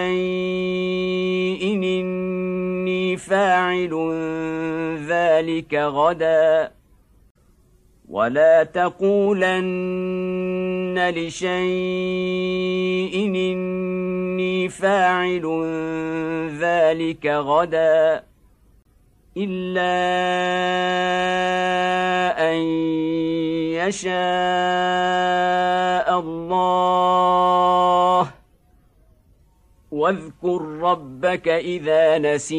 لشيء إني فاعل ذلك غدا ولا تقولن لشيء إني فاعل ذلك غدا إلا أن يشاء الله واذكر ربك إذا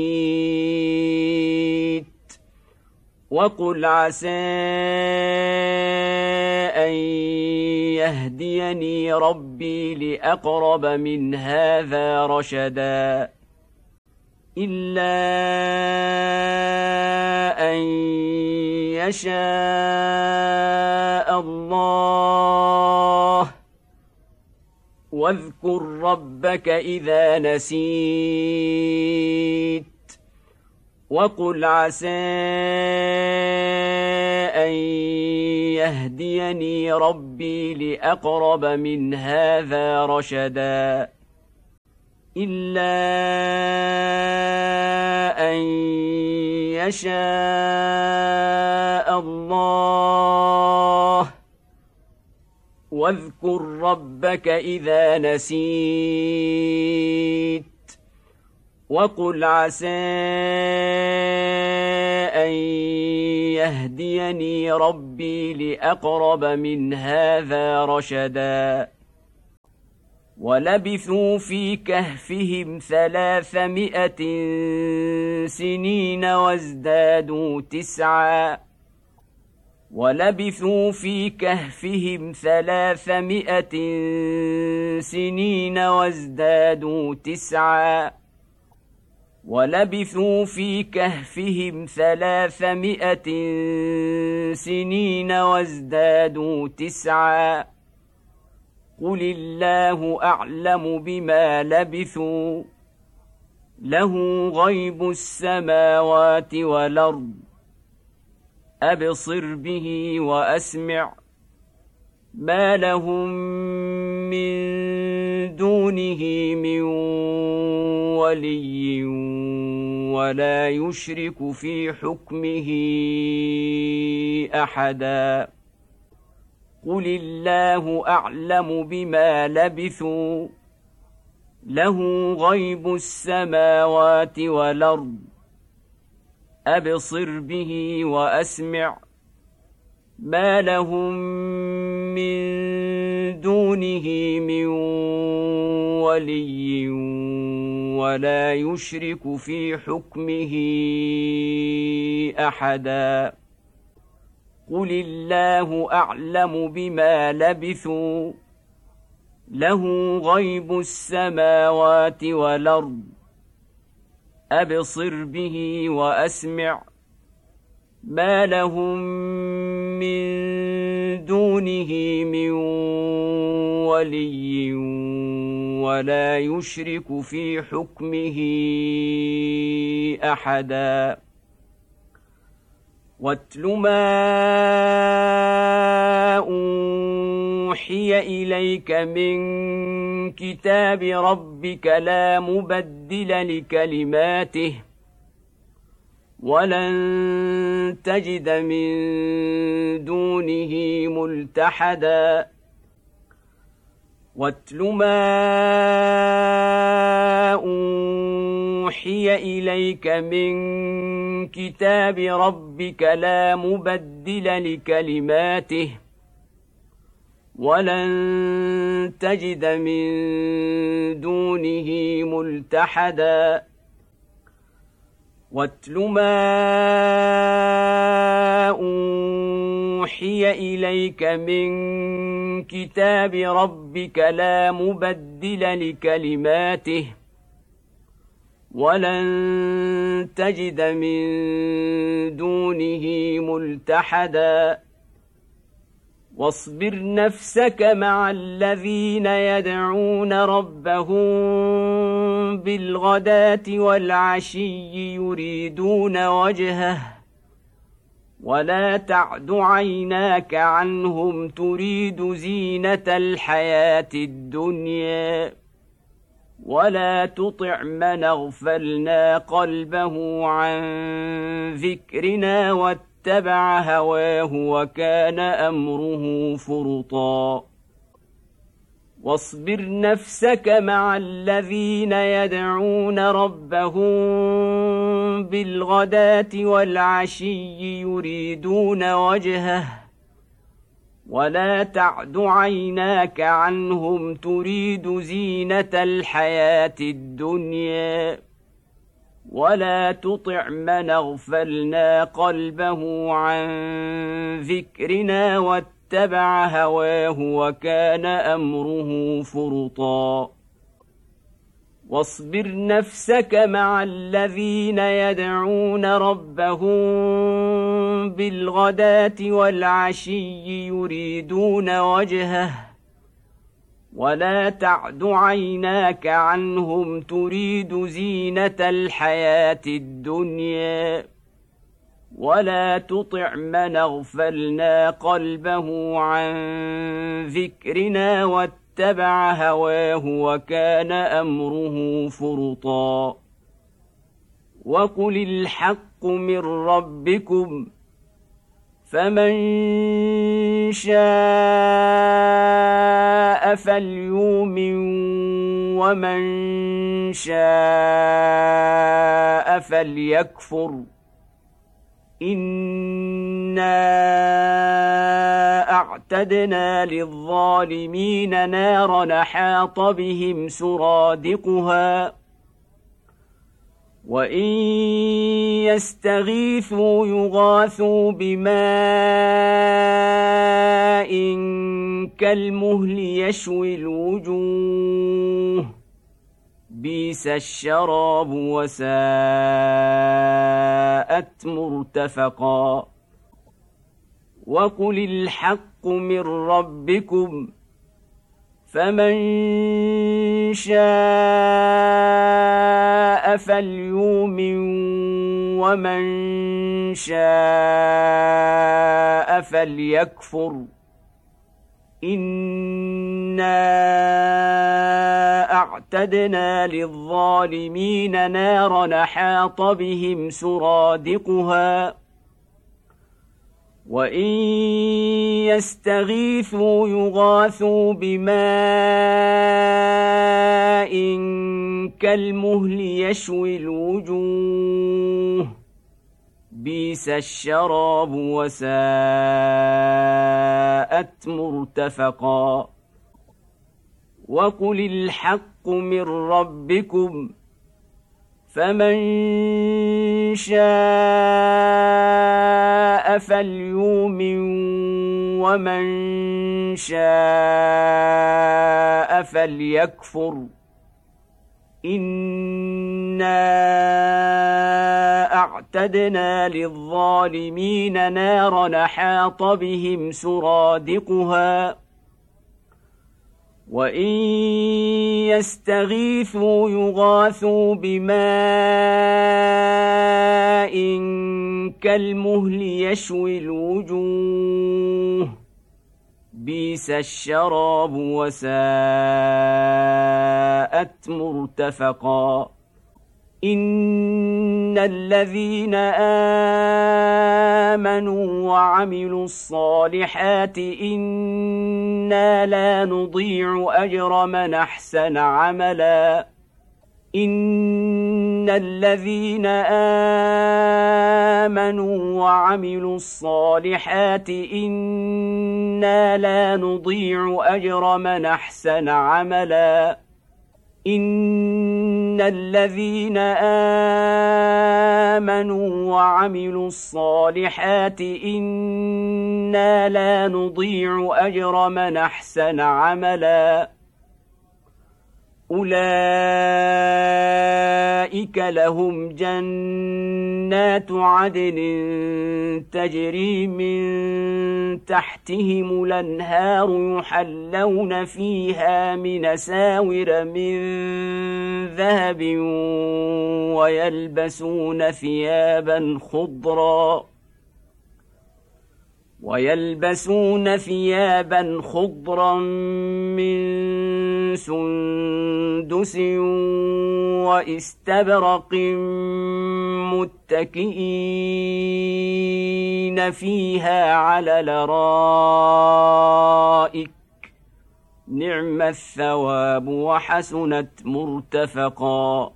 نسيت وقل عسى أن يهديني ربي لأقرب من هذا رشدا إلا أن يشاء الله واذكر ربك إذا نسيت وقل عسى أن يهديني ربي لأقرب من هذا رشدا إلا أن يشاء الله واذكر ربك إذا نسيت وقل عسى أن يهديني ربي لأقرب من هذا رشدا ولبثوا في كهفهم ثلاثمائة سنين وازدادوا تسعا ولبثوا في كهفهم ثلاثمائة سنين وازدادوا تسعا ولبثوا في كهفهم ثلاثمائة سنين وازدادوا تسعا قل الله أعلم بما لبثوا له غيب السماوات والأرض أبصر به وأسمع ما لهم من دونه من ولي ولا يشرك في حكمه أحدا قل الله أعلم بما لبثوا له غيب السماوات والأرض أبصر به وأسمع ما لهم من دونه من ولي ولا يشرك في حكمه أحدا قل الله أعلم بما لبثوا له غيب السماوات والأرض أبصر به وأسمع ما لهم من دونه من ولي ولا يشرك في حكمه أحدا واتل ما أوحي إليك من كتاب ربك لا مبدل لكلماته ولن تجد من دونه ملتحدا واتل ما أوحي إليك من كتاب ربك لا مبدل لكلماته ولن تجد من دونه ملتحدا واتل ما أوحي إليك من كتاب ربك لا مبدل لكلماته ولن تجد من دونه ملتحدا واصبر نفسك مع الذين يدعون ربهم بالغداة والعشي يريدون وجهه ولا تعد عيناك عنهم تريد زينة الحياة الدنيا ولا تطع من اغفلنا قلبه عن ذكرنا واتبع هواه وكان أمره فرطا واصبر نفسك مع الذين يدعون ربهم بالغداة والعشي يريدون وجهه ولا تعد عيناك عنهم تريد زينة الحياة الدنيا ولا تطع من اغفلنا قلبه عن ذكرنا واتبع هواه وكان أمره فرطا واصبر نفسك مع الذين يدعون ربهم بالغداة والعشي يريدون وجهه ولا تعد عيناك عنهم تريد زينة الحياة الدنيا ولا تطع من اغفلنا قلبه عن ذكرنا واتبع هواه وكان أمره فرطا وقل الحق من ربكم فمن شاء فليؤمن ومن شاء فليكفر إنا أعتدنا للظالمين نارا أحاط بهم سرادقها وإن يستغيثوا يغاثوا بماء كالمهل يشوي الوجوه بئس الشراب وساءت مرتفقا وقل الحق من ربكم فمن شاء فليؤمن ومن شاء فليكفر إنا أعتدنا للظالمين نارا أحاط بهم سرادقها وإن يستغيثوا يغاثوا بماء كالمهل يشوي الوجوه بئس الشراب وساءت مرتفقا وقل الحق من ربكم فمن شاء فليؤمن ومن شاء فليكفر إنا أعتدنا للظالمين نارا أحاط بهم سرادقها وإن يستغيثوا يغاثوا بماء كالمهل يشوي الوجوه بئس الشراب وساءت مرتفقا إن الذين آمنوا وعملوا الصالحات إنا لا نضيع أجر من أحسن عملا إن الذين آمنوا وعملوا الصالحات إنا لا نضيع أجر من أحسن عملا إن الذين آمنوا وعملوا الصالحات إنا لا نضيع أجر من أحسن عملا أولئك لهم جنات عدن تجري من تحتهم الأنهار يحلون فيها من أساور من ذهب ويلبسون ثيابا خضرا ويلبسون ثيابا خضرا من سندس واستبرق متكئين فيها على الأرائك نعم الثواب وحسنت مرتفقا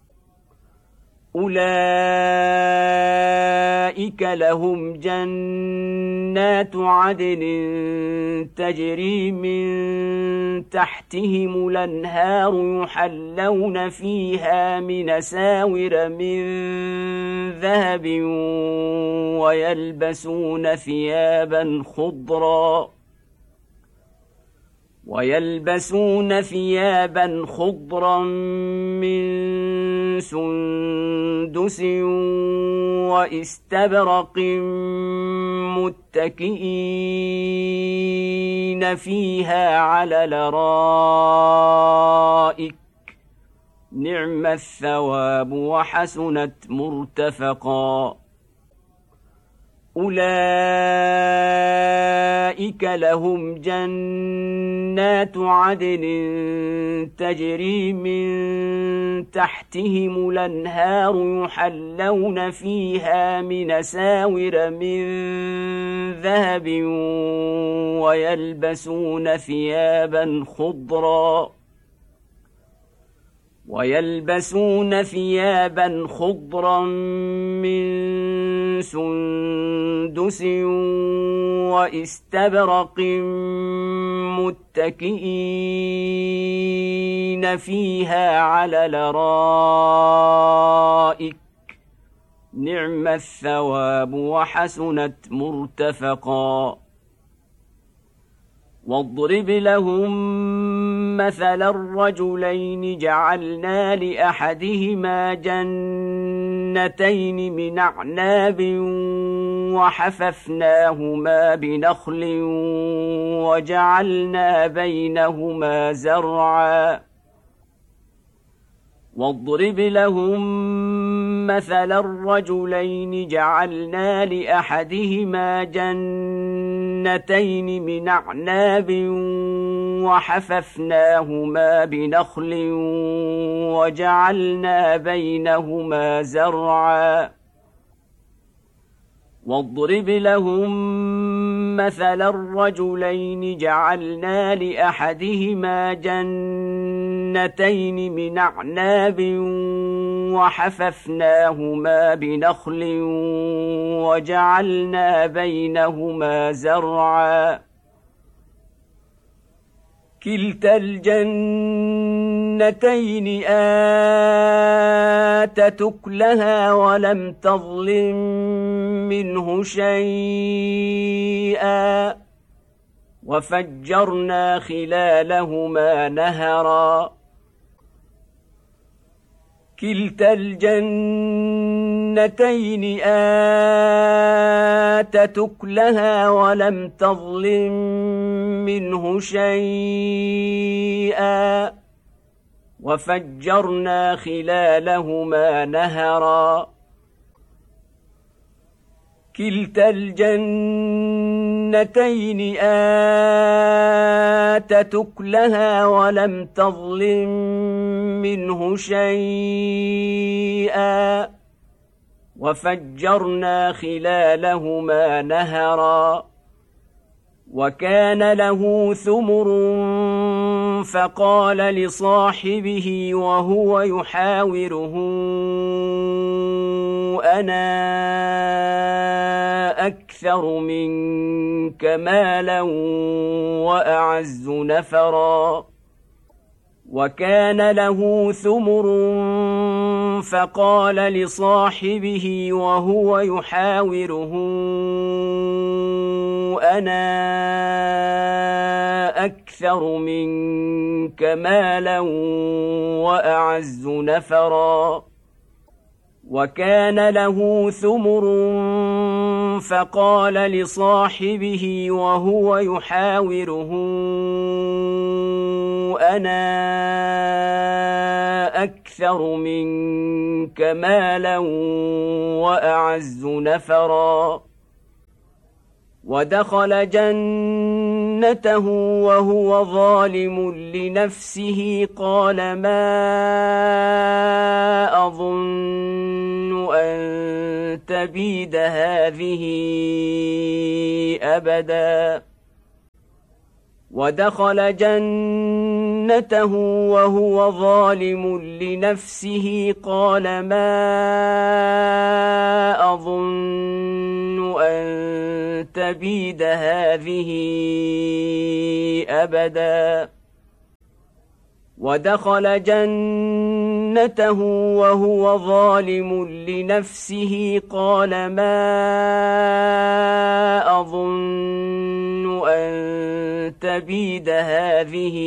أولئك لهم جنات عدن تجري من تحتهم الأنهار يحلون فيها من أساور من ذهب ويلبسون ثيابا خضرا ويلبسون ثيابا خضرا من سندس واستبرق متكئين فيها على الأرائك نعم الثواب وحسنت مرتفقا أولئك لهم جنات عدن تجري من تحتهم الأنهار يحلون فيها من أساور من ذهب ويلبسون ثيابا خضرا ويلبسون ثيابا خضرا من سندس واستبرق متكئين فيها على الأرائك نعم الثواب وحسنت مرتفقا واضرب لهم مثل الرجلين جعلنا لأحدهما جنتين من أعناب وحففناهما بنخل وجعلنا بينهما زرعا واضرب لهم مثل الرجلين جعلنا لأحدهما جنتين من أعناب وحففناهما بنخل وجعلنا بينهما زرعا واضرب لهم مثل الرجلين جعلنا لأحدهما جنتين من أعناب وحففناهما بنخل وجعلنا بينهما زرعا كلتا الجنتين آتت أكلها ولم تظلم منه شيئا وفجرنا خلالهما نهرا كلتا الجنتين آتت أكلها ولم تظلم منه شيئا وفجرنا خلالهما نهرا كلتا الجنتين آتت أكلها ولم تظلم منه شيئا وفجرنا خلالهما نهرا وكان له ثمر فقال لصاحبه وهو يحاوره أنا أكثر منك مالا وأعز نفرا وكان له ثمر فقال لصاحبه وهو يحاوره أنا أكثر منك مالا وأعز نفرا وكان له ثمر فقال لصاحبه وهو يحاوره أنا أكثر منك مالا وأعز نفرا ودخل جنته وهو ظالم لنفسه قال ما أظن أن تبيد هذه أبدا ودخل جنته وهو ظالم لنفسه قال ما أظن أن تبيد هذه أبدا ودخل جنته وهو ظالم لنفسه قال ما أظن أن تبيد هذه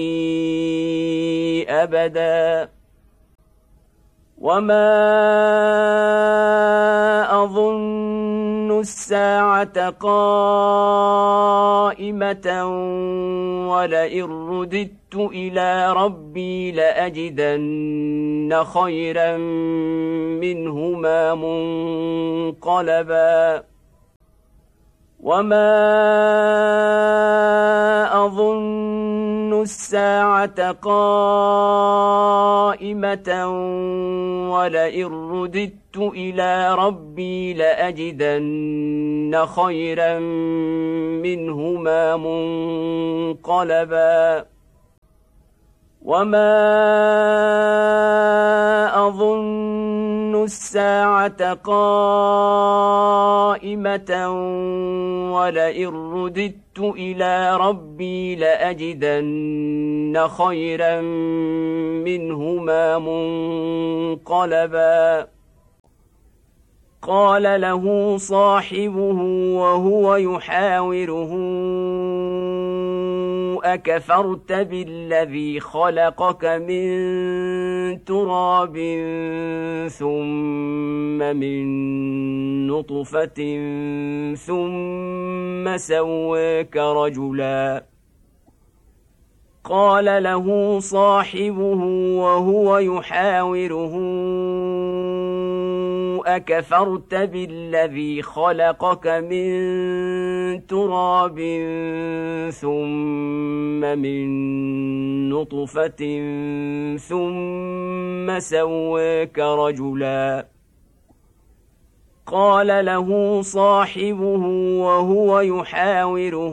أبدا وما أظن الساعة قائمة ولئن رددت إلى ربي لأجدن خيرا منهما منقلبا وما أظن الساعة قائمة ولئن رددت إلى ربي لأجدن خيرا منهما منقلبا وما أظن الساعة قائمة ولئن رددت إلى ربي لأجدن خيرا منهما منقلبا قال له صاحبه وهو يحاوره أكفرت بالذي خلقك من تراب ثم من نطفة ثم سواك رجلا قال له صاحبه وهو يحاوره أكفرت بالذي خلقك من تراب ثم من نطفة ثم سواك رجلا قال له صاحبه وهو يحاوره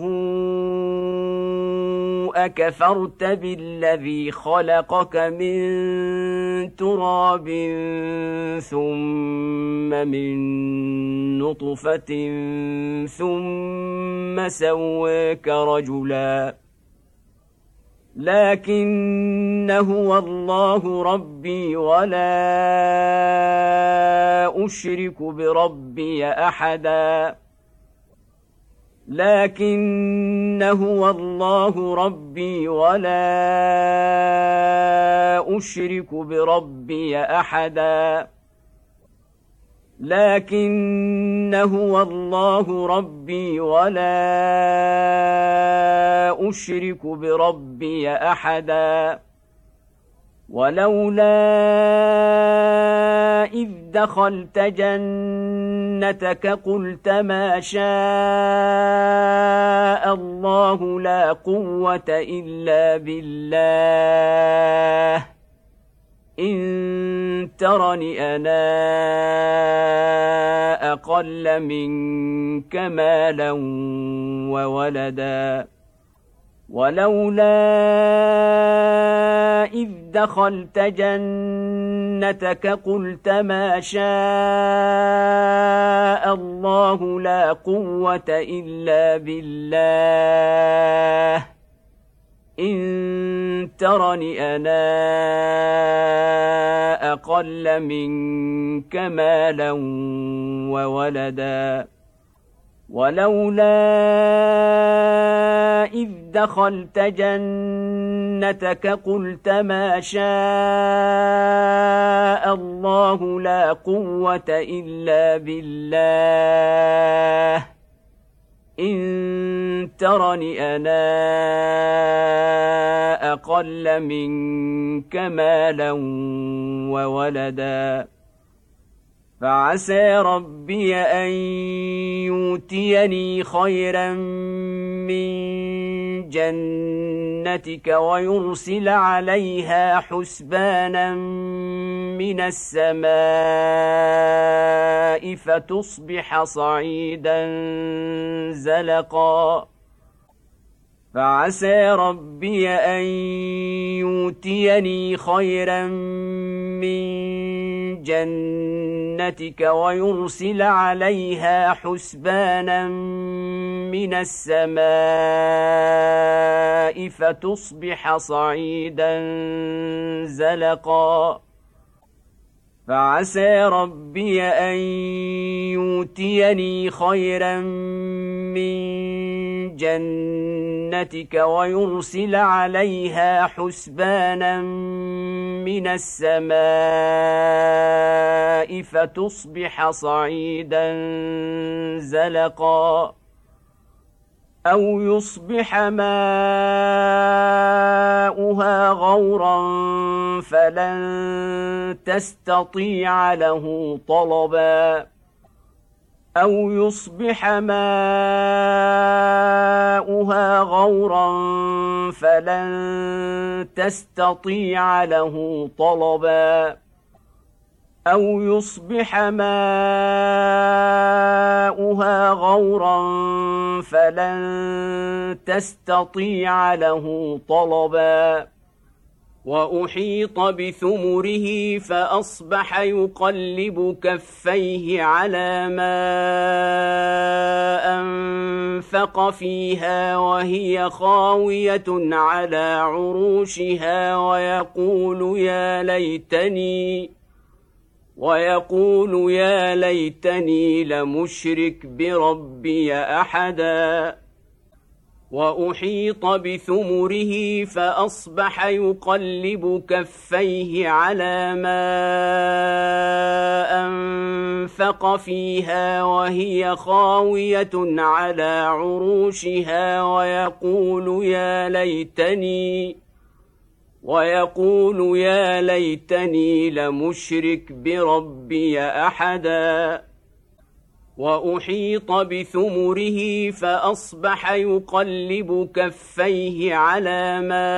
أكفرت بالذي خلقك من تراب ثم من نطفة ثم سواك رجلا لكن هو الله ربي ولا أشرك بربي أحدا لكن هو الله ربي ولا أشرك بربي أحدا لكن هو الله ربي ولا أشرك بربي أحدا ولولا إذ دخلت جنتك قلت ما شاء الله لا قوة إلا بالله إن ترني أنا أقل منك مالا وولدا ولولا إذ دخلت جنتك قلت ما شاء الله لا قوة إلا بالله إن ترني أنا أقل منك مالا وولدا ولولا إذ دخلت جنتك قلت ما شاء الله لا قوة إلا بالله إن ترني أنا أقل منك مالا وولدا فعسى ربي أن يؤتيني خيرا من جنتك ويرسل عليها حسبانا من السماء فتصبح صعيدا زلقا فعسى ربي أن يؤتيني خيرا من جنتك ويرسل عليها حسبانا من السماء فتصبح صعيدا زلقا فعسى ربي أن يؤتيني خيرا من جنتك ويرسل عليها حسبانا من السماء فتصبح صعيدا زلقا أو يصبح ماؤها غورا فلن تستطيع له طلبا أو يصبح ماؤها غورا فلن تستطيع له طلبا أو يصبح ماؤها غورا فلن تستطيع له طلبا وأحيط بثمره فأصبح يقلب كفيه على ما أنفق فيها وهي خاوية على عروشها ويقول يا ليتني ويقول يا ليتني لمشرك بربي أحدا وأحيط بثمره فأصبح يقلب كفيه على ما أنفق فيها وهي خاوية على عروشها ويقول يا ليتني ويقول يا ليتني لمشرك بربي أحدا وأحيط بثمره فأصبح يقلب كفيه على ما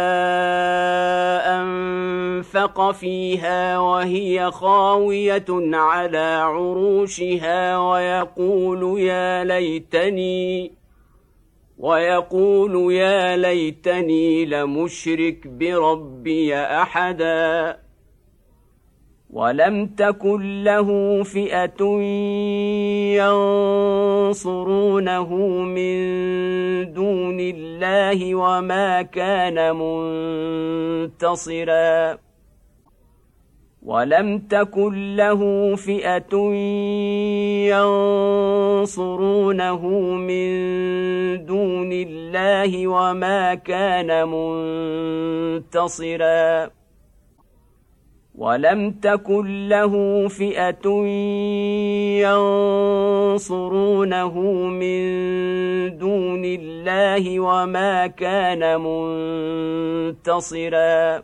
أنفق فيها وهي خاوية على عروشها ويقول يا ليتني ويقول يا ليتني لمشرك بربي أحدا ولم تكن له فئة ينصرونه من دون الله وما كان منتصرا ولم تكن له فئة ينصرونه من دون الله وما كان منتصرا ولم تكن له فئة ينصرونه من دون الله وما كان منتصرا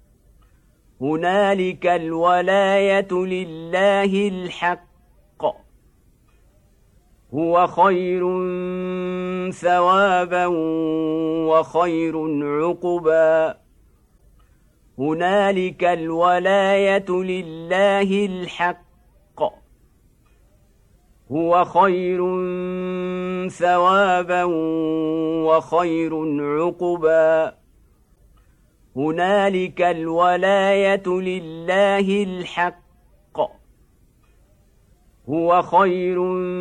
هنالك الولاية لله الحق هو خير ثوابا وخير عقبا هنالك الولاية لله الحق هو خير ثوابا وخير عقبا هنالك الولاية لله الحق هو خير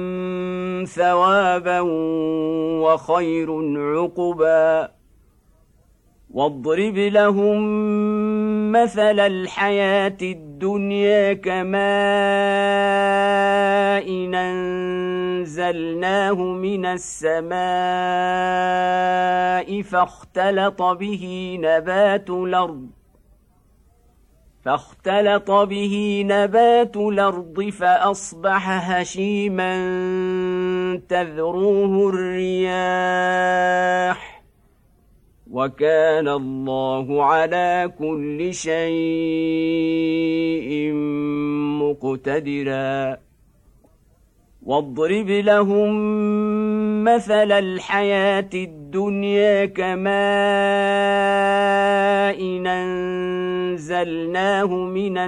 ثوابا وخير عقبا واضرب لهم مثل الحياة الدنيا كماء إن أنزلناه من السماء فاختلط به نبات الأرض فاختلط به نبات الأرض فأصبح هشيما تذروه الرياح وكان الله على كل شيء مقتدرا واضرب لهم مثل الحياة الدنيا كماء إن أنزلناه من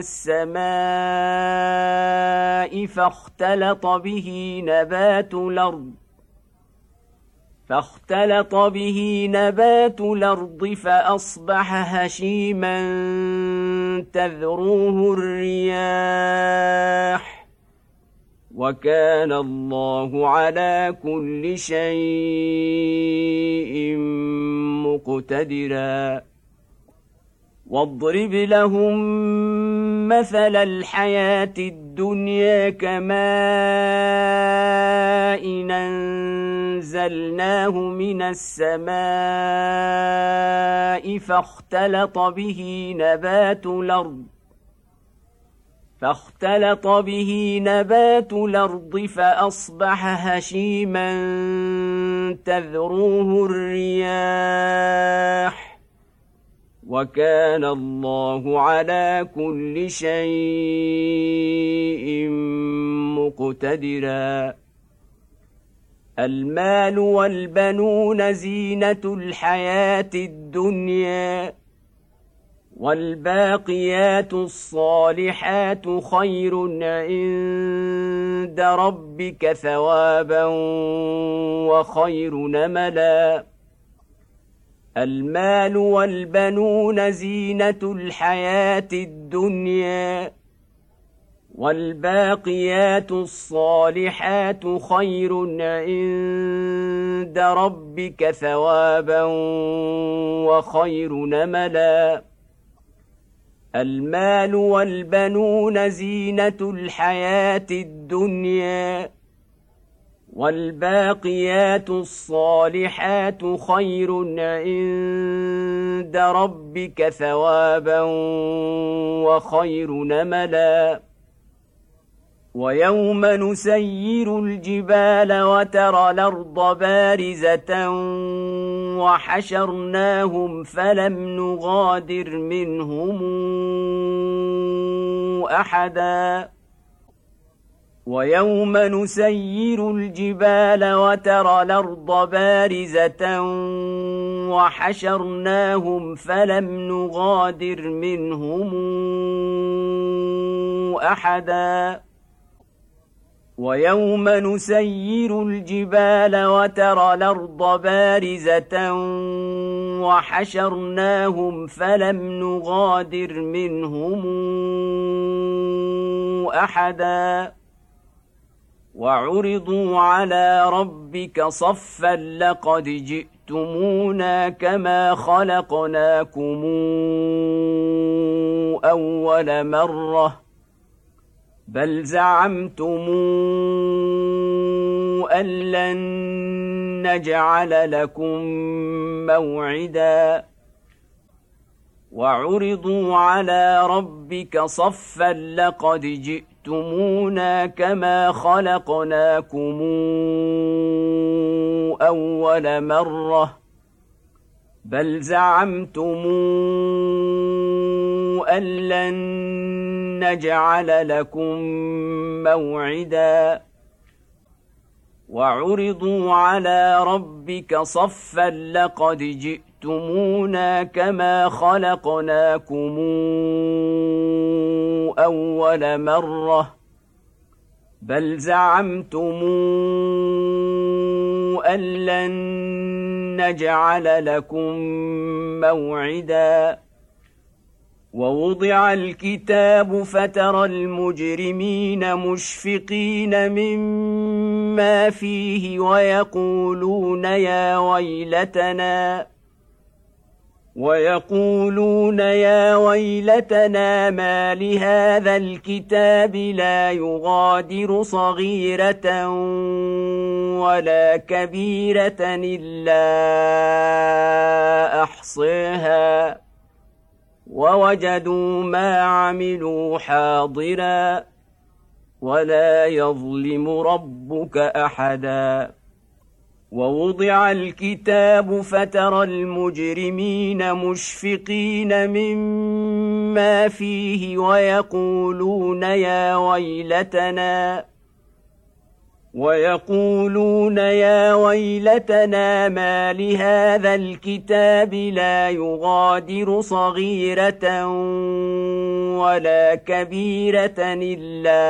السماء فاختلط به نبات الأرض فاختلط به نبات الأرض فأصبح هشيما تذروه الرياح وكان الله على كل شيء مقتدرا واضرب لهم مثل الحياة الدنيا كماء إن أنزلناه من السماء فاختلط به نبات الأرض فاختلط به نبات الأرض فأصبح هشيما تذروه الرياح وكان الله على كل شيء مقتدرا المال والبنون زينة الحياة الدنيا والباقيات الصالحات خير عند ربك ثوابا وخير نملا المال والبنون زينة الحياة الدنيا والباقيات الصالحات خير عند ربك ثوابا وخير نملا المال والبنون زينة الحياة الدنيا والباقيات الصالحات خير عند ربك ثوابا وخير نملا ويوم نسير الجبال وترى الأرض بارزة وحشرناهم فلم نغادر منهم أحدا ويوم نسير الجبال وترى الأرض بارزة وحشرناهم فلم نغادر منهم أحدا ويوم نسير الجبال وترى الأرض بارزة وحشرناهم فلم نغادر منهم أحدا وعرضوا على ربك صفا لقد جئتمونا كما خلقناكم أول مرة بل زعمتم أن لن نجعل لكم موعدا وعرضوا على ربك صفا لقد جئتمونا كما خلقناكم أول مرة بل زعمتم أن لن نجعل لكم موعدا وعرضوا على ربك صفا لقد جئتمونا كما خلقناكم أول مرة بل زعمتم أن لن نجعل لكم موعدا ووضع الكتاب فترى المجرمين مشفقين مما فيه ويقولون يا ويلتنا ويقولون يا ويلتنا ما لهذا الكتاب لا يغادر صغيرة ولا كبيرة إلا أحصاها ووجدوا ما عملوا حاضرا ولا يظلم ربك أحدا ووضع الكتاب فترى المجرمين مشفقين مما فيه ويقولون يا ويلتنا ويقولون يا ويلتنا ما لهذا الكتاب لا يغادر صغيرة ولا كبيرة إلا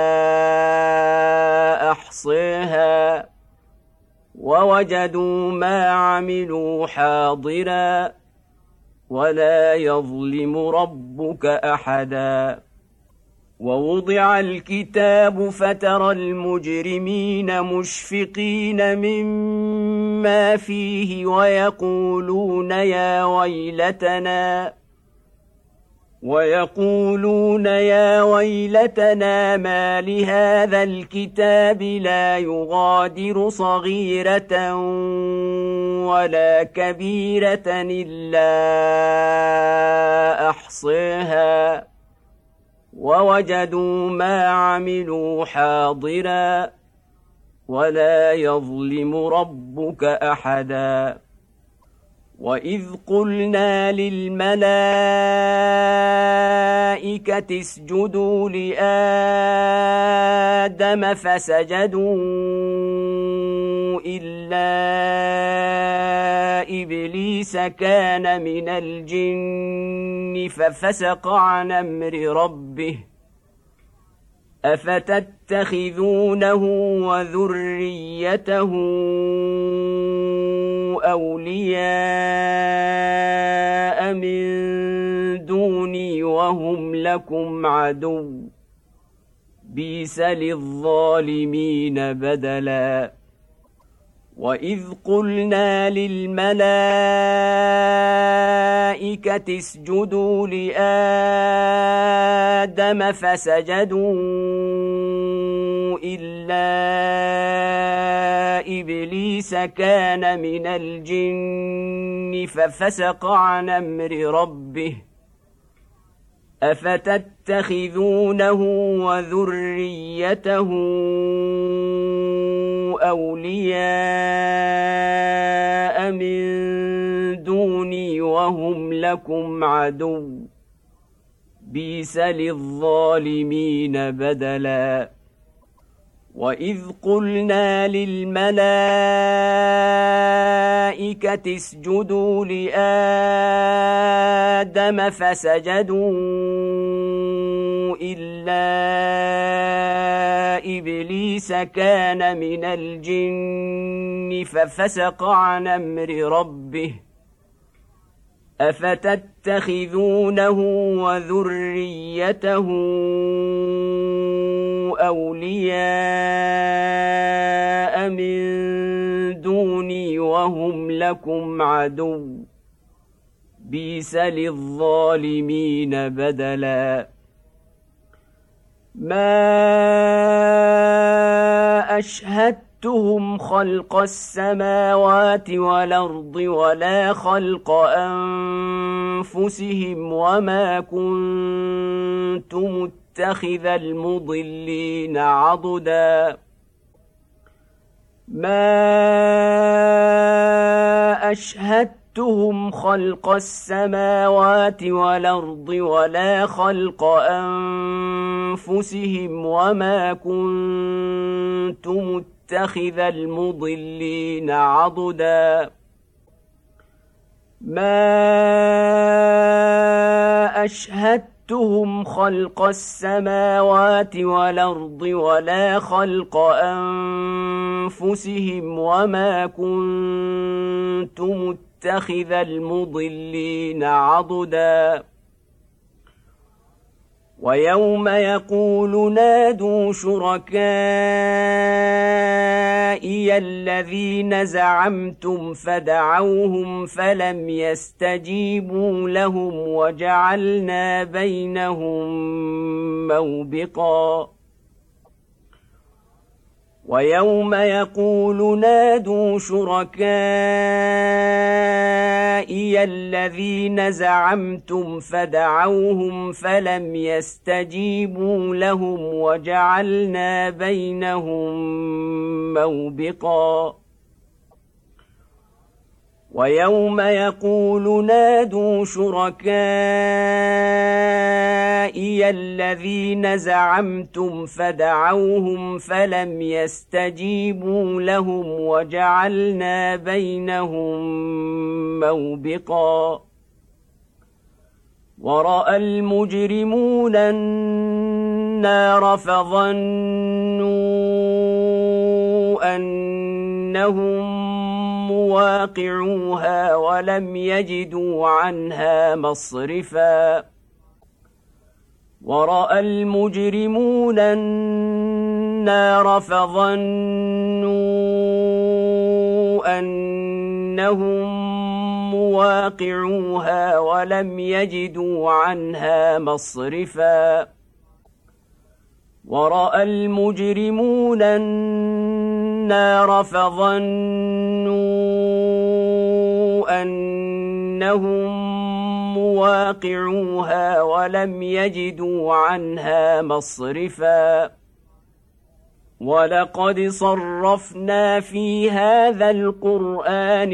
أحصاها ووجدوا ما عملوا حاضرا ولا يظلم ربك أحدا ووضع الكتاب فترى المجرمين مشفقين مما فيه ويقولون يا ويلتنا ويقولون يا ويلتنا ما لهذا الكتاب لا يغادر صغيرة ولا كبيرة إلا أحصاها ووجدوا ما عملوا حاضرا ولا يظلم ربك أحدا وإذ قلنا للملائكة اسجدوا لآدم فسجدوا إلا إبليس كان من الجن ففسق عن أمر ربه أفتتخذونه وذريته أولياء من دوني وهم لكم عدو بئس للظالمين بدلا وإذ قلنا للملائكة اسجدوا لآدم فسجدوا إلا إبليس كان من الجن ففسق عن أمر ربه أفتتخذونه وذريته أولياء من دوني وهم لكم عدو بئس للظالمين بدلا وإذ قلنا للملائكة اسجدوا لآدم فسجدوا إلا إبليس كان من الجن ففسق عن أمر ربه أفتتخذونه وذريته أولياء من دوني وهم لكم عدو بئس للظالمين بدلا ما أشهدتهم خلق السماوات والأرض ولا خلق أنفسهم وما كنت متخذ المضلين عضدا ما أشهدتهم خلق السماوات والأرض ولا خلق أنفسهم وما كنت متخذ المضلين عضدا ما أشهدتهم أشهدتهم خلق السماوات والأرض ولا خلق أنفسهم وما كنت متخذ المضلين عضدا ويوم يقول نادوا شركائي الذين زعمتم فدعوهم فلم يستجيبوا لهم وجعلنا بينهم موبقا ويوم يقول نادوا شركائي الذين زعمتم فدعوهم فلم يستجيبوا لهم وجعلنا بينهم موبقا ويوم يقول نادوا شركائي الذين زعمتم فدعوهم فلم يستجيبوا لهم وجعلنا بينهم موبقا ورأى المجرمون النار فظنوا أنهم مواقعوها ولم يجدوا عنها مصرفا ورأى المجرمون النار فظنوا أنهم مواقعوها ولم يجدوا عنها مصرفا ورأى المجرمون النار فظنوا أنهم مواقعوها ولم يجدوا عنها مصرفا ولقد صرفنا في هذا القرآن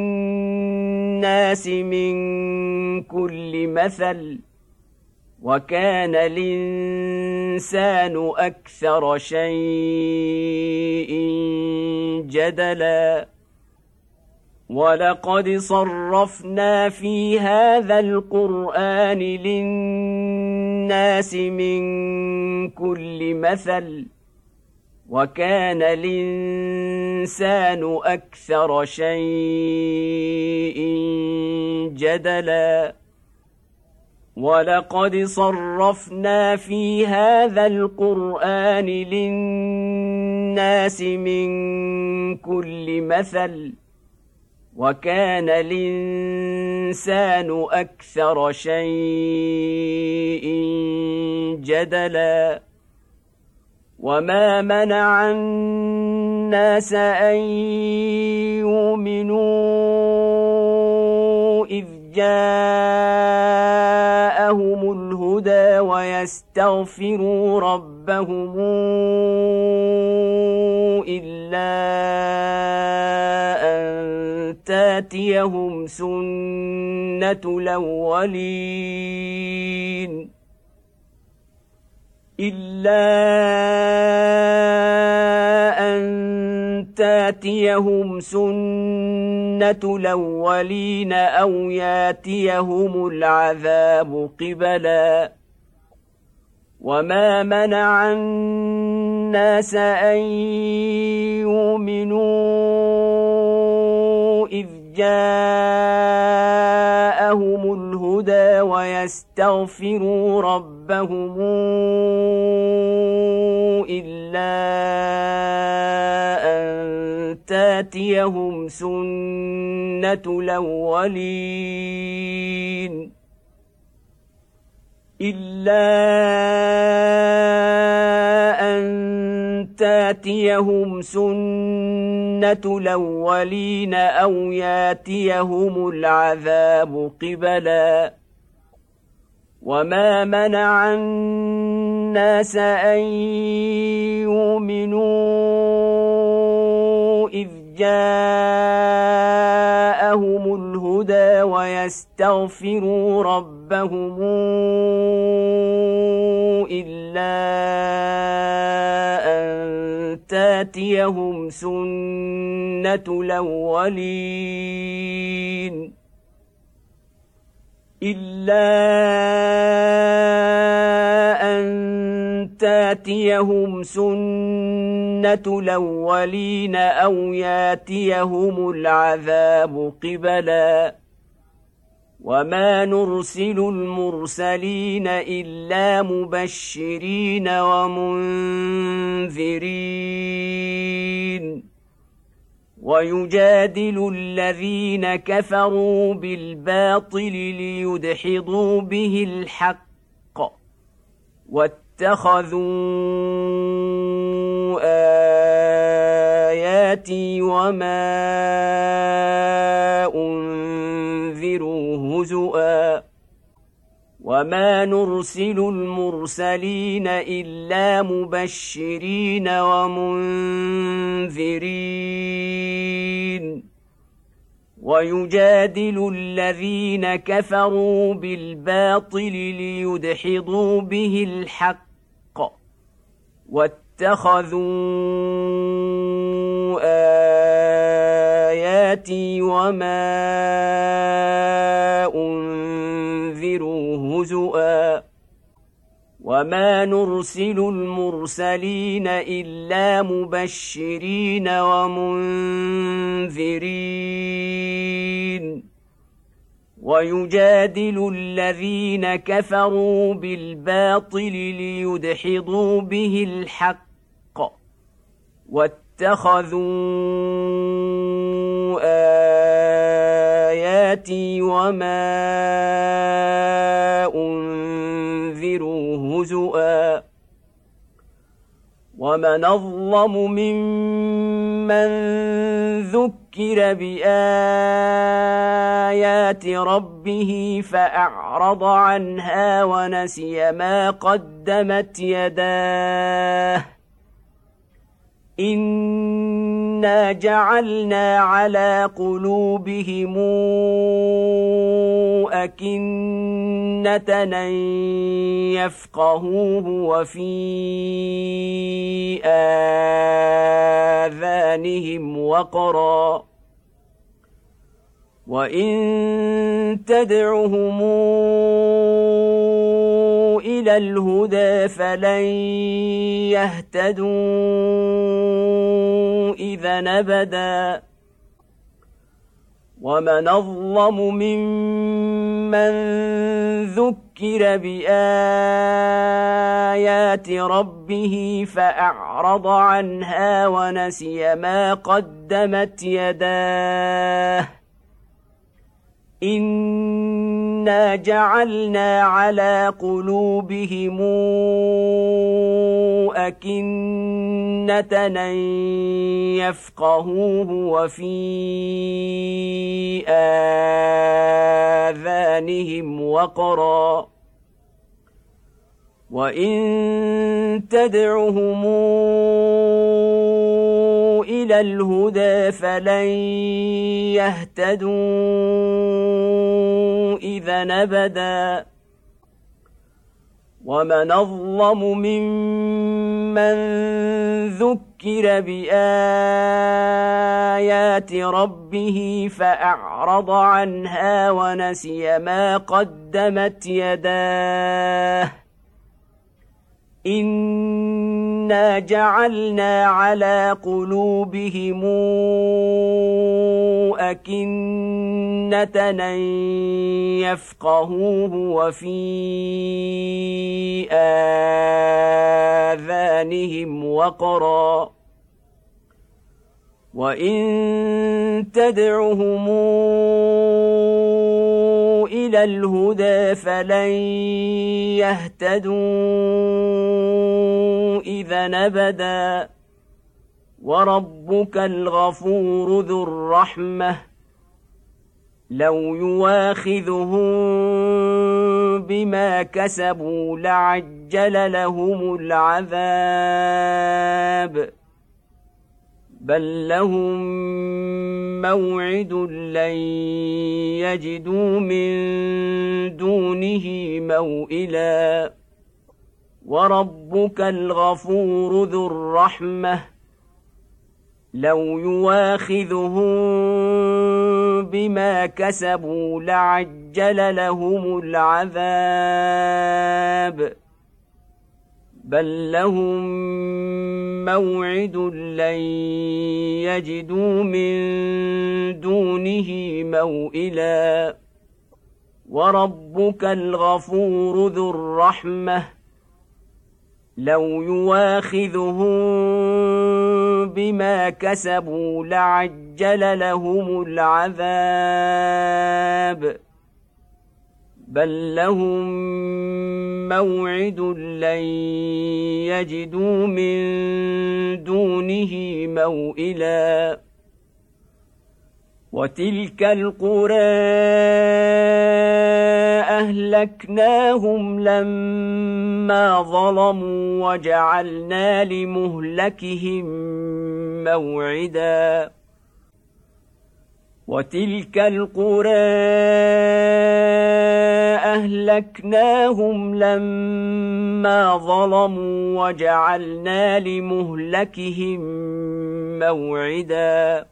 للناس من كل مثل وكان الإنسان أكثر شيء جدلا ولقد صرفنا في هذا القرآن للناس من كل مثل وكان الإنسان أكثر شيء جدلا ولقد صرفنا في هذا القرآن للناس من كل مثل وكان الإنسان أكثر شيء جدلا وما منع الناس أن يؤمنوا إذ جاءهم الهدى ويستغفروا ربهم إلا أن تاتيهم سنة الأولين إلا أن تاتيهم سنة الأولين أو ياتيهم العذاب قبلا وما منع الناس أن يؤمنوا إذ جاءهم الهدى ويستغفروا ربهم إلا أن تاتيهم سنة الأولين إلا أن تاتيهم سنة الأولين أو ياتيهم العذاب قبلا وما منع الناس أن يؤمنوا إذ جاءهم الهدى ويستغفروا ربهم إلا أن تاتيهم سنة الأولين إلا أن تاتيهم سنة الأولين أو ياتيهم العذاب قبلا وما نرسل المرسلين إلا مبشرين ومنذرين ويجادل الذين كفروا بالباطل ليدحضوا به الحق واتخذوا آياتي وما أنذروا هزؤا وما نرسل المرسلين إلا مبشرين ومنذرين ويجادل الذين كفروا بالباطل ليدحضوا به الحق واتخذوا آياتي وما أنذروا هزؤا وما نرسل المرسلين إلا مبشرين ومنذرين ويجادل الذين كفروا بالباطل ليدحضوا به الحق واتخذوا آياتي وما أنذروا هزؤا ومن أظلم ممن ذكر بآيات ربه فأعرض عنها ونسي ما قدمت يداه إنا جعلنا على قلوبهم أكنة أن يفقهوه وفي آذانهم وقرا وإن تدعهم إلى الهدى فلن يهتدوا إذا أبدا ومن أظلم ممن ذكر بآيات ربه فأعرض عنها ونسي ما قدمت يداه إنا جعلنا على قلوبهم أكنة أن يفقهوه وفي آذانهم وقرا وإن تدعهم إلى الهدى فلن يهتدوا إذا أبدا ومن أظلم ممن ذكر بآيات ربه فأعرض عنها ونسي ما قدمت يداه إنا جعلنا على قلوبهم أكنة أن يفقهوه وفي آذانهم وقرا وإن تدعهم إلى الهدى فلن يهتدوا إذا أبدا وربك الغفور ذو الرحمة لو يواخذهم بما كسبوا لعجل لهم العذاب بل لهم موعد لن يجدوا من دونه موئلا وربك الغفور ذو الرحمة لو يواخذهم بما كسبوا لعجل لهم العذاب بل لهم موعد لن يجدوا من دونه موئلا وربك الغفور ذو الرحمة لو يواخذهم بما كسبوا لعجل لهم العذاب بل لهم موعد لن يجدوا من دونه موئلا وتلك القرى أهلكناهم لما ظلموا وجعلنا لمهلكهم موعدا وتلك القرى أهلكناهم لما ظلموا وجعلنا لمهلكهم موعدا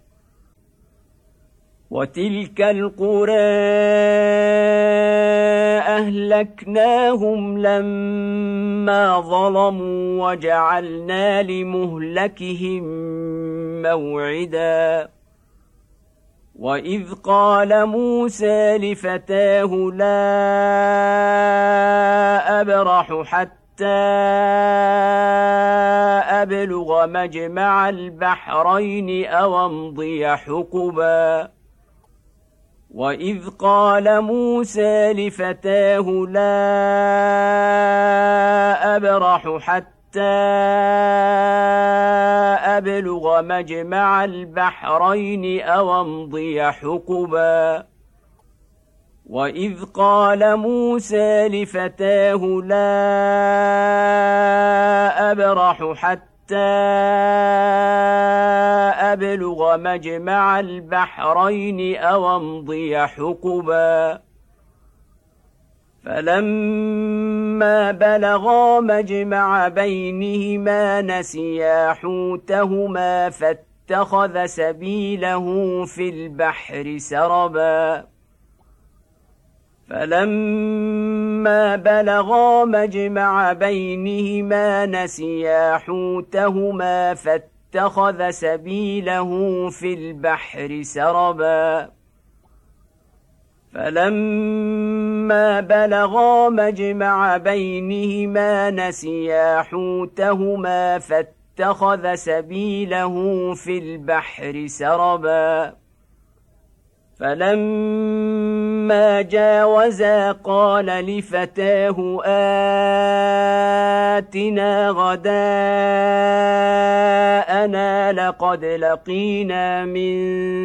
وتلك القرى أهلكناهم لما ظلموا وجعلنا لمهلكهم موعدا وإذ قال موسى لفتاه لا أبرح حتى أبلغ مجمع البحرين أو أمضي حقبا وإذ قال موسى لفتاه لا أبرح حتى أبلغ مجمع البحرين أو أمضي حقبا وإذ قال موسى لفتاه لا أبرح حتى أبلغ مجمع البحرين أو أمضي حقبا فلما بلغا مجمع بينهما نسيا حوتهما فاتخذ سبيله في البحر سربا فلما بلغا مجمع بينهما نسيا حوتهما فاتخذ سبيله في البحر سربا فلما بلغا مجمع بينهما نسيا حوتهما فاتخذ سبيله في البحر سربا فلما جاوزا قال لفتاه آتنا غداءنا لقد لقينا من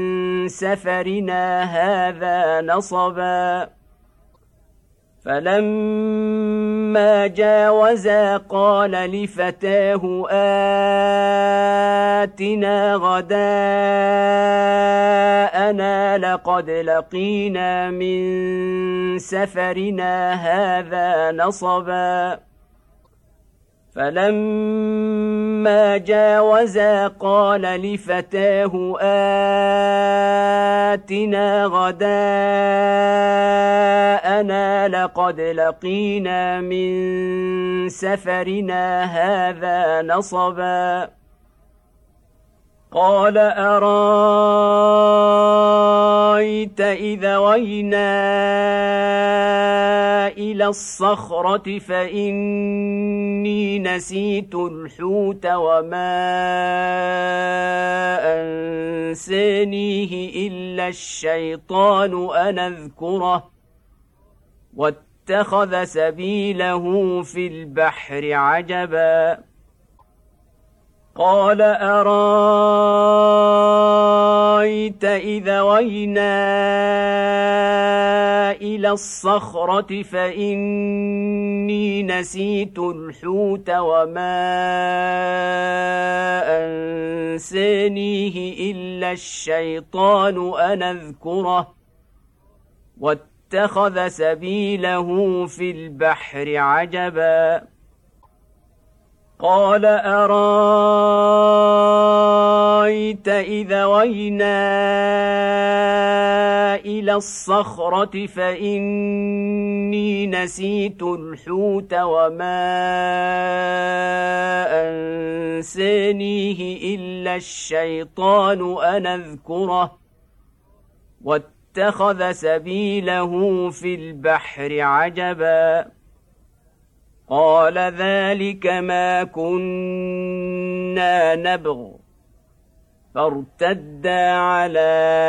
سفرنا هذا نصبا فلما جاوزا قال لفتاه آتنا غداءنا لقد لقينا من سفرنا هذا نصبا فلما جاوزا قال لفتاه آتنا غداءنا لقد لقينا من سفرنا هذا نصبا قال أرأيت إذا وينا إلى الصخرة فإني نسيت الحوت وما أنسانيه إلا الشيطان أن أذكره واتخذ سبيله في البحر عجبا قال أرأيت إذا وينا إلى الصخرة فإني نسيت الحوت وما أنسانيه إلا الشيطان أن أذكره واتخذ سبيله في البحر عجبا قال أرأيت أرأيت إذا وينا إلى الصخرة فإني نسيت الحوت وما أنسانيه إلا الشيطان أن أذكره واتخذ سبيله في البحر عجبا قال ذلك ما كنا نبغ فارتدا على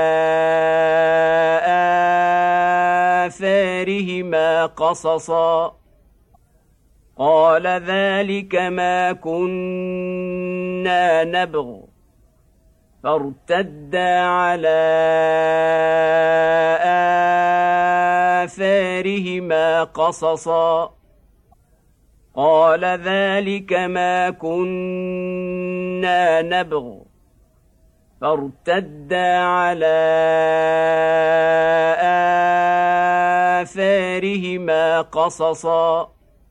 آثارهما قصصا قال ذلك ما كنا نبغ فارتدا على آثارهما قصصا قال ذلك ما كنا نبغ فارتدا على آثارهما قصصا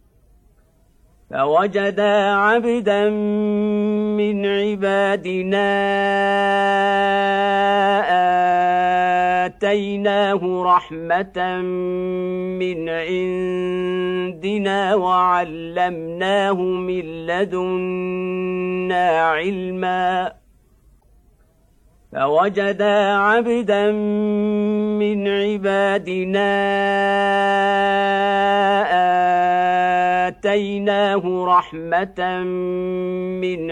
فوجدا عبدا من عبادنا آتيناه رحمة من عندنا وعلمناه من لدنا علما فوجدا عبدا من عبادنا آتيناه رحمة من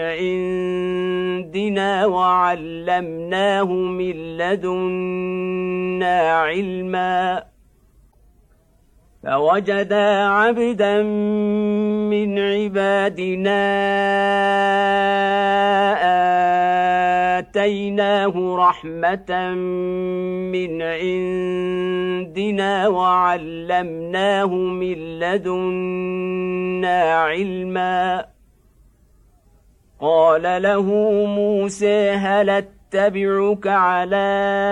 عندنا وعلمناه من لدنا علما فوجدا عبدا من عبادنا آتيناه رحمة من عندنا وعلمناه من لدنا علما قال له موسى هل أتبعك على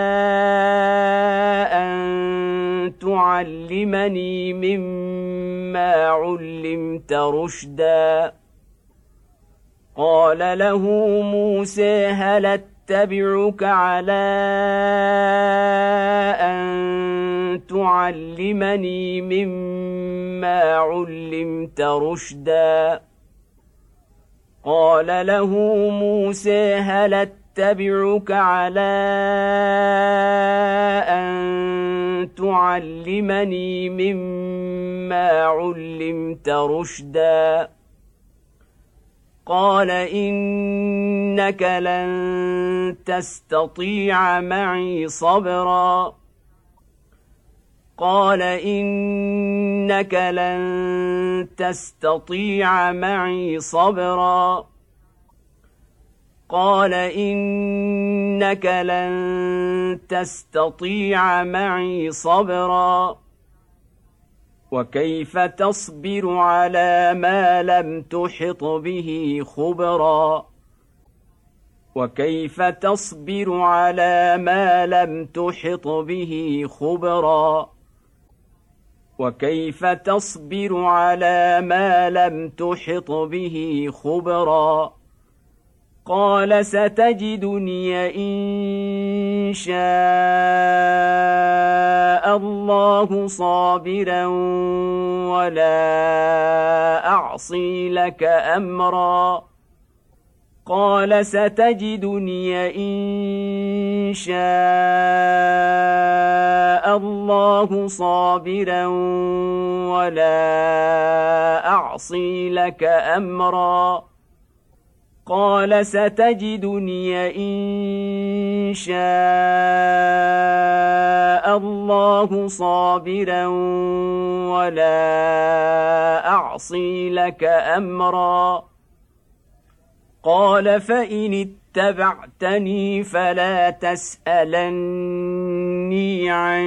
أن تعلمني مما علمت رشدا قال له موسى هل أتبعك على أن تعلمني مما علمت رشدا قال له موسى هل أتبعك على أن تعلمني مما علمت رشدا قال إنك لن تستطيع معي صبرا قال إنك لن تستطيع معي صبرا قال إنك لن تستطيع معي صبرا وكيف تصبر على ما لم تحط به خبرا وكيف تصبر على ما لم تحط به خبرا وكيف تصبر على ما لم تحط به خبرا قال ستجدني إن شاء الله صابرا ولا أعصي لك أمرا قال ستجدني إن شاء الله صابرا ولا أعصي لك أمرا قال ستجدني إن شاء الله صابرا ولا أعصي لك أمرا قال فإن اتبعتني فلا تسألني عن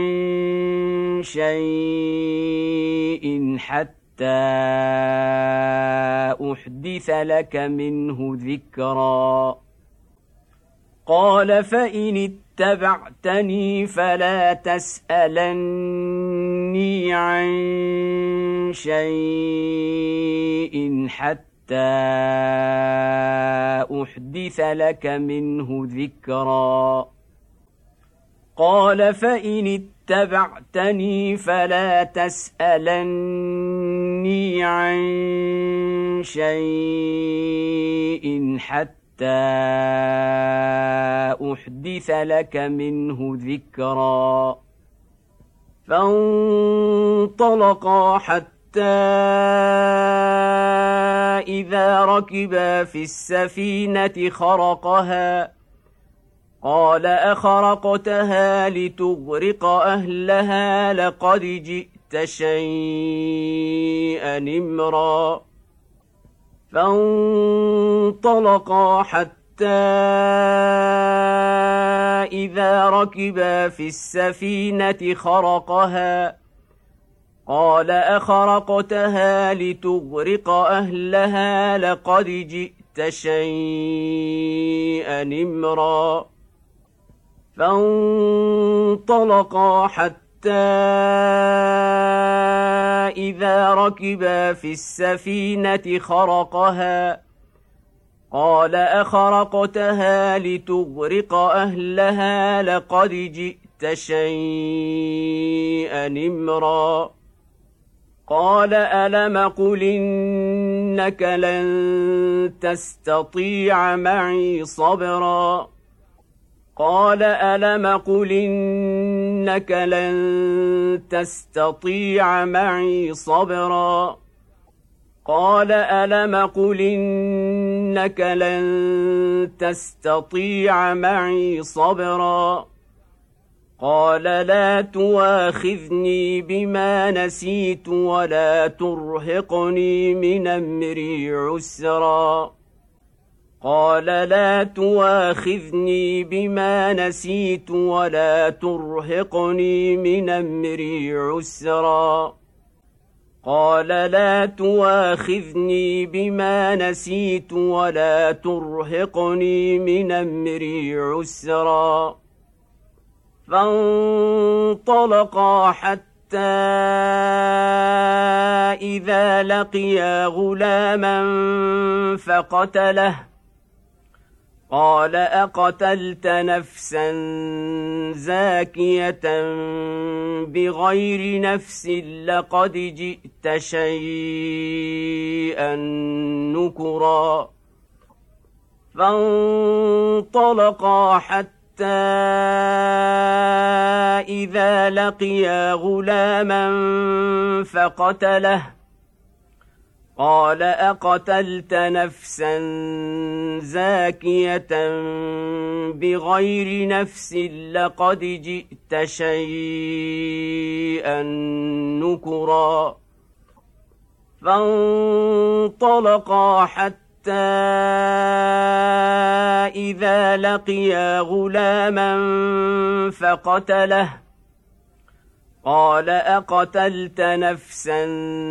شيء حتى أحدث لك منه ذكرا قال فإن اتبعتني فلا تسألني عن شيء حتى أحدث لك منه ذكرا قال فإن اتبعتني فلا تسألني عن شيء حتى أحدث لك منه ذكرا فانطلقا حتى إذا ركبا في السفينة خرقها قال أخرقتها لتغرق أهلها لقد جئت شيئا إمرا فانطلقا حتى إذا ركبا في السفينة خرقها قال أخرقتها لتغرق أهلها لقد جئت شيئا إمرا فانطلقا حتى إذا ركبا في السفينة خرقها قال أخرقتها لتغرق أهلها لقد جئت شيئا إمرا قال ألم قل إنك لن تستطيع معي صبرا قال ألم قل إنك لن تستطيع معي صبرا قال ألم قل إنك لن تستطيع معي صبرا قال لا تواخذني بما نسيت ولا ترهقني من أمري عسرا قال لا تواخذني بما نسيت ولا ترهقني من أمري عسرا قال لا تواخذني بما نسيت ولا ترهقني من أمري عسرا فانطلقا حتى إذا لقيا غلاما فقتله قال أقتلت نفسا زاكية بغير نفس لقد جئت شيئا نكرا فانطلقا حتى إذا لقيا غلاما فقتله قال أقتلت نفسا زاكية بغير نفس لقد جئت شيئا نكرا فانطلقا حتى إذا لقيا غلاما فقتله قال أقتلت نفسا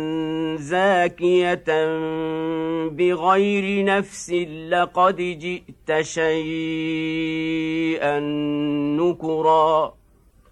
زاكية بغير نفس لقد جئت شيئا نكرا